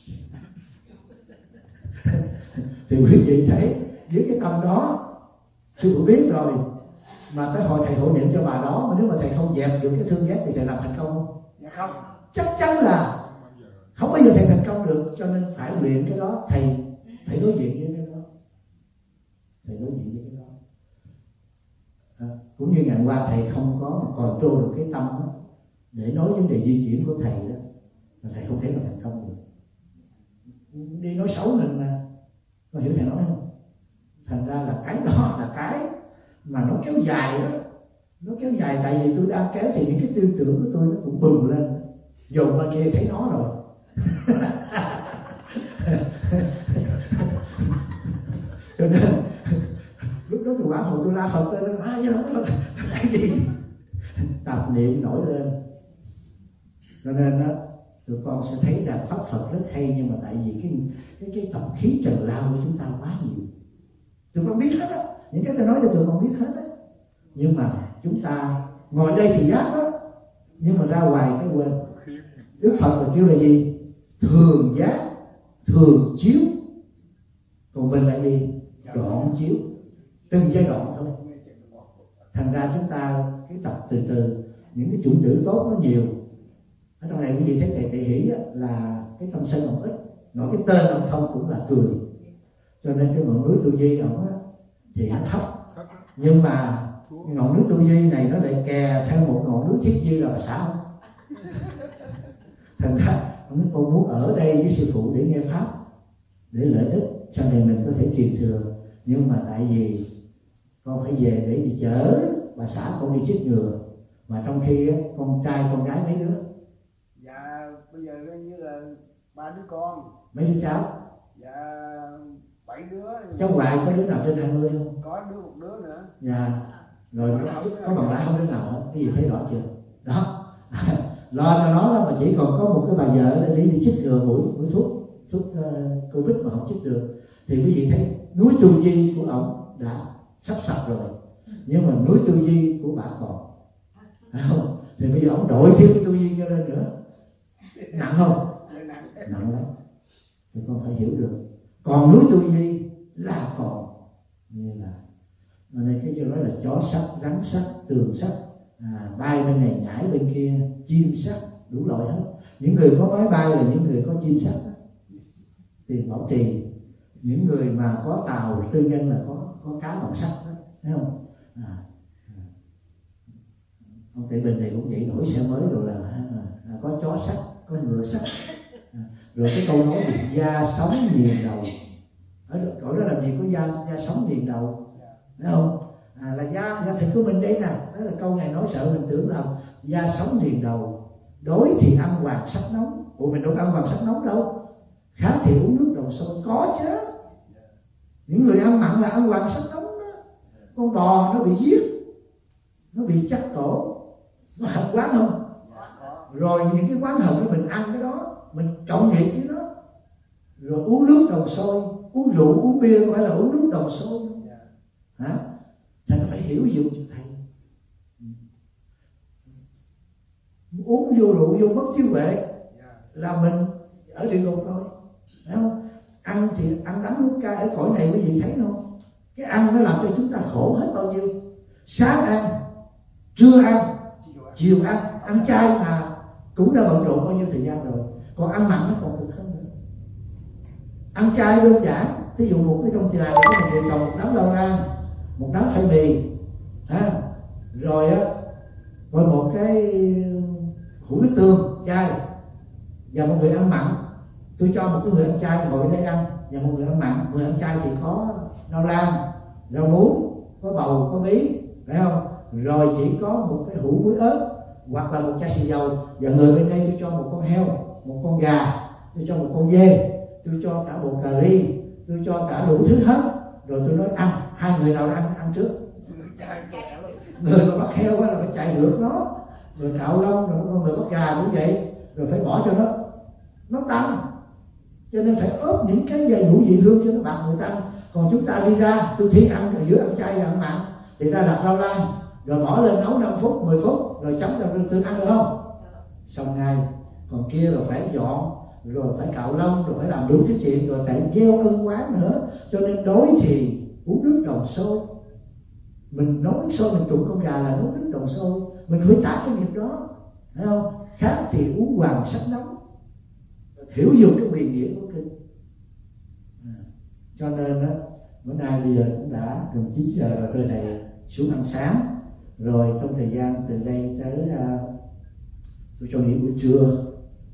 Thì quý vị thấy với cái tâm đó, sư phụ biết rồi, mà tới hồi thầy hộ niệm cho bà đó, mà nếu mà thầy không dẹp được cái thương ghét thì thầy làm thành công không? Dạ không. Chắc chắn là không bao giờ thầy thành công được. Cho nên phải luyện cái đó, thầy phải đối diện với cái đó, thầy đối diện với cái đó. À, cũng như ngày qua thầy không có còn trô được cái tâm đó để nói vấn đề di chuyển của thầy đó, mà thầy không thể nào thành công được. Đi nói xấu mình mà, có hiểu thầy nói không? Thành ra là cái đó là cái mà nó kéo dài đó, nó kéo dài tại vì tôi đang kéo thì những cái tư tưởng của tôi nó cũng bừng lên, dồn bên kia thấy nó rồi. Cho nên lúc đó tôi bảo hồi tôi la Phật lên, ai chứ nó cái gì tập niệm nổi lên. Cho nên đó tụi con sẽ thấy rằng pháp Phật rất hay, nhưng mà tại vì cái cái cái tập khí trần lao của chúng ta quá nhiều, tụi con biết hết á, những cái tôi nói cho tụi con biết hết á, nhưng mà chúng ta ngồi đây thì giác đó, nhưng mà ra ngoài cái quên. Đức Phật là kêu là gì? Thường giác, thường chiếu. Còn mình là gì? Đoạn chiếu, từng giai đoạn thôi. Thành ra chúng ta cái tập từ từ, những cái chủng tử tốt nó nhiều. Ở trong này quý vị thấy thầy Tệ Hỷ là cái tâm sân ông ít, nói cái tên ông không cũng là cười. Cho nên cái ngọn núi Tu Di ông á thì nó thấp, nhưng mà ngọn núi Tu Di này nó lại kè theo một ngọn núi Thiết Di là xã không. Thành ra ông nói con muốn ở đây với sư phụ để nghe pháp, để lợi ích sau này mình có thể truyền thừa, nhưng mà tại vì con phải về để đi chở bà xã con đi chích ngừa, mà trong khi á, con trai con gái mấy đứa? Dạ bây giờ như là ba đứa con. Mấy đứa cháu? Dạ bảy đứa. Cháu ngoại có đứa nào trên hai mươi không? Có đứa một đứa nữa. Dạ. Rồi có, có bằng lái không đứa nào hết, cái gì thấy rõ chưa? Đó. Lo cho nó đó, mà chỉ còn có một cái bà vợ để đi chích ngừa mũi mũi thuốc thuốc uh, Covid mà không chích được, thì quý vị thấy núi Tu Di của ổng đã sắp sập rồi, nhưng mà núi Tu Di của bà còn, phải không? Thì bây giờ ổng đổi thêm cái Tu Di cho lên nữa, nặng không? Nặng lắm. Thì con phải hiểu được, còn núi Tu Di là còn, như là mà này cái chỗ đó là chó sắt, rắn sắt, tường sắt, à, bay bên này nhảy bên kia, chim sắt, đủ loại hết. Những người có máy bay là những người có chim sắt đó, tiền bảo trì. Những người mà có tàu tư nhân là có có cá bằng sắt đó, thấy không? À, à. Ông Tệ Bình này cũng vậy, đổi xe mới rồi là à, à, có chó sắt, có ngựa sắt. À, rồi cái câu nói gì da sống liền đầu, ở chỗ đó làm gì có da da sống liền đầu, thấy không? À, là da da thịt của mình đây nè, đó là câu này nói sợ mình tưởng là da sống liền đầu. Đối thì ăn hoàng sắc nóng, ủa mình đâu ăn hoàng sắc nóng đâu. Khát thì uống nước đầu sôi, có chứ. Những người ăn mặn là ăn hoàng sắc nóng đó. Con bò nó bị giết, nó bị chặt cổ, nó hận quán không? Rồi những cái quán hận của mình ăn cái đó, mình cộng nghiệp với nó. Rồi uống nước đầu sôi, uống rượu, uống bia có phải là uống nước đầu sôi không? Hả? Thầy nó phải hiểu dụng cho thầy. Uống vô rượu vô mất trí huệ là mình ở địa ngục thôi, thấy không? Ăn thì ăn đắng nuốt cay ở cõi này quý vị thấy không? Cái ăn nó làm cho chúng ta khổ hết bao nhiêu. Sáng ăn, trưa ăn, chiều ăn, ăn chay mà cũng đã bận rộn bao nhiêu thời gian rồi. Còn ăn mặn nó còn cực hơn nữa. Ăn chay đơn giản, ví dụ một cái trong nhà có một người trồng một đám rau rang, một đám khoai mì, à, rồi á, rồi một cái hũ nước tương chay, và một người ăn mặn. Tôi cho một cái người ăn chay ngồi đây ăn, và một người ăn mặn. Người ăn chay thì có rau lan, rau muống, có bầu, có bí, phải không? Rồi chỉ có một cái hũ muối ớt hoặc là một chai xì dầu. Và người bên đây tôi cho một con heo, một con gà, tôi cho một con dê, tôi cho cả bộ cà ri, tôi cho cả đủ thứ hết. Rồi tôi nói ăn, hai người nào ăn ăn trước. Người mà bắt heo là phải chạy ngược nó, rồi cạo lông, rồi người bắt gà cũng vậy, rồi phải bỏ cho nó nó tăng. Cho nên phải ướp những cái dây ngũ vị hương cho nó bạc người tăng. Còn chúng ta đi ra, tôi thi ăn ở giữa ăn chay là ăn mặn, thì ta đặt rau lan, rồi bỏ lên nấu năm phút, mười phút, rồi chấm rau tương ăn được không? Xong ngay. Còn kia rồi phải dọn, rồi phải cạo lông, rồi phải làm đủ thứ chuyện, rồi phải gieo ân quán nữa. Cho nên đối thì uống nước đồng sôi. Mình nấu nước sôi, mình trụng con gà là nấu nước đồng sôi, mình phải trả cái nghiệp đó, thấy không? Khác thì uống hoàng sắc nóng, hiểu dùng cái quyền nghĩa của kinh. À, cho nên đó, bữa nay bây giờ cũng đã gần chín giờ rồi, tôi này xuống ăn sáng. Rồi trong thời gian từ đây tới uh, tôi cho nghỉ buổi trưa,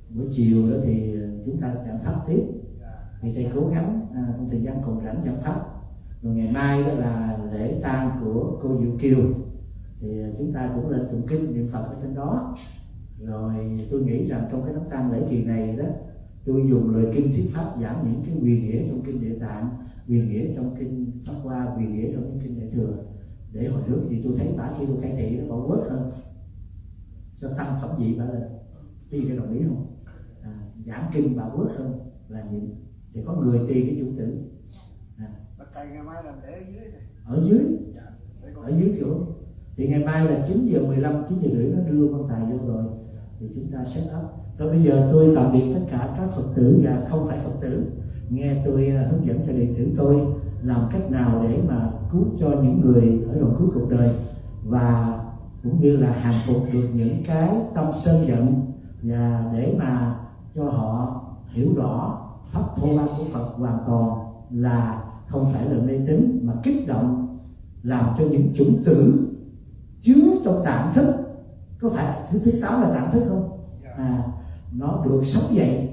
buổi chiều đó thì chúng ta giảng pháp tiếp, thì thầy cố gắng à, trong thời gian còn rảnh giảng pháp. Rồi ngày mai đó là lễ tang của cô Diệu Kiều, thì chúng ta cũng lên tụng kinh niệm Phật ở trên đó. Rồi tôi nghĩ rằng trong cái đám tang lễ kỳ này đó, tôi dùng lời kinh thuyết pháp giảng những cái quyền nghĩa trong kinh Địa Tạng, quyền nghĩa trong kinh Pháp Hoa, quyền nghĩa trong những kinh Đại Thừa, để hồi hướng thì tôi thấy bả khi tôi khai thị nó bỏ bớt hơn, cho tăng phẩm vị bả lên. Quý vị có đồng ý không? À, giảng kinh bả bớt hơn là những thì có người tùy cái chủ tử. À. Bắt tay ngày mai làm để ở dưới này. Ở dưới, ở dưới chỗ. Thì ngày mai là chín giờ mười lăm, chín giờ rưỡi nó đưa quan tài vô rồi, thì chúng ta set up. Thôi bây giờ tôi tạm biệt tất cả các Phật tử và không phải Phật tử, nghe tôi hướng dẫn cho đệ tử tôi làm cách nào để mà cứu cho những người ở đoạn cuối cuộc đời, và cũng như là hàng phục được những cái tâm sân giận, và để mà cho họ hiểu rõ pháp thô ban của Phật hoàn toàn là không phải là mê tín, mà kích động làm cho những chủng tử chứa trong tạng thức, có phải thứ thứ tám là tạng thức không? À, nó được sống dậy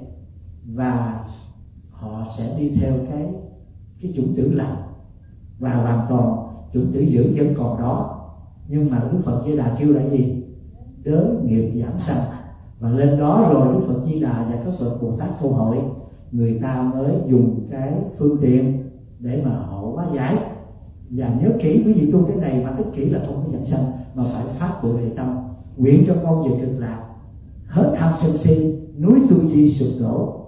và họ sẽ đi theo cái cái chủng tử lành, và hoàn toàn chủng tử dữ vẫn còn đó, nhưng mà Đức Phật Di Đà kêu là gì? Đới nghiệp giảm sanh. Và lên đó rồi Đức Phật Di Đà và các Phật Bồ Tát Câu Hội, người ta mới dùng cái phương tiện để mà họ hóa giải. Và nhớ kỹ, quý vị tu cái này mà ích kỷ là không có giảm sanh, mà phải phát Bồ Đề Tâm, nguyện cho con về cực lạc, hết tham sân si, núi tu di sụp đổ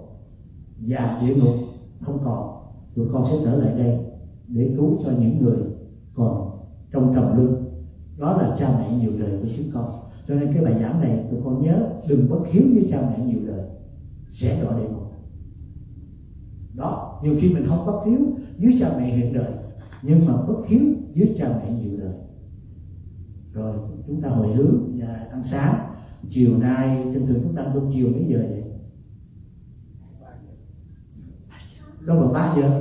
và địa ngục không còn, tụi con sẽ trở lại đây để cứu cho những người còn trong trầm luân. Đó là cha mẹ nhiều đời của chúng con. Cho nên cái bài giảng này tụi con nhớ đừng bất hiếu với cha mẹ nhiều đời, sẽ đọa địa ngục. Đó, nhiều khi mình không bất hiếu với cha mẹ hiện đời, nhưng mà bất hiếu với cha mẹ nhiều đời. Rồi chúng ta hồi hướng và ăn sáng. Chiều nay thường thường chúng ta ăn cơm chiều mấy giờ vậy? Đâu mà ba giờ?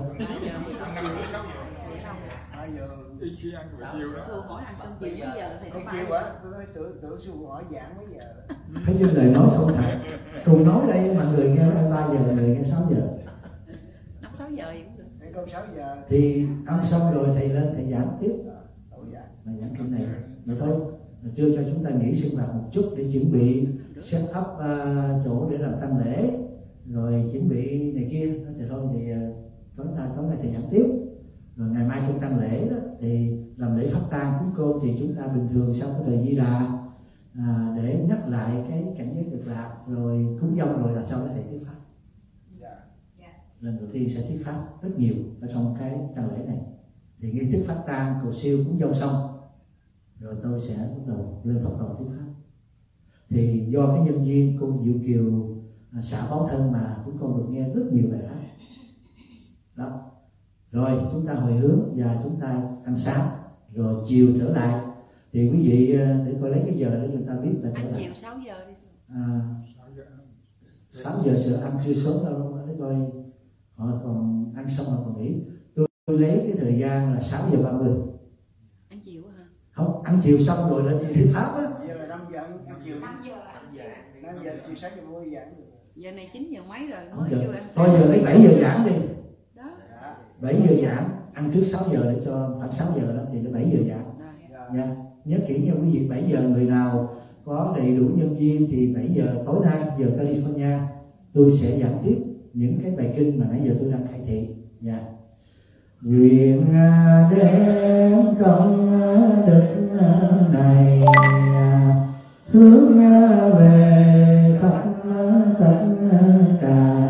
Hai giờ. Khi ăn buổi chiều đó. Thường hỏi ăn cơm chiều mấy giờ thì Không chiều á, tôi nói tưởng tưởng sư phụ hỏi giảng mấy giờ. Thấy như lời nói không thật. Cùng nói đây mà người nghe ba giờ, người nghe sáu giờ. Năm sáu giờ cũng được. Ăn cơm sáu giờ. Thì ăn xong rồi thầy lên thầy giảng tiếp. Tổ giảng. Mà giảng kinh này. Vậy thôi. Trưa cho chúng ta nghỉ sinh hoạt một chút để chuẩn bị set up uh, chỗ để làm tang lễ, rồi chuẩn bị này kia. Thì thôi thì uh, tối nay tối nay thầy giảng tiếp. Rồi ngày mai trong tang lễ đó thì làm lễ pháp tang cúng cô, thì chúng ta bình thường sau cái thời Di Đà à, để nhắc lại cái cảnh giới cực lạc, rồi cúng dông rồi là sau đó thầy thuyết pháp. Lần đầu tiên sẽ thuyết pháp rất nhiều ở trong cái tang lễ này. Thì nghi thức pháp tang cầu siêu cúng dông xong rồi tôi sẽ bắt đầu lên Phật tổ thuyết pháp. Thì do cái nhân duyên cô Diệu Kiều à, xả báo thân mà chúng con được nghe rất nhiều bài pháp đó. Rồi chúng ta hồi hướng và chúng ta ăn sáng, rồi chiều trở lại. Thì quý vị để coi lấy cái giờ để chúng ta biết là trở lại. Ăn chiều sáu giờ đi. À, sáu giờ sợ ăn chưa sớm đâu, để coi họ còn ăn xong họ còn nghỉ. Tôi, tôi lấy cái thời gian là sáu giờ ba mươi. Ăn chiều hả? Không, ăn chiều xong rồi lên thuyết pháp á. Giờ là năm giờ ăn chiều. năm giờ. năm giờ chiều sáu giờ vui giảng. Giờ này chín giờ mấy rồi Không mới giờ. vô ăn. Thôi giờ lấy bảy giờ giảng đi. Đó. bảy giờ giảng, ăn trước sáu giờ để cho khoảng sáu giờ đó thì là bảy giờ giảng. Nha, nhớ kỹ nha quý vị, bảy giờ người nào có đầy đủ nhân viên thì bảy giờ tối nay giờ California tôi sẽ giảng tiếp những cái bài kinh mà nãy giờ tôi đang khai thị. Dạ. Nguyện đến công đức này hướng về khắp tất cả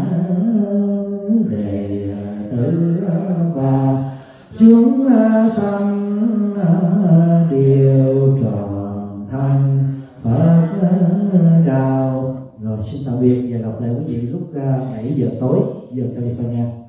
đệ tử và chúng sanh đều tròn thành Phật đạo. Rồi xin tạm biệt và gặp lại quý vị lúc bảy giờ tối giờ California.